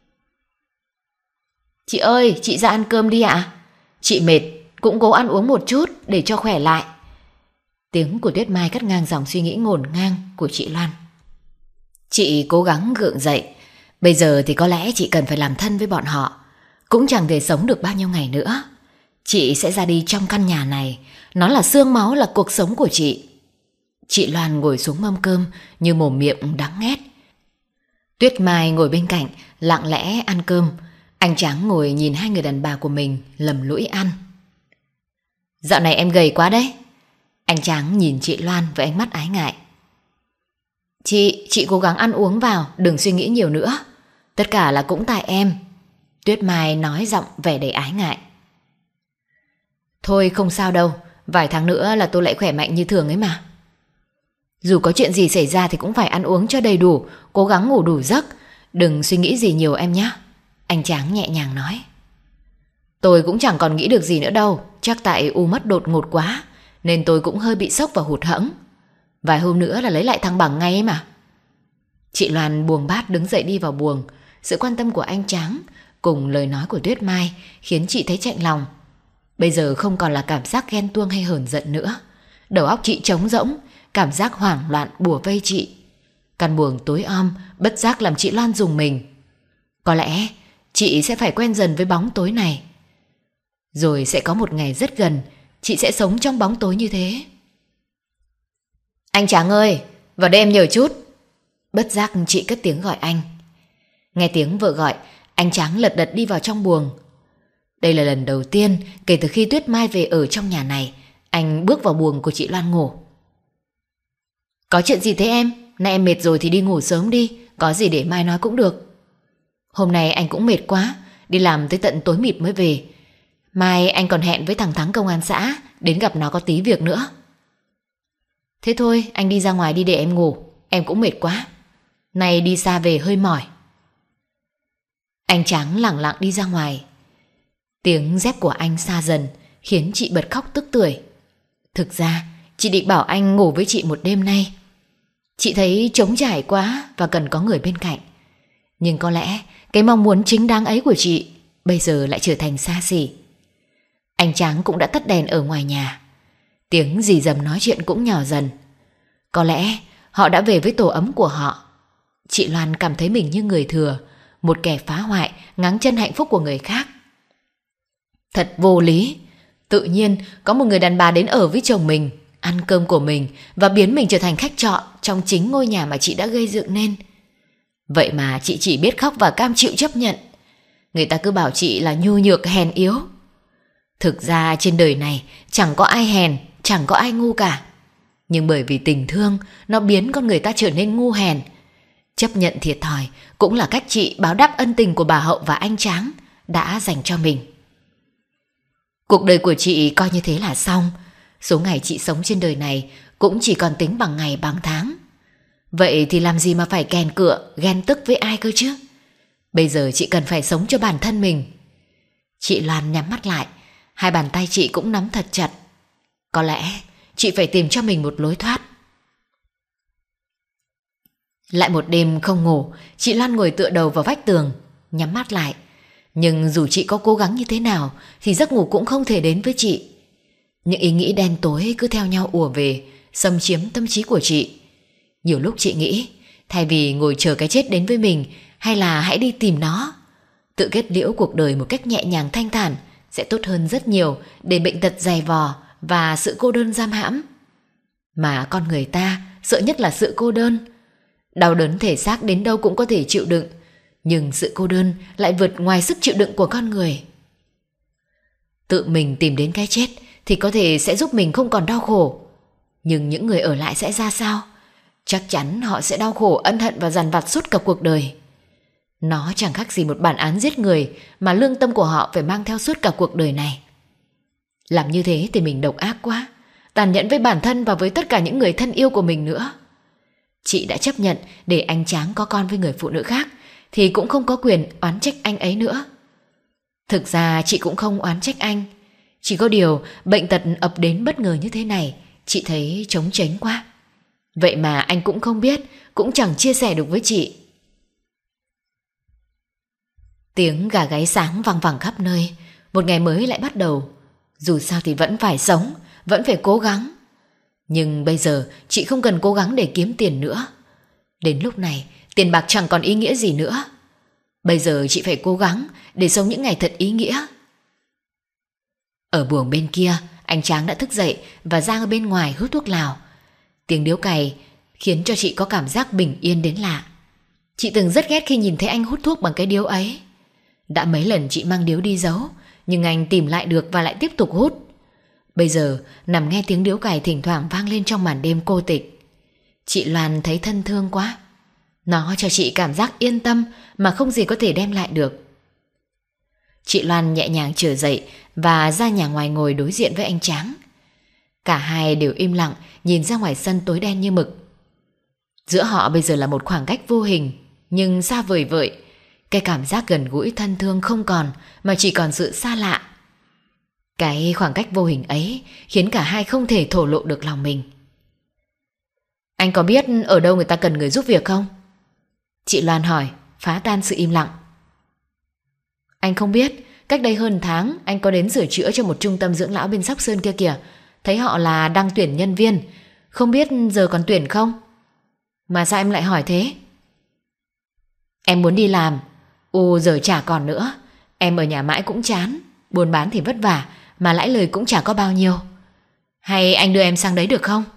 Chị ơi, chị ra ăn cơm đi ạ. Chị mệt, cũng cố ăn uống một chút để cho khỏe lại. Tiếng của Tuyết Mai cắt ngang dòng suy nghĩ ngổn ngang của chị Loan. Chị cố gắng gượng dậy. Bây giờ thì có lẽ chị cần phải làm thân với bọn họ. Cũng chẳng thể sống được bao nhiêu ngày nữa. Chị sẽ ra đi trong căn nhà này. Nó là xương máu, là cuộc sống của chị. Chị Loan ngồi xuống mâm cơm như mồm miệng đắng nghét. Tuyết Mai ngồi bên cạnh lặng lẽ ăn cơm. Anh Tráng ngồi nhìn hai người đàn bà của mình lầm lũi ăn. Dạo này em gầy quá đấy. Anh Tráng nhìn chị Loan với ánh mắt ái ngại. Chị cố gắng ăn uống vào, đừng suy nghĩ nhiều nữa. Tất cả là cũng tại em. Tuyết Mai nói giọng vẻ đầy ái ngại. Thôi không sao đâu, vài tháng nữa là tôi lại khỏe mạnh như thường ấy mà. Dù có chuyện gì xảy ra thì cũng phải ăn uống cho đầy đủ, cố gắng ngủ đủ giấc. Đừng suy nghĩ gì nhiều em nhé. Anh Tráng nhẹ nhàng nói. Tôi cũng chẳng còn nghĩ được gì nữa đâu. Chắc tại U mất đột ngột quá nên tôi cũng hơi bị sốc và hụt hẫng. Vài hôm nữa là lấy lại thăng bằng ngay ấy mà. Chị Loan buông bát đứng dậy đi vào buồng. Sự quan tâm của anh Tráng cùng lời nói của Tuyết Mai khiến chị thấy chạnh lòng. Bây giờ không còn là cảm giác ghen tuông hay hờn giận nữa. Đầu óc chị trống rỗng, cảm giác hoảng loạn bủa vây chị. Căn buồng tối om bất giác làm chị Loan rùng mình. Có lẽ chị sẽ phải quen dần với bóng tối này. Rồi sẽ có một ngày rất gần chị sẽ sống trong bóng tối như thế. Anh Tráng ơi, vào đây em nhờ chút. Bất giác chị cất tiếng gọi anh. Nghe tiếng vợ gọi, anh Tráng lật đật đi vào trong buồng. Đây là lần đầu tiên kể từ khi Tuyết Mai về ở trong nhà này anh bước vào buồng của chị Loan ngủ. Có chuyện gì thế em? Nay em mệt rồi thì đi ngủ sớm đi. Có gì để mai nói cũng được. Hôm nay anh cũng mệt quá, đi làm tới tận tối mịt mới về. Mai anh còn hẹn với thằng Thắng công an xã đến gặp nó có tí việc nữa. Thế thôi anh đi ra ngoài đi để em ngủ. Em cũng mệt quá. Nay đi xa về hơi mỏi. Anh Tráng lẳng lặng đi ra ngoài. Tiếng dép của anh xa dần khiến chị bật khóc tức tưởi. Thực ra chị định bảo anh ngủ với chị một đêm nay. Chị thấy trống trải quá và cần có người bên cạnh. Nhưng có lẽ cái mong muốn chính đáng ấy của chị bây giờ lại trở thành xa xỉ. Anh Tráng cũng đã tắt đèn ở ngoài nhà. Tiếng rì rầm nói chuyện cũng nhỏ dần. Có lẽ họ đã về với tổ ấm của họ. Chị Loan cảm thấy mình như người thừa, một kẻ phá hoại ngáng chân hạnh phúc của người khác. Thật vô lý. Tự nhiên có một người đàn bà đến ở với chồng mình, ăn cơm của mình và biến mình trở thành khách trọ trong chính ngôi nhà mà chị đã gây dựng nên. Vậy mà chị chỉ biết khóc và cam chịu chấp nhận. Người ta cứ bảo chị là nhu nhược hèn yếu. Thực ra trên đời này chẳng có ai hèn, chẳng có ai ngu cả. Nhưng bởi vì tình thương, nó biến con người ta trở nên ngu hèn. Chấp nhận thiệt thòi cũng là cách chị báo đáp ân tình của bà Hậu và anh Tráng đã dành cho mình. Cuộc đời của chị coi như thế là xong. Số ngày chị sống trên đời này cũng chỉ còn tính bằng ngày bằng tháng. Vậy thì làm gì mà phải kèn cựa, ghen tức với ai cơ chứ? Bây giờ chị cần phải sống cho bản thân mình. Chị Loan nhắm mắt lại, hai bàn tay chị cũng nắm thật chặt. Có lẽ Chị phải tìm cho mình một lối thoát. Lại một đêm không ngủ, chị Loan ngồi tựa đầu vào vách tường, nhắm mắt lại. Nhưng dù chị có cố gắng như thế nào thì giấc ngủ cũng không thể đến với chị. Những ý nghĩ đen tối cứ theo nhau ùa về, xâm chiếm tâm trí của chị. Nhiều lúc chị nghĩ, thay vì ngồi chờ cái chết đến với mình, hay là hãy đi tìm nó. Tự kết liễu cuộc đời một cách nhẹ nhàng thanh thản sẽ tốt hơn rất nhiều, để bệnh tật dày vò và sự cô đơn giam hãm. Mà con người ta sợ nhất là sự cô đơn. Đau đớn thể xác đến đâu cũng có thể chịu đựng, nhưng sự cô đơn lại vượt ngoài sức chịu đựng của con người. Tự mình tìm đến cái chết thì có thể sẽ giúp mình không còn đau khổ. Nhưng những người ở lại sẽ ra sao? Chắc chắn họ sẽ đau khổ, ân hận và dằn vặt suốt cả cuộc đời. Nó chẳng khác gì một bản án giết người mà lương tâm của họ phải mang theo suốt cả cuộc đời này. Làm như thế thì mình độc ác quá, tàn nhẫn với bản thân và với tất cả những người thân yêu của mình nữa. Chị đã chấp nhận để anh Tráng có con với người phụ nữ khác, thì cũng không có quyền oán trách anh ấy nữa. Thực ra chị cũng không oán trách anh. Chỉ có điều bệnh tật ập đến bất ngờ như thế này, chị thấy trống tránh quá. Vậy mà anh cũng không biết, cũng chẳng chia sẻ được với chị. Tiếng gà gáy sáng vang vẳng khắp nơi. Một ngày mới lại bắt đầu. Dù sao thì vẫn phải sống, vẫn phải cố gắng. Nhưng bây giờ chị không cần cố gắng để kiếm tiền nữa. Đến lúc này tiền bạc chẳng còn ý nghĩa gì nữa. Bây giờ chị phải cố gắng để sống những ngày thật ý nghĩa. Ở buồng bên kia, anh Tráng đã thức dậy và ra ở bên ngoài hút thuốc lào. Tiếng điếu cày khiến cho chị có cảm giác bình yên đến lạ. Chị từng rất ghét khi nhìn thấy anh hút thuốc bằng cái điếu ấy. Đã mấy lần chị mang điếu đi giấu, nhưng anh tìm lại được và lại tiếp tục hút. Bây giờ nằm nghe tiếng điếu cày thỉnh thoảng vang lên trong màn đêm cô tịch. Chị Loan thấy thân thương quá. Nó cho chị cảm giác yên tâm mà không gì có thể đem lại được. Chị Loan nhẹ nhàng trở dậy và ra nhà ngoài ngồi đối diện với anh Tráng. Cả hai đều im lặng nhìn ra ngoài sân tối đen như mực. Giữa họ bây giờ là một khoảng cách vô hình, nhưng xa vời vợi. Cái cảm giác gần gũi thân thương không còn, mà chỉ còn sự xa lạ. Cái khoảng cách vô hình ấy khiến cả hai không thể thổ lộ được lòng mình. Anh có biết ở đâu người ta cần người giúp việc không? Chị Loan hỏi, phá tan sự im lặng. Anh không biết. Cách đây hơn tháng anh có đến sửa chữa cho một trung tâm dưỡng lão bên Sóc Sơn kia kìa. Thấy họ là đang tuyển nhân viên. Không biết giờ còn tuyển không? Mà sao em lại hỏi thế? Em muốn đi làm. Giờ chả còn nữa. Em ở nhà mãi cũng chán. Buôn bán thì vất vả, mà lãi lời cũng chả có bao nhiêu. Hay anh đưa em sang đấy được không?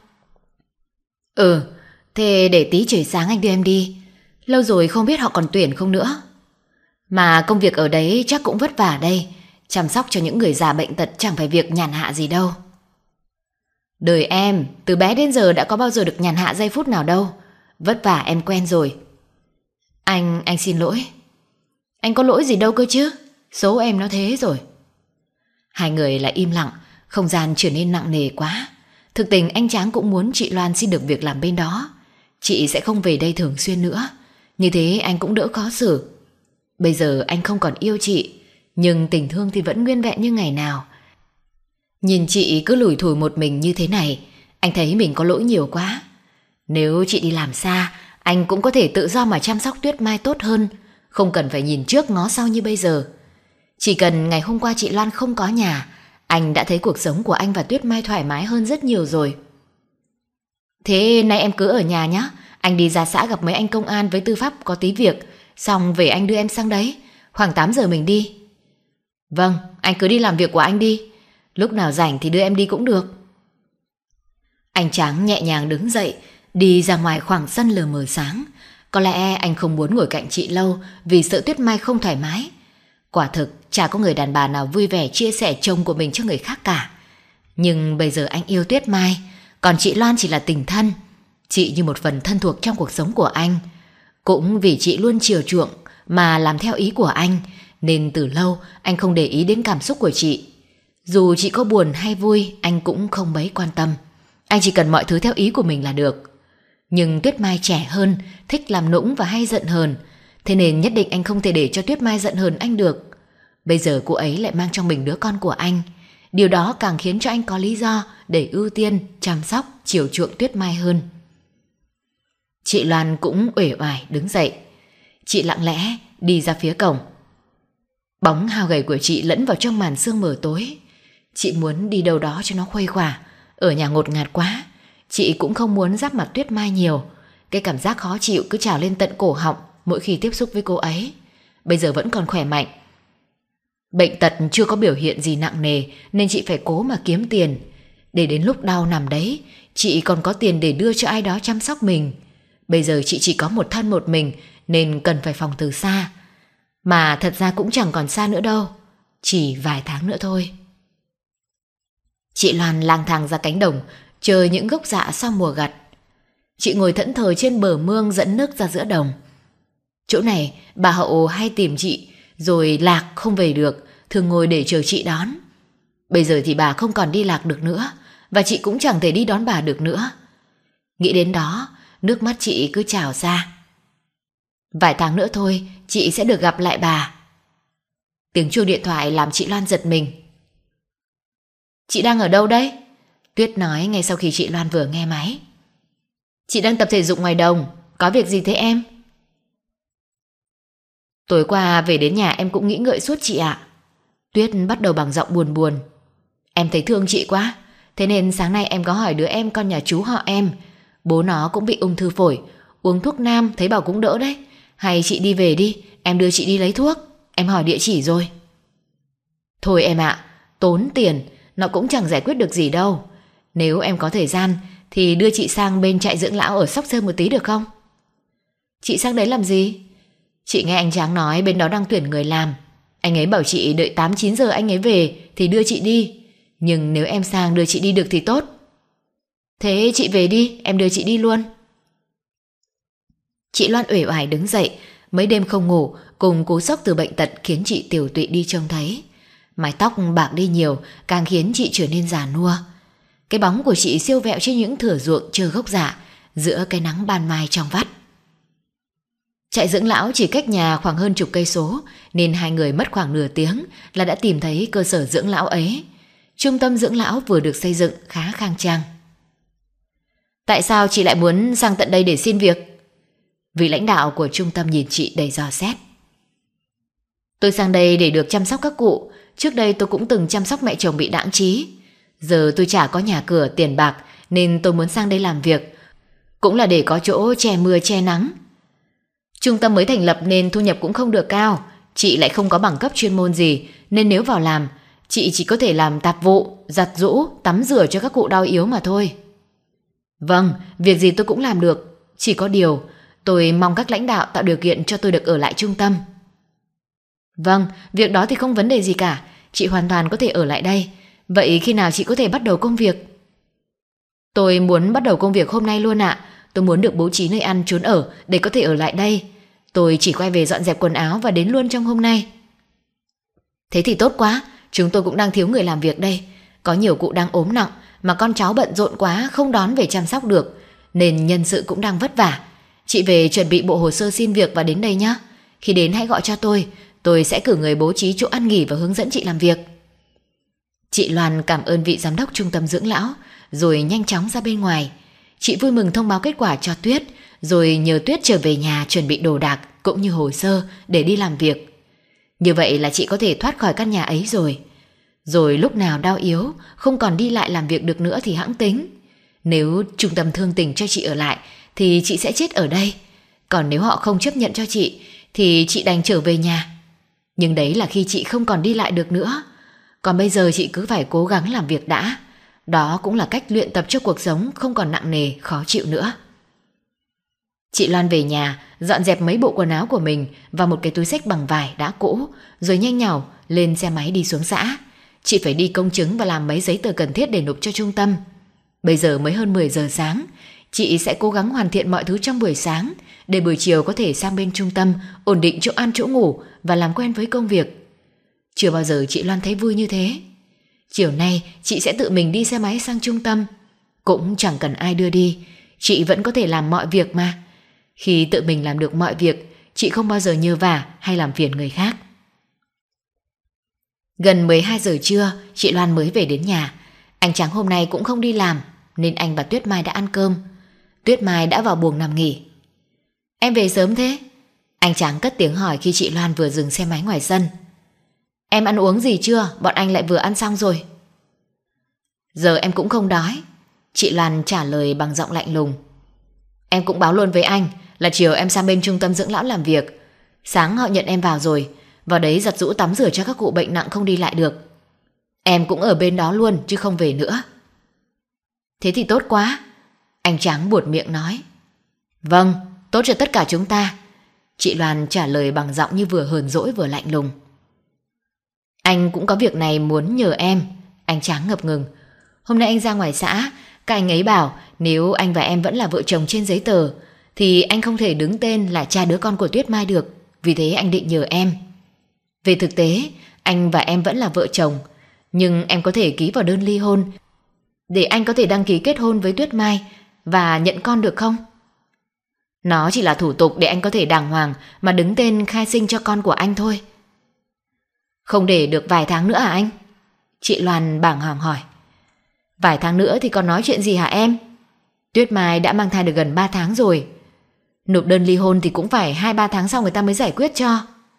Thế để tí trời sáng anh đưa em đi. Lâu rồi không biết họ còn tuyển không nữa. Mà công việc ở đấy chắc cũng vất vả đây. Chăm sóc cho những người già bệnh tật chẳng phải việc nhàn hạ gì đâu. Đời em từ bé đến giờ đã có bao giờ được nhàn hạ giây phút nào đâu. Vất vả em quen rồi. Anh xin lỗi. Anh có lỗi gì đâu cơ chứ. Số em nó thế rồi. Hai người lại im lặng. Không gian trở nên nặng nề quá. Thực tình anh Tráng cũng muốn chị Loan xin được việc làm bên đó. Chị sẽ không về đây thường xuyên nữa. Như thế anh cũng đỡ khó xử. Bây giờ anh không còn yêu chị, nhưng tình thương thì vẫn nguyên vẹn như ngày nào. Nhìn chị cứ lủi thủi một mình như thế này, anh thấy mình có lỗi nhiều quá. Nếu chị đi làm xa, anh cũng có thể tự do mà chăm sóc Tuyết Mai tốt hơn, không cần phải nhìn trước ngó sau như bây giờ. Chỉ cần ngày hôm qua chị Loan không có nhà, anh đã thấy cuộc sống của anh và Tuyết Mai thoải mái hơn rất nhiều rồi. Thế nay em cứ ở nhà nhé. Anh đi ra xã gặp mấy anh công an với tư pháp có tí việc, xong về anh đưa em sang đấy. Khoảng 8 giờ mình đi. Vâng, anh cứ đi làm việc của anh đi. Lúc nào rảnh thì đưa em đi cũng được. Anh Tráng nhẹ nhàng đứng dậy, đi ra ngoài khoảng sân lờ mờ sáng. Có lẽ anh không muốn ngồi cạnh chị lâu vì sợ Tuyết Mai không thoải mái. Quả thực chả có người đàn bà nào vui vẻ chia sẻ chồng của mình cho người khác cả. Nhưng bây giờ anh yêu Tuyết Mai, còn chị Loan chỉ là tình thân. Chị như một phần thân thuộc trong cuộc sống của anh. Cũng vì chị luôn chiều chuộng mà làm theo ý của anh, nên từ lâu anh không để ý đến cảm xúc của chị. Dù chị có buồn hay vui, anh cũng không mấy quan tâm. Anh chỉ cần mọi thứ theo ý của mình là được. Nhưng Tuyết Mai trẻ hơn, thích làm nũng và hay giận hờn. Thế nên nhất định anh không thể để cho Tuyết Mai giận hờn anh được. Bây giờ cô ấy lại mang trong mình đứa con của anh. Điều đó càng khiến cho anh có lý do để ưu tiên chăm sóc, chiều chuộng Tuyết Mai hơn. Chị Loan cũng uể oải đứng dậy. Chị lặng lẽ đi ra phía cổng. Bóng hao gầy của chị lẫn vào trong màn sương mờ tối. Chị muốn đi đâu đó cho nó khuây khỏa. Ở nhà ngột ngạt quá. Chị cũng không muốn giáp mặt Tuyết Mai nhiều. Cái cảm giác khó chịu cứ trào lên tận cổ họng mỗi khi tiếp xúc với cô ấy. Bây giờ vẫn còn khỏe mạnh. Bệnh tật chưa có biểu hiện gì nặng nề nên chị phải cố mà kiếm tiền. Để đến lúc đau nằm đấy, chị còn có tiền để đưa cho ai đó chăm sóc mình. Bây giờ chị chỉ có một thân một mình nên cần phải phòng từ xa. Mà thật ra cũng chẳng còn xa nữa đâu. Chỉ vài tháng nữa thôi. Chị Loan lang thang ra cánh đồng, chờ những gốc dạ sau mùa gặt. Chị ngồi thẫn thờ trên bờ mương dẫn nước ra giữa đồng. Chỗ này bà Hậu hay tìm chị, rồi lạc không về được, thường ngồi để chờ chị đón. Bây giờ thì bà không còn đi lạc được nữa, và chị cũng chẳng thể đi đón bà được nữa. Nghĩ đến đó, nước mắt chị cứ trào ra. Vài tháng nữa thôi, chị sẽ được gặp lại bà. Tiếng chuông điện thoại làm chị Loan giật mình. Chị đang ở đâu đấy? Tuyết nói ngay sau khi chị Loan vừa nghe máy. Chị đang tập thể dục ngoài đồng. Có việc gì thế em? Tối qua về đến nhà em cũng nghĩ ngợi suốt chị ạ. Tuyết bắt đầu bằng giọng buồn buồn. Em thấy thương chị quá, thế nên sáng nay em có hỏi đứa em con nhà chú họ em. Bố nó cũng bị ung thư phổi, uống thuốc nam thấy bảo cũng đỡ đấy. Hay chị đi về đi, em đưa chị đi lấy thuốc. Em hỏi địa chỉ rồi. Thôi em ạ, tốn tiền, nó cũng chẳng giải quyết được gì đâu. Nếu em có thời gian thì đưa chị sang bên trại dưỡng lão ở Sóc Sơn một tí được không? Chị sang đấy làm gì? Chị nghe anh Tráng nói bên đó đang tuyển người làm. Anh ấy bảo chị đợi 8-9 giờ anh ấy về thì đưa chị đi. Nhưng nếu em sang đưa chị đi được thì tốt. Thế chị về đi, em đưa chị đi luôn. Chị Loan uể oải đứng dậy. Mấy đêm không ngủ cùng cú sốc từ bệnh tật khiến chị tiều tụy đi trông thấy. Mái tóc bạc đi nhiều càng khiến chị trở nên già nua. Cái bóng của chị siêu vẹo trên những thửa ruộng chờ gốc dạ giữa cái nắng ban mai trong vắt. Trại dưỡng lão chỉ cách nhà khoảng hơn 10 cây số nên hai người mất khoảng nửa tiếng là đã tìm thấy cơ sở dưỡng lão ấy. Trung tâm dưỡng lão vừa được xây dựng khá khang trang. Tại sao chị lại muốn sang tận đây để xin việc? Vị lãnh đạo của trung tâm nhìn chị đầy dò xét. Tôi sang đây để được chăm sóc các cụ. Trước đây tôi cũng từng chăm sóc mẹ chồng bị đãng trí. Giờ tôi chả có nhà cửa tiền bạc nên tôi muốn sang đây làm việc. Cũng là để có chỗ che mưa che nắng. Trung tâm mới thành lập nên thu nhập cũng không được cao. Chị lại không có bằng cấp chuyên môn gì nên nếu vào làm, chị chỉ có thể làm tạp vụ, giặt giũ, tắm rửa cho các cụ đau yếu mà thôi. Vâng, việc gì tôi cũng làm được. Chỉ có điều, tôi mong các lãnh đạo tạo điều kiện cho tôi được ở lại trung tâm. Vâng, việc đó thì không vấn đề gì cả. Chị hoàn toàn có thể ở lại đây. Vậy khi nào chị có thể bắt đầu công việc? Tôi muốn bắt đầu công việc hôm nay luôn ạ. Tôi muốn được bố trí nơi ăn trốn ở để có thể ở lại đây. Tôi chỉ quay về dọn dẹp quần áo và đến luôn trong hôm nay. Thế thì tốt quá. Chúng tôi cũng đang thiếu người làm việc đây. Có nhiều cụ đang ốm nặng mà con cháu bận rộn quá không đón về chăm sóc được, nên nhân sự cũng đang vất vả. Chị về chuẩn bị bộ hồ sơ xin việc và đến đây nhé. Khi đến hãy gọi cho tôi sẽ cử người bố trí chỗ ăn nghỉ và hướng dẫn chị làm việc. Chị Loan cảm ơn vị giám đốc trung tâm dưỡng lão rồi nhanh chóng ra bên ngoài. Chị vui mừng thông báo kết quả cho Tuyết, rồi nhờ Tuyết trở về nhà chuẩn bị đồ đạc cũng như hồ sơ để đi làm việc. Như vậy là chị có thể thoát khỏi căn nhà ấy rồi. Rồi lúc nào đau yếu, không còn đi lại làm việc được nữa thì hẵng tính. Nếu trung tâm thương tình cho chị ở lại thì chị sẽ chết ở đây. Còn nếu họ không chấp nhận cho chị thì chị đành trở về nhà. Nhưng đấy là khi chị không còn đi lại được nữa. Còn bây giờ chị cứ phải cố gắng làm việc đã. Đó cũng là cách luyện tập cho cuộc sống không còn nặng nề, khó chịu nữa. Chị Loan về nhà, dọn dẹp mấy bộ quần áo của mình và một cái túi xách bằng vải đã cũ, rồi nhanh nhảu lên xe máy đi xuống xã. Chị phải đi công chứng và làm mấy giấy tờ cần thiết để nộp cho trung tâm. Bây giờ mới hơn 10 giờ sáng. Chị sẽ cố gắng hoàn thiện mọi thứ trong buổi sáng để buổi chiều có thể sang bên trung tâm, ổn định chỗ ăn chỗ ngủ và làm quen với công việc. Chưa bao giờ chị Loan thấy vui như thế. Chiều nay chị sẽ tự mình đi xe máy sang trung tâm. Cũng chẳng cần ai đưa đi, chị vẫn có thể làm mọi việc mà. Khi tự mình làm được mọi việc, chị không bao giờ nhờ vả hay làm phiền người khác. Gần 12 giờ trưa, chị Loan mới về đến nhà. Anh Trắng hôm nay cũng không đi làm, nên anh và Tuyết Mai đã ăn cơm. Tuyết Mai đã vào buồng nằm nghỉ. Em về sớm thế? Anh Trắng cất tiếng hỏi khi chị Loan vừa dừng xe máy ngoài sân. Em ăn uống gì chưa? Bọn anh lại vừa ăn xong rồi. Giờ em cũng không đói. Chị Loan trả lời bằng giọng lạnh lùng. Em cũng báo luôn với anh là chiều em sang bên trung tâm dưỡng lão làm việc. Sáng họ nhận em vào rồi, vào đấy giặt giũ tắm rửa cho các cụ bệnh nặng không đi lại được. Em cũng ở bên đó luôn chứ không về nữa. Thế thì tốt quá. Anh Trắng buột miệng nói. Vâng, tốt cho tất cả chúng ta. Chị Loan trả lời bằng giọng như vừa hờn dỗi vừa lạnh lùng. Anh cũng có việc này muốn nhờ em. Anh Trắng ngập ngừng. Hôm nay anh ra ngoài xã, các anh ấy bảo nếu anh và em vẫn là vợ chồng trên giấy tờ thì anh không thể đứng tên là cha đứa con của Tuyết Mai được. Vì thế anh định nhờ em. Về thực tế, anh và em vẫn là vợ chồng, nhưng em có thể ký vào đơn ly hôn để anh có thể đăng ký kết hôn với Tuyết Mai và nhận con được không? Nó chỉ là thủ tục để anh có thể đàng hoàng mà đứng tên khai sinh cho con của anh thôi. Không để được vài tháng nữa à anh? Chị Loan bàng hoàng hỏi. Vài tháng nữa thì còn nói chuyện gì hả em? Tuyết Mai đã mang thai được gần 3 tháng rồi. Nộp đơn ly hôn thì cũng phải 2-3 tháng sau người ta mới giải quyết cho.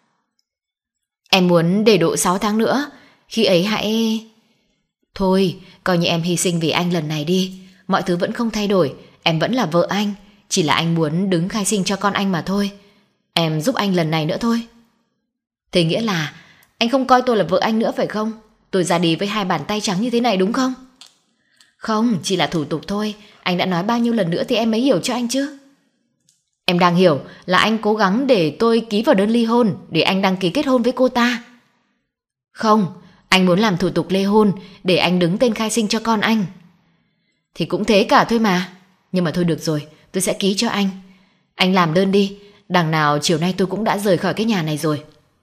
Em muốn để độ 6 tháng nữa. Khi ấy hãy... Thôi, coi như em hy sinh vì anh lần này đi. Mọi thứ vẫn không thay đổi. Em vẫn là vợ anh. Chỉ là anh muốn đứng khai sinh cho con anh mà thôi. Em giúp anh lần này nữa thôi. Thế nghĩa là anh không coi tôi là vợ anh nữa phải không? Tôi ra đi với 2 bàn tay trắng như thế này đúng không? Không, chỉ là thủ tục thôi. Anh đã nói bao nhiêu lần nữa thì em mới hiểu cho anh chứ. Em đang hiểu là anh cố gắng để tôi ký vào đơn ly hôn để anh đăng ký kết hôn với cô ta. Không, anh muốn làm thủ tục ly hôn để anh đứng tên khai sinh cho con anh. Thì cũng thế cả thôi mà. Nhưng mà thôi được rồi, tôi sẽ ký cho anh. Anh làm đơn đi. Đằng nào chiều nay tôi cũng đã rời khỏi cái nhà này rồi.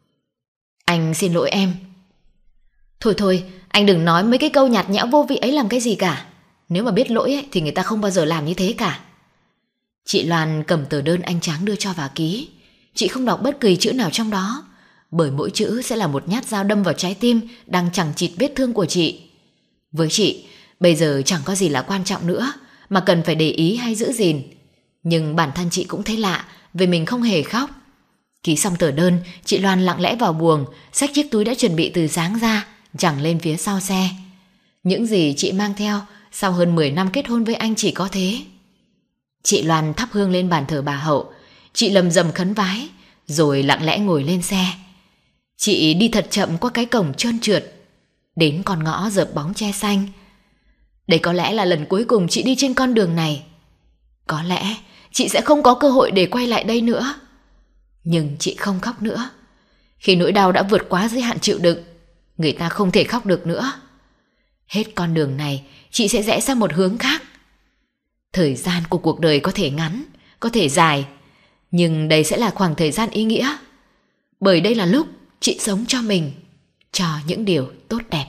Anh xin lỗi em. Thôi thôi, anh đừng nói mấy cái câu nhạt nhẽo vô vị ấy làm cái gì cả. Nếu mà biết lỗi ấy, thì người ta không bao giờ làm như thế cả. Chị Loan cầm tờ đơn anh Trắng đưa cho và ký. Chị không đọc bất kỳ chữ nào trong đó, bởi mỗi chữ sẽ là một nhát dao đâm vào trái tim đang chằng chịt vết thương của chị. Với chị, bây giờ chẳng có gì là quan trọng nữa mà cần phải để ý hay giữ gìn. Nhưng bản thân chị cũng thấy lạ vì mình không hề khóc. Ký xong tờ đơn, chị Loan lặng lẽ vào buồng, xách chiếc túi đã chuẩn bị từ sáng ra, giằng lên phía sau xe. Những gì chị mang theo sau hơn 10 năm kết hôn với anh chỉ có thế. Chị Loan thắp hương lên bàn thờ bà Hậu. Chị lầm rầm khấn vái, rồi lặng lẽ ngồi lên xe. Chị đi thật chậm qua cái cổng trơn trượt, đến con ngõ rợp bóng tre xanh. Đây có lẽ là lần cuối cùng chị đi trên con đường này. Có lẽ chị sẽ không có cơ hội để quay lại đây nữa. Nhưng chị không khóc nữa. Khi nỗi đau đã vượt quá giới hạn chịu đựng, người ta không thể khóc được nữa. Hết con đường này, chị sẽ rẽ sang một hướng khác. Thời gian của cuộc đời có thể ngắn, có thể dài, nhưng đây sẽ là khoảng thời gian ý nghĩa. Bởi đây là lúc chị sống cho mình, cho những điều tốt đẹp.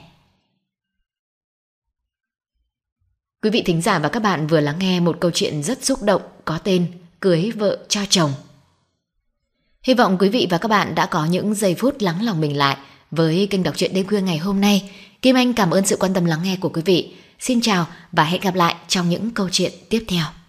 Quý vị thính giả và các bạn vừa lắng nghe một câu chuyện rất xúc động có tên Cưới vợ cho chồng. Hy vọng quý vị và các bạn đã có những giây phút lắng lòng mình lại với kênh đọc truyện đêm khuya ngày hôm nay. Kim Anh cảm ơn sự quan tâm lắng nghe của quý vị. Xin chào và hẹn gặp lại trong những câu chuyện tiếp theo.